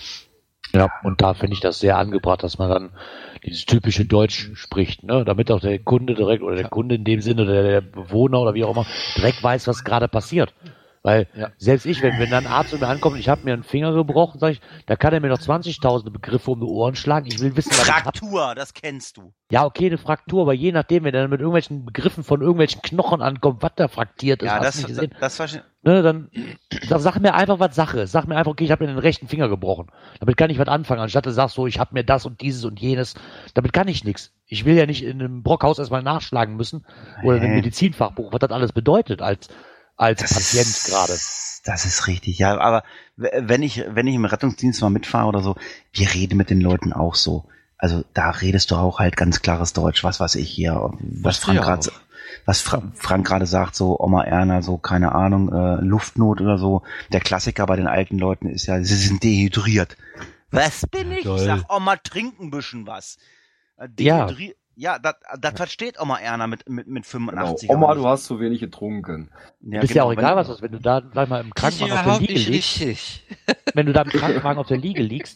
Ja, und da finde ich das sehr angebracht, dass man dann dieses typische Deutsch spricht, ne? Damit auch der Kunde direkt, oder der Kunde in dem Sinne, der, der Bewohner oder wie auch immer, direkt weiß, was gerade passiert. Weil Ja. selbst ich, wenn, wenn dann ein Arzt zu mir ankommt und ich habe mir einen Finger gebrochen, sage ich, da kann er mir noch zwanzigtausend Begriffe um die Ohren schlagen. Ich will wissen, was ich hab. Fraktur, das kennst du. Ja, okay, eine Fraktur, aber je nachdem, wenn er dann mit irgendwelchen Begriffen von irgendwelchen Knochen ankommt, was da fraktiert ist, Ja, hast das, du nicht das, gesehen. das verstehe Ne, dann, dann sag mir einfach, was Sache ist. Sag mir einfach, okay, ich habe mir den rechten Finger gebrochen. Damit kann ich was anfangen. Anstatt du sagst so, ich habe mir das und dieses und jenes. Damit kann ich nichts. Ich will ja nicht in einem Brockhaus erstmal nachschlagen müssen oder in einem Nee. Medizinfachbuch, was das alles bedeutet als, als Das Patient ist- gerade. Das ist richtig, ja. Aber w- wenn ich, wenn ich im Rettungsdienst mal mitfahre oder so, wir reden mit den Leuten auch so. Also da redest du auch halt ganz klares Deutsch. Was weiß ich hier, was Machst du Frank ja gerade, auch. was Fra Frank gerade sagt, so Oma Erna, so keine Ahnung, äh, Luftnot oder so. Der Klassiker bei den alten Leuten ist ja, sie sind dehydriert. Was bin ich? Toll. Ich sag, Oma, trink ein bisschen was. Äh, Ja. Dehydri ja, das das versteht Oma Erna mit, mit, mit Genau. fünfundachtzig. Oma, aber du nicht. hast zu wenig getrunken. Ja, ist ja genau, auch egal, wenn- was das ist. Wenn du da, sag mal, im Krankenwagen auf der Liege liegst, richtig. wenn du da im Krankenwagen auf der Liege liegst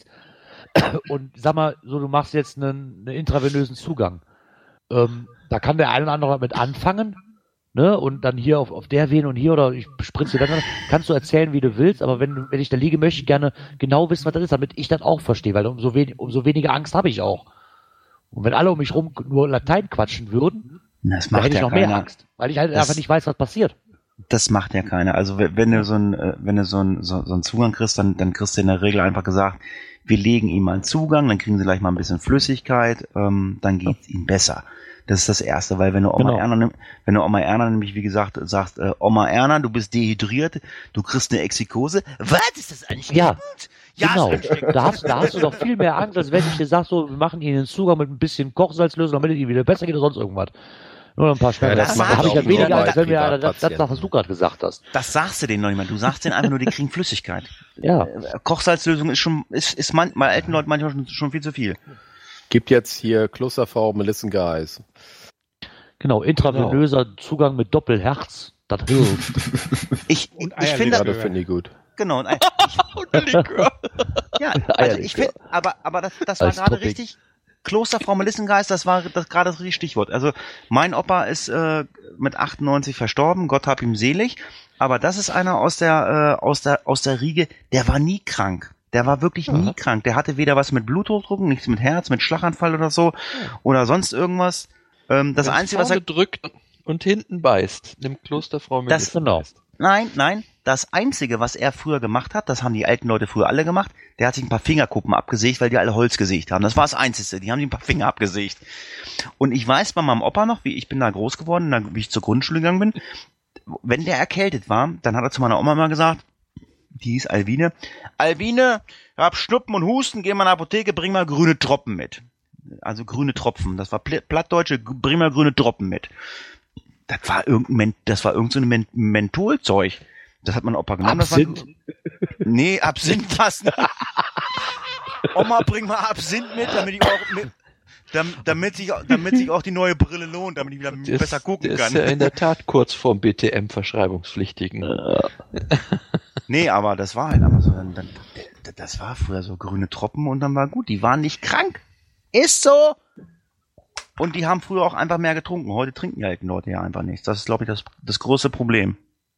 und sag mal, so du machst jetzt einen, einen intravenösen Zugang, ähm, da kann der eine oder andere mit anfangen, ne, und dann hier auf, auf der Vene und hier oder ich spritze dir dann, kannst du erzählen, wie du willst, aber wenn, du- wenn ich da liege, möchte ich gerne genau wissen, was das ist, damit ich das auch verstehe, weil umso, wen, umso weniger Angst habe ich auch. Und wenn alle um mich rum nur Latein quatschen würden, Das dann macht hätte ich ja noch mehr keiner. Angst, weil ich halt Das- einfach nicht weiß, was passiert. Das macht ja keiner. Also wenn wenn du so ein, äh, wenn du so ein, so, so einen Zugang kriegst, dann, dann kriegst du in der Regel einfach gesagt, wir legen ihm mal einen Zugang, dann kriegen sie gleich mal ein bisschen Flüssigkeit, ähm, dann geht's ihnen besser. Das ist das Erste, weil wenn du Oma Genau. Erna, nimm- wenn du Oma Erna nämlich, wie gesagt, sagst, äh, Oma Erna, du bist dehydriert, du kriegst eine Exikose. Was? Ist das ansteckend? Ja, Ja, genau. ist ansteckend. Da hast, da hast du doch viel mehr Angst, als wenn ich dir sag, so, wir machen Ihnen einen Zugang mit ein bisschen Kochsalzlösung, damit es Ihnen wieder besser geht oder sonst irgendwas. Nur ein paar Sperren. das da macht habe ich auch halt nur weniger, bei als wenn wir das, das, das, Privatpatienten. was du gerade gesagt hast. Das sagst du denen noch nicht mal. Du sagst denen einfach nur, die kriegen Flüssigkeit. Ja. Äh, Kochsalzlösung ist schon, ist, ist man, bei alten Leuten manchmal schon, schon viel zu viel. Gibt jetzt hier Klosterfrau Melissengeis. Genau, intravenöser Zugang mit Doppelherz. Das hilft. Ich, Und ich finde, Ja, das finde ich gut. genau, und, Und Likör. ja, also Eierlikör. ich finde, aber, aber das, das war Als gerade Topping. richtig, Klosterfrau Melissengeist, das war das gerade das richtige Stichwort. Also mein Opa ist äh, mit achtundneunzig verstorben, Gott hab ihm selig, aber das ist einer aus der, äh, aus der, aus der Riege, der war nie krank. Der war wirklich nie krank. Der hatte weder was mit Bluthochdruck, nichts mit Herz, mit Schlaganfall oder so, oder sonst irgendwas. Ähm, das Wenn's Einzige, was er vorne drückt und hinten beißt, dem Klosterfrau mit Das- genau. Nein, nein, das Einzige, was er früher gemacht hat, das haben die alten Leute früher alle gemacht, der hat sich ein paar Fingerkuppen abgesägt, weil die alle Holz gesägt haben. Das war das Einzige, die haben sich ein paar Finger abgesägt. Und ich weiß bei meinem Opa noch, wie ich bin da groß geworden, dann, wie ich zur Grundschule gegangen bin, wenn der erkältet war, dann hat er zu meiner Oma mal gesagt, die hieß Alwine, Alwine, ich hab Schnuppen und Husten, geh mal in die Apotheke, bring mal grüne Tropfen mit. Also grüne Tropfen, das war pl- plattdeutsche, bring mal grüne Tropfen mit. Das war irgendein, Men- das war irgend so ein Men Mentholzeug. Das hat mein Opa genommen. Absinth? Das war, nee, Absinth was nicht. Oma, bring mal Absinth mit, damit ich auch mit, damit, damit sich, damit sich auch die neue Brille lohnt, damit ich wieder Der besser ist, gucken der kann. ist ja in der Tat kurz vorm B T M-Verschreibungspflichtigen. Nee, aber das war halt aber so, dann, dann, das war früher so grüne Tropfen und dann war gut. Die waren nicht krank. Ist so. Und die haben früher auch einfach mehr getrunken. Heute trinken die alten Leute ja einfach nichts. Das ist, glaube ich, das, das größte Problem.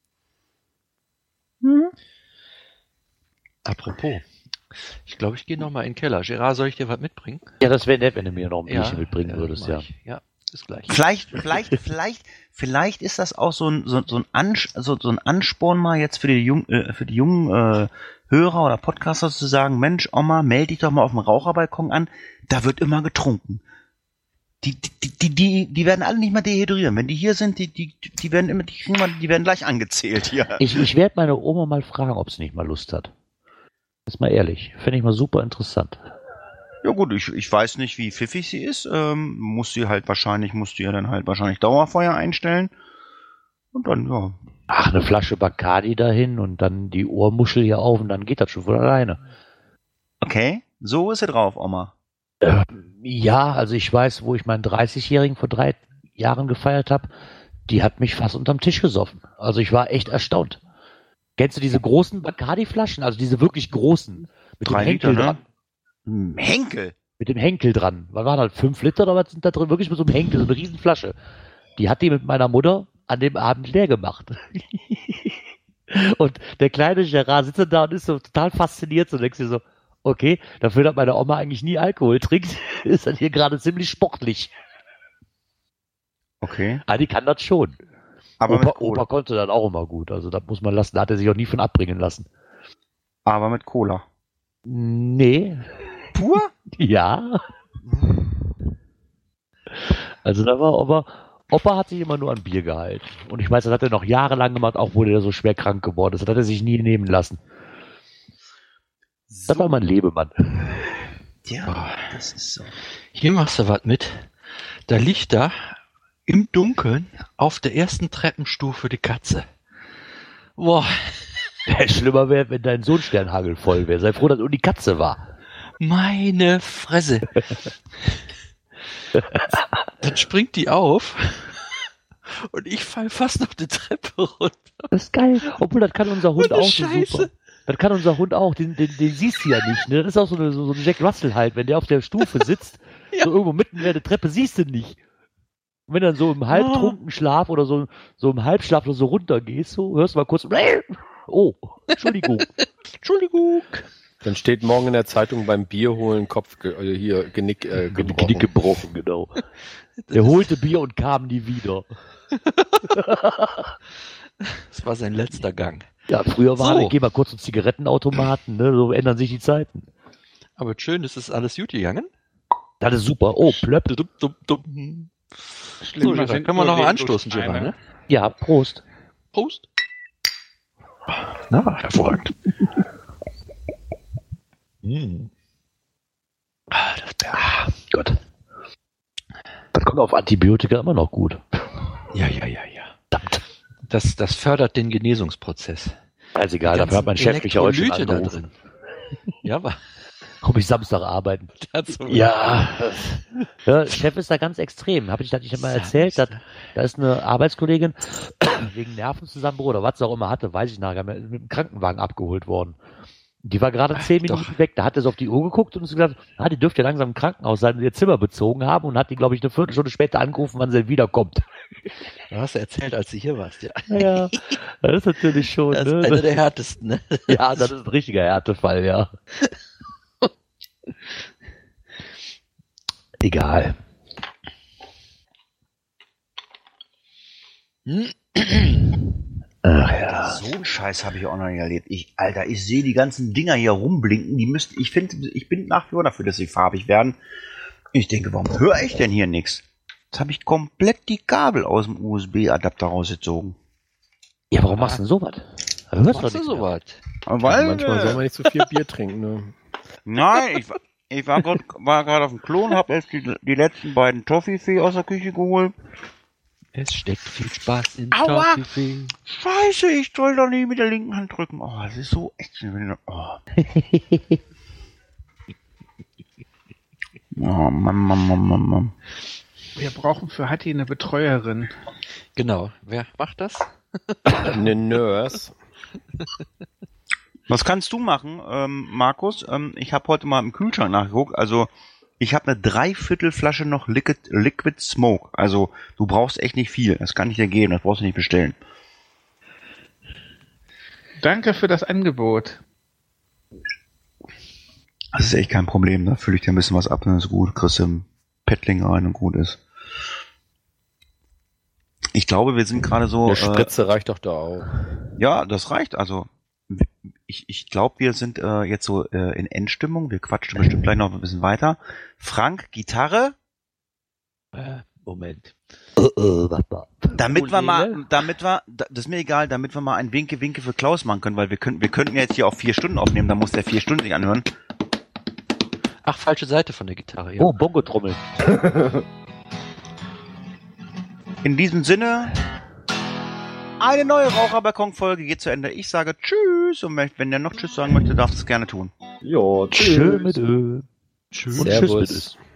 Hm? Apropos. Ich glaube, ich gehe noch mal in den Keller. Gerard, soll ich dir was mitbringen? Ja, das wäre nett, wenn du mir noch ein Bierchen Ja, mitbringen ja, würdest, mach ja. ich. Ja, bis gleich. Vielleicht, vielleicht, vielleicht, vielleicht ist das auch so ein, so, so ein, Ans, so, so ein Ansporn mal jetzt für die, Jung, äh, für die jungen äh, Hörer oder Podcaster zu sagen, Mensch, Oma, melde dich doch mal auf dem Raucherbalkon an, da wird immer getrunken. Die, die, die, die, die werden alle nicht mehr dehydrieren. Wenn die hier sind, die, die, die werden immer, die kriegen mal, die werden gleich angezählt hier. Ich, ich werde meine Oma mal fragen, ob sie nicht mal Lust hat. Ist mal ehrlich. Finde ich mal super interessant. Ja gut, ich, ich weiß nicht, wie pfiffig sie ist. Ähm, muss sie halt wahrscheinlich, musst du ihr dann halt wahrscheinlich Dauerfeuer einstellen. Und dann, ja. Ach, eine Flasche Bacardi dahin und dann die Ohrmuschel hier auf und dann geht das schon von alleine. Okay, so ist sie drauf, Oma. Äh, ja, also ich weiß, wo ich meinen dreißigjährigen vor drei Jahren gefeiert habe, die hat mich fast unterm Tisch gesoffen. Also ich war echt erstaunt. Kennst du diese großen Bacardi-Flaschen? Also diese wirklich großen. Mit Drei dem Henkel Liter, ne? dran. Hm, Henkel? Mit dem Henkel dran. Was waren halt fünf Liter oder was sind da drin? Wirklich mit so einem Henkel, so eine riesen Flasche. Die hat die mit meiner Mutter an dem Abend leer gemacht. Und der kleine Gerard sitzt da und ist so total fasziniert. So denkst du so, okay, dafür, dass meine Oma eigentlich nie Alkohol trinkt, ist das hier gerade ziemlich sportlich. Okay. Ah, die kann das schon. Aber Opa, mit Cola. Opa konnte das auch immer gut. Also das muss man lassen. Da hat er sich auch nie von abbringen lassen. Aber mit Cola. Nee. Pur? Ja. Also da war Opa, Opa hat sich immer nur an Bier gehalten. Und ich weiß, das hat er noch jahrelang gemacht, auch wo der so schwer krank geworden ist. Das hat er sich nie nehmen lassen. Das war mein Lebemann. Ja, das ist so. Hier machst du was mit. Da liegt da im Dunkeln auf der ersten Treppenstufe die Katze. Boah, Schlimmer wäre, wenn dein Sohnsternhagel voll wäre. Sei froh, dass es nur die Katze war. meine Fresse. Dann springt die auf und ich fall fast auf die Treppe runter. Das ist geil. Obwohl, das kann unser Hund Und eine auch so Scheiße. super. Das kann unser Hund auch. Den, den, den siehst du ja nicht. Ne? Das ist auch so, eine, so, so ein Jack Russell halt. Wenn der auf der Stufe sitzt, Ja. so irgendwo mitten in der Treppe, siehst du nicht. Und wenn du dann so im halbtrunken Schlaf oder so, so im Halbschlaf oder so runtergehst, so, hörst du mal kurz, oh, Entschuldigung. Entschuldigung. Dann steht morgen in der Zeitung beim Bier holen Kopf, ge äh, hier Genick, äh, gebrochen. Genick gebrochen, genau. Der holte Bier und kam nie wieder. Das war sein letzter Gang. Ja, früher war, So. ich geh mal kurz zum Zigarettenautomaten, ne? So ändern sich die Zeiten. Aber schön, es ist alles gut gegangen. Das ist super. Oh, plöpp. Dumm, dumm, dumm. So, Schlimmer Gerard, sind können wir nur noch mal anstoßen, Windows-Steine. Gerard, ne? Ja, Prost. Prost. Na, hervorragend. mm. Ah, das wär, Ah, Gott. Das kommt auf Antibiotika immer noch gut. ja, ja, ja, ja. Verdammt. Das, das fördert den Genesungsprozess. Also egal, Die dafür hat mein ganzen Chef mich ja heute schon Elektrolyte da angerufen. Ja, aber Komm ich Samstag arbeiten. dazu. Ja. Ja, Chef ist da ganz extrem. Habe ich das nicht mal erzählt? Da, da ist eine Arbeitskollegin wegen Nervenzusammenbruch oder was sie auch immer hatte, weiß ich nachher, mit dem Krankenwagen abgeholt worden. Die war gerade zehn doch. Minuten weg. Da hat er so auf die Uhr geguckt und so gesagt, ah, die dürfte ja langsam im Krankenhaus sein und ihr Zimmer bezogen haben und hat die, glaube ich, eine Viertelstunde später angerufen, wann sie wiederkommt. Du hast ja erzählt, als du hier warst, ja. Ja, das ist natürlich schon, Das ist ne? einer der härtesten, ne? Ja, das ist ein richtiger Härtefall, ja. Egal. Ach ja. So einen Scheiß habe ich auch noch nicht erlebt. Ich, Alter, ich sehe die ganzen Dinger hier rumblinken. Die müssten, ich finde, ich bin nach wie vor dafür, dass sie farbig werden. Ich denke, warum höre ich denn hier nichts? Jetzt habe ich komplett die Kabel aus dem U S B-Adapter rausgezogen. Ja, warum machst du denn sowas? Da hörst Machst du nichts sowas? Weil, Manchmal soll äh, man nicht so viel Bier trinken. Ne? nein, ich, war- ich war gerade war grad auf dem Klo und habe erst die, die letzten beiden Toffifee aus der Küche geholt. Es steckt viel Spaß in Aua! Toffifee. Scheiße, ich soll doch nicht mit der linken Hand drücken. Oh, das ist so echt. Oh, oh Mann, Mann, Mann, Mann, Mann. Wir brauchen für Hatti eine Betreuerin. Genau. Wer macht das? Eine Nurse. Was kannst du machen, ähm, Markus? Ähm, ich habe heute mal im Kühlschrank nachgeguckt. Also Ich habe eine Dreiviertelflasche noch Liquid, Liquid Smoke. Also du brauchst echt nicht viel. Das kann ich dir geben, das brauchst du nicht bestellen. Danke für das Angebot. Das ist echt kein Problem. Da fülle ich dir ein bisschen was ab, dann ist gut. Kriegst du im Paddling rein und gut ist. Ich glaube, wir sind gerade so... Eine Spritze äh, reicht doch da auch. Ja, das reicht. Also ich, ich glaube, wir sind äh, jetzt so äh, in Endstimmung. Wir quatschen bestimmt gleich noch ein bisschen weiter. Frank, Gitarre. Äh, Moment. Damit wir mal, damit wir, das ist mir egal, damit wir mal ein Winke-Winke für Klaus machen können, weil wir könnten, wir könnten jetzt hier auch vier Stunden aufnehmen, da muss der vier Stunden sich anhören. Ach, falsche Seite von der Gitarre, ja. Oh, Bongo-Trommel. In diesem Sinne, eine neue Raucherbalkon-Folge geht zu Ende. Ich sage Tschüss und wenn der noch Tschüss sagen möchte, darf es gerne tun. Jo, Tschüss mit Ö. Tschüss. Und Servus. Tschüss mit Ö.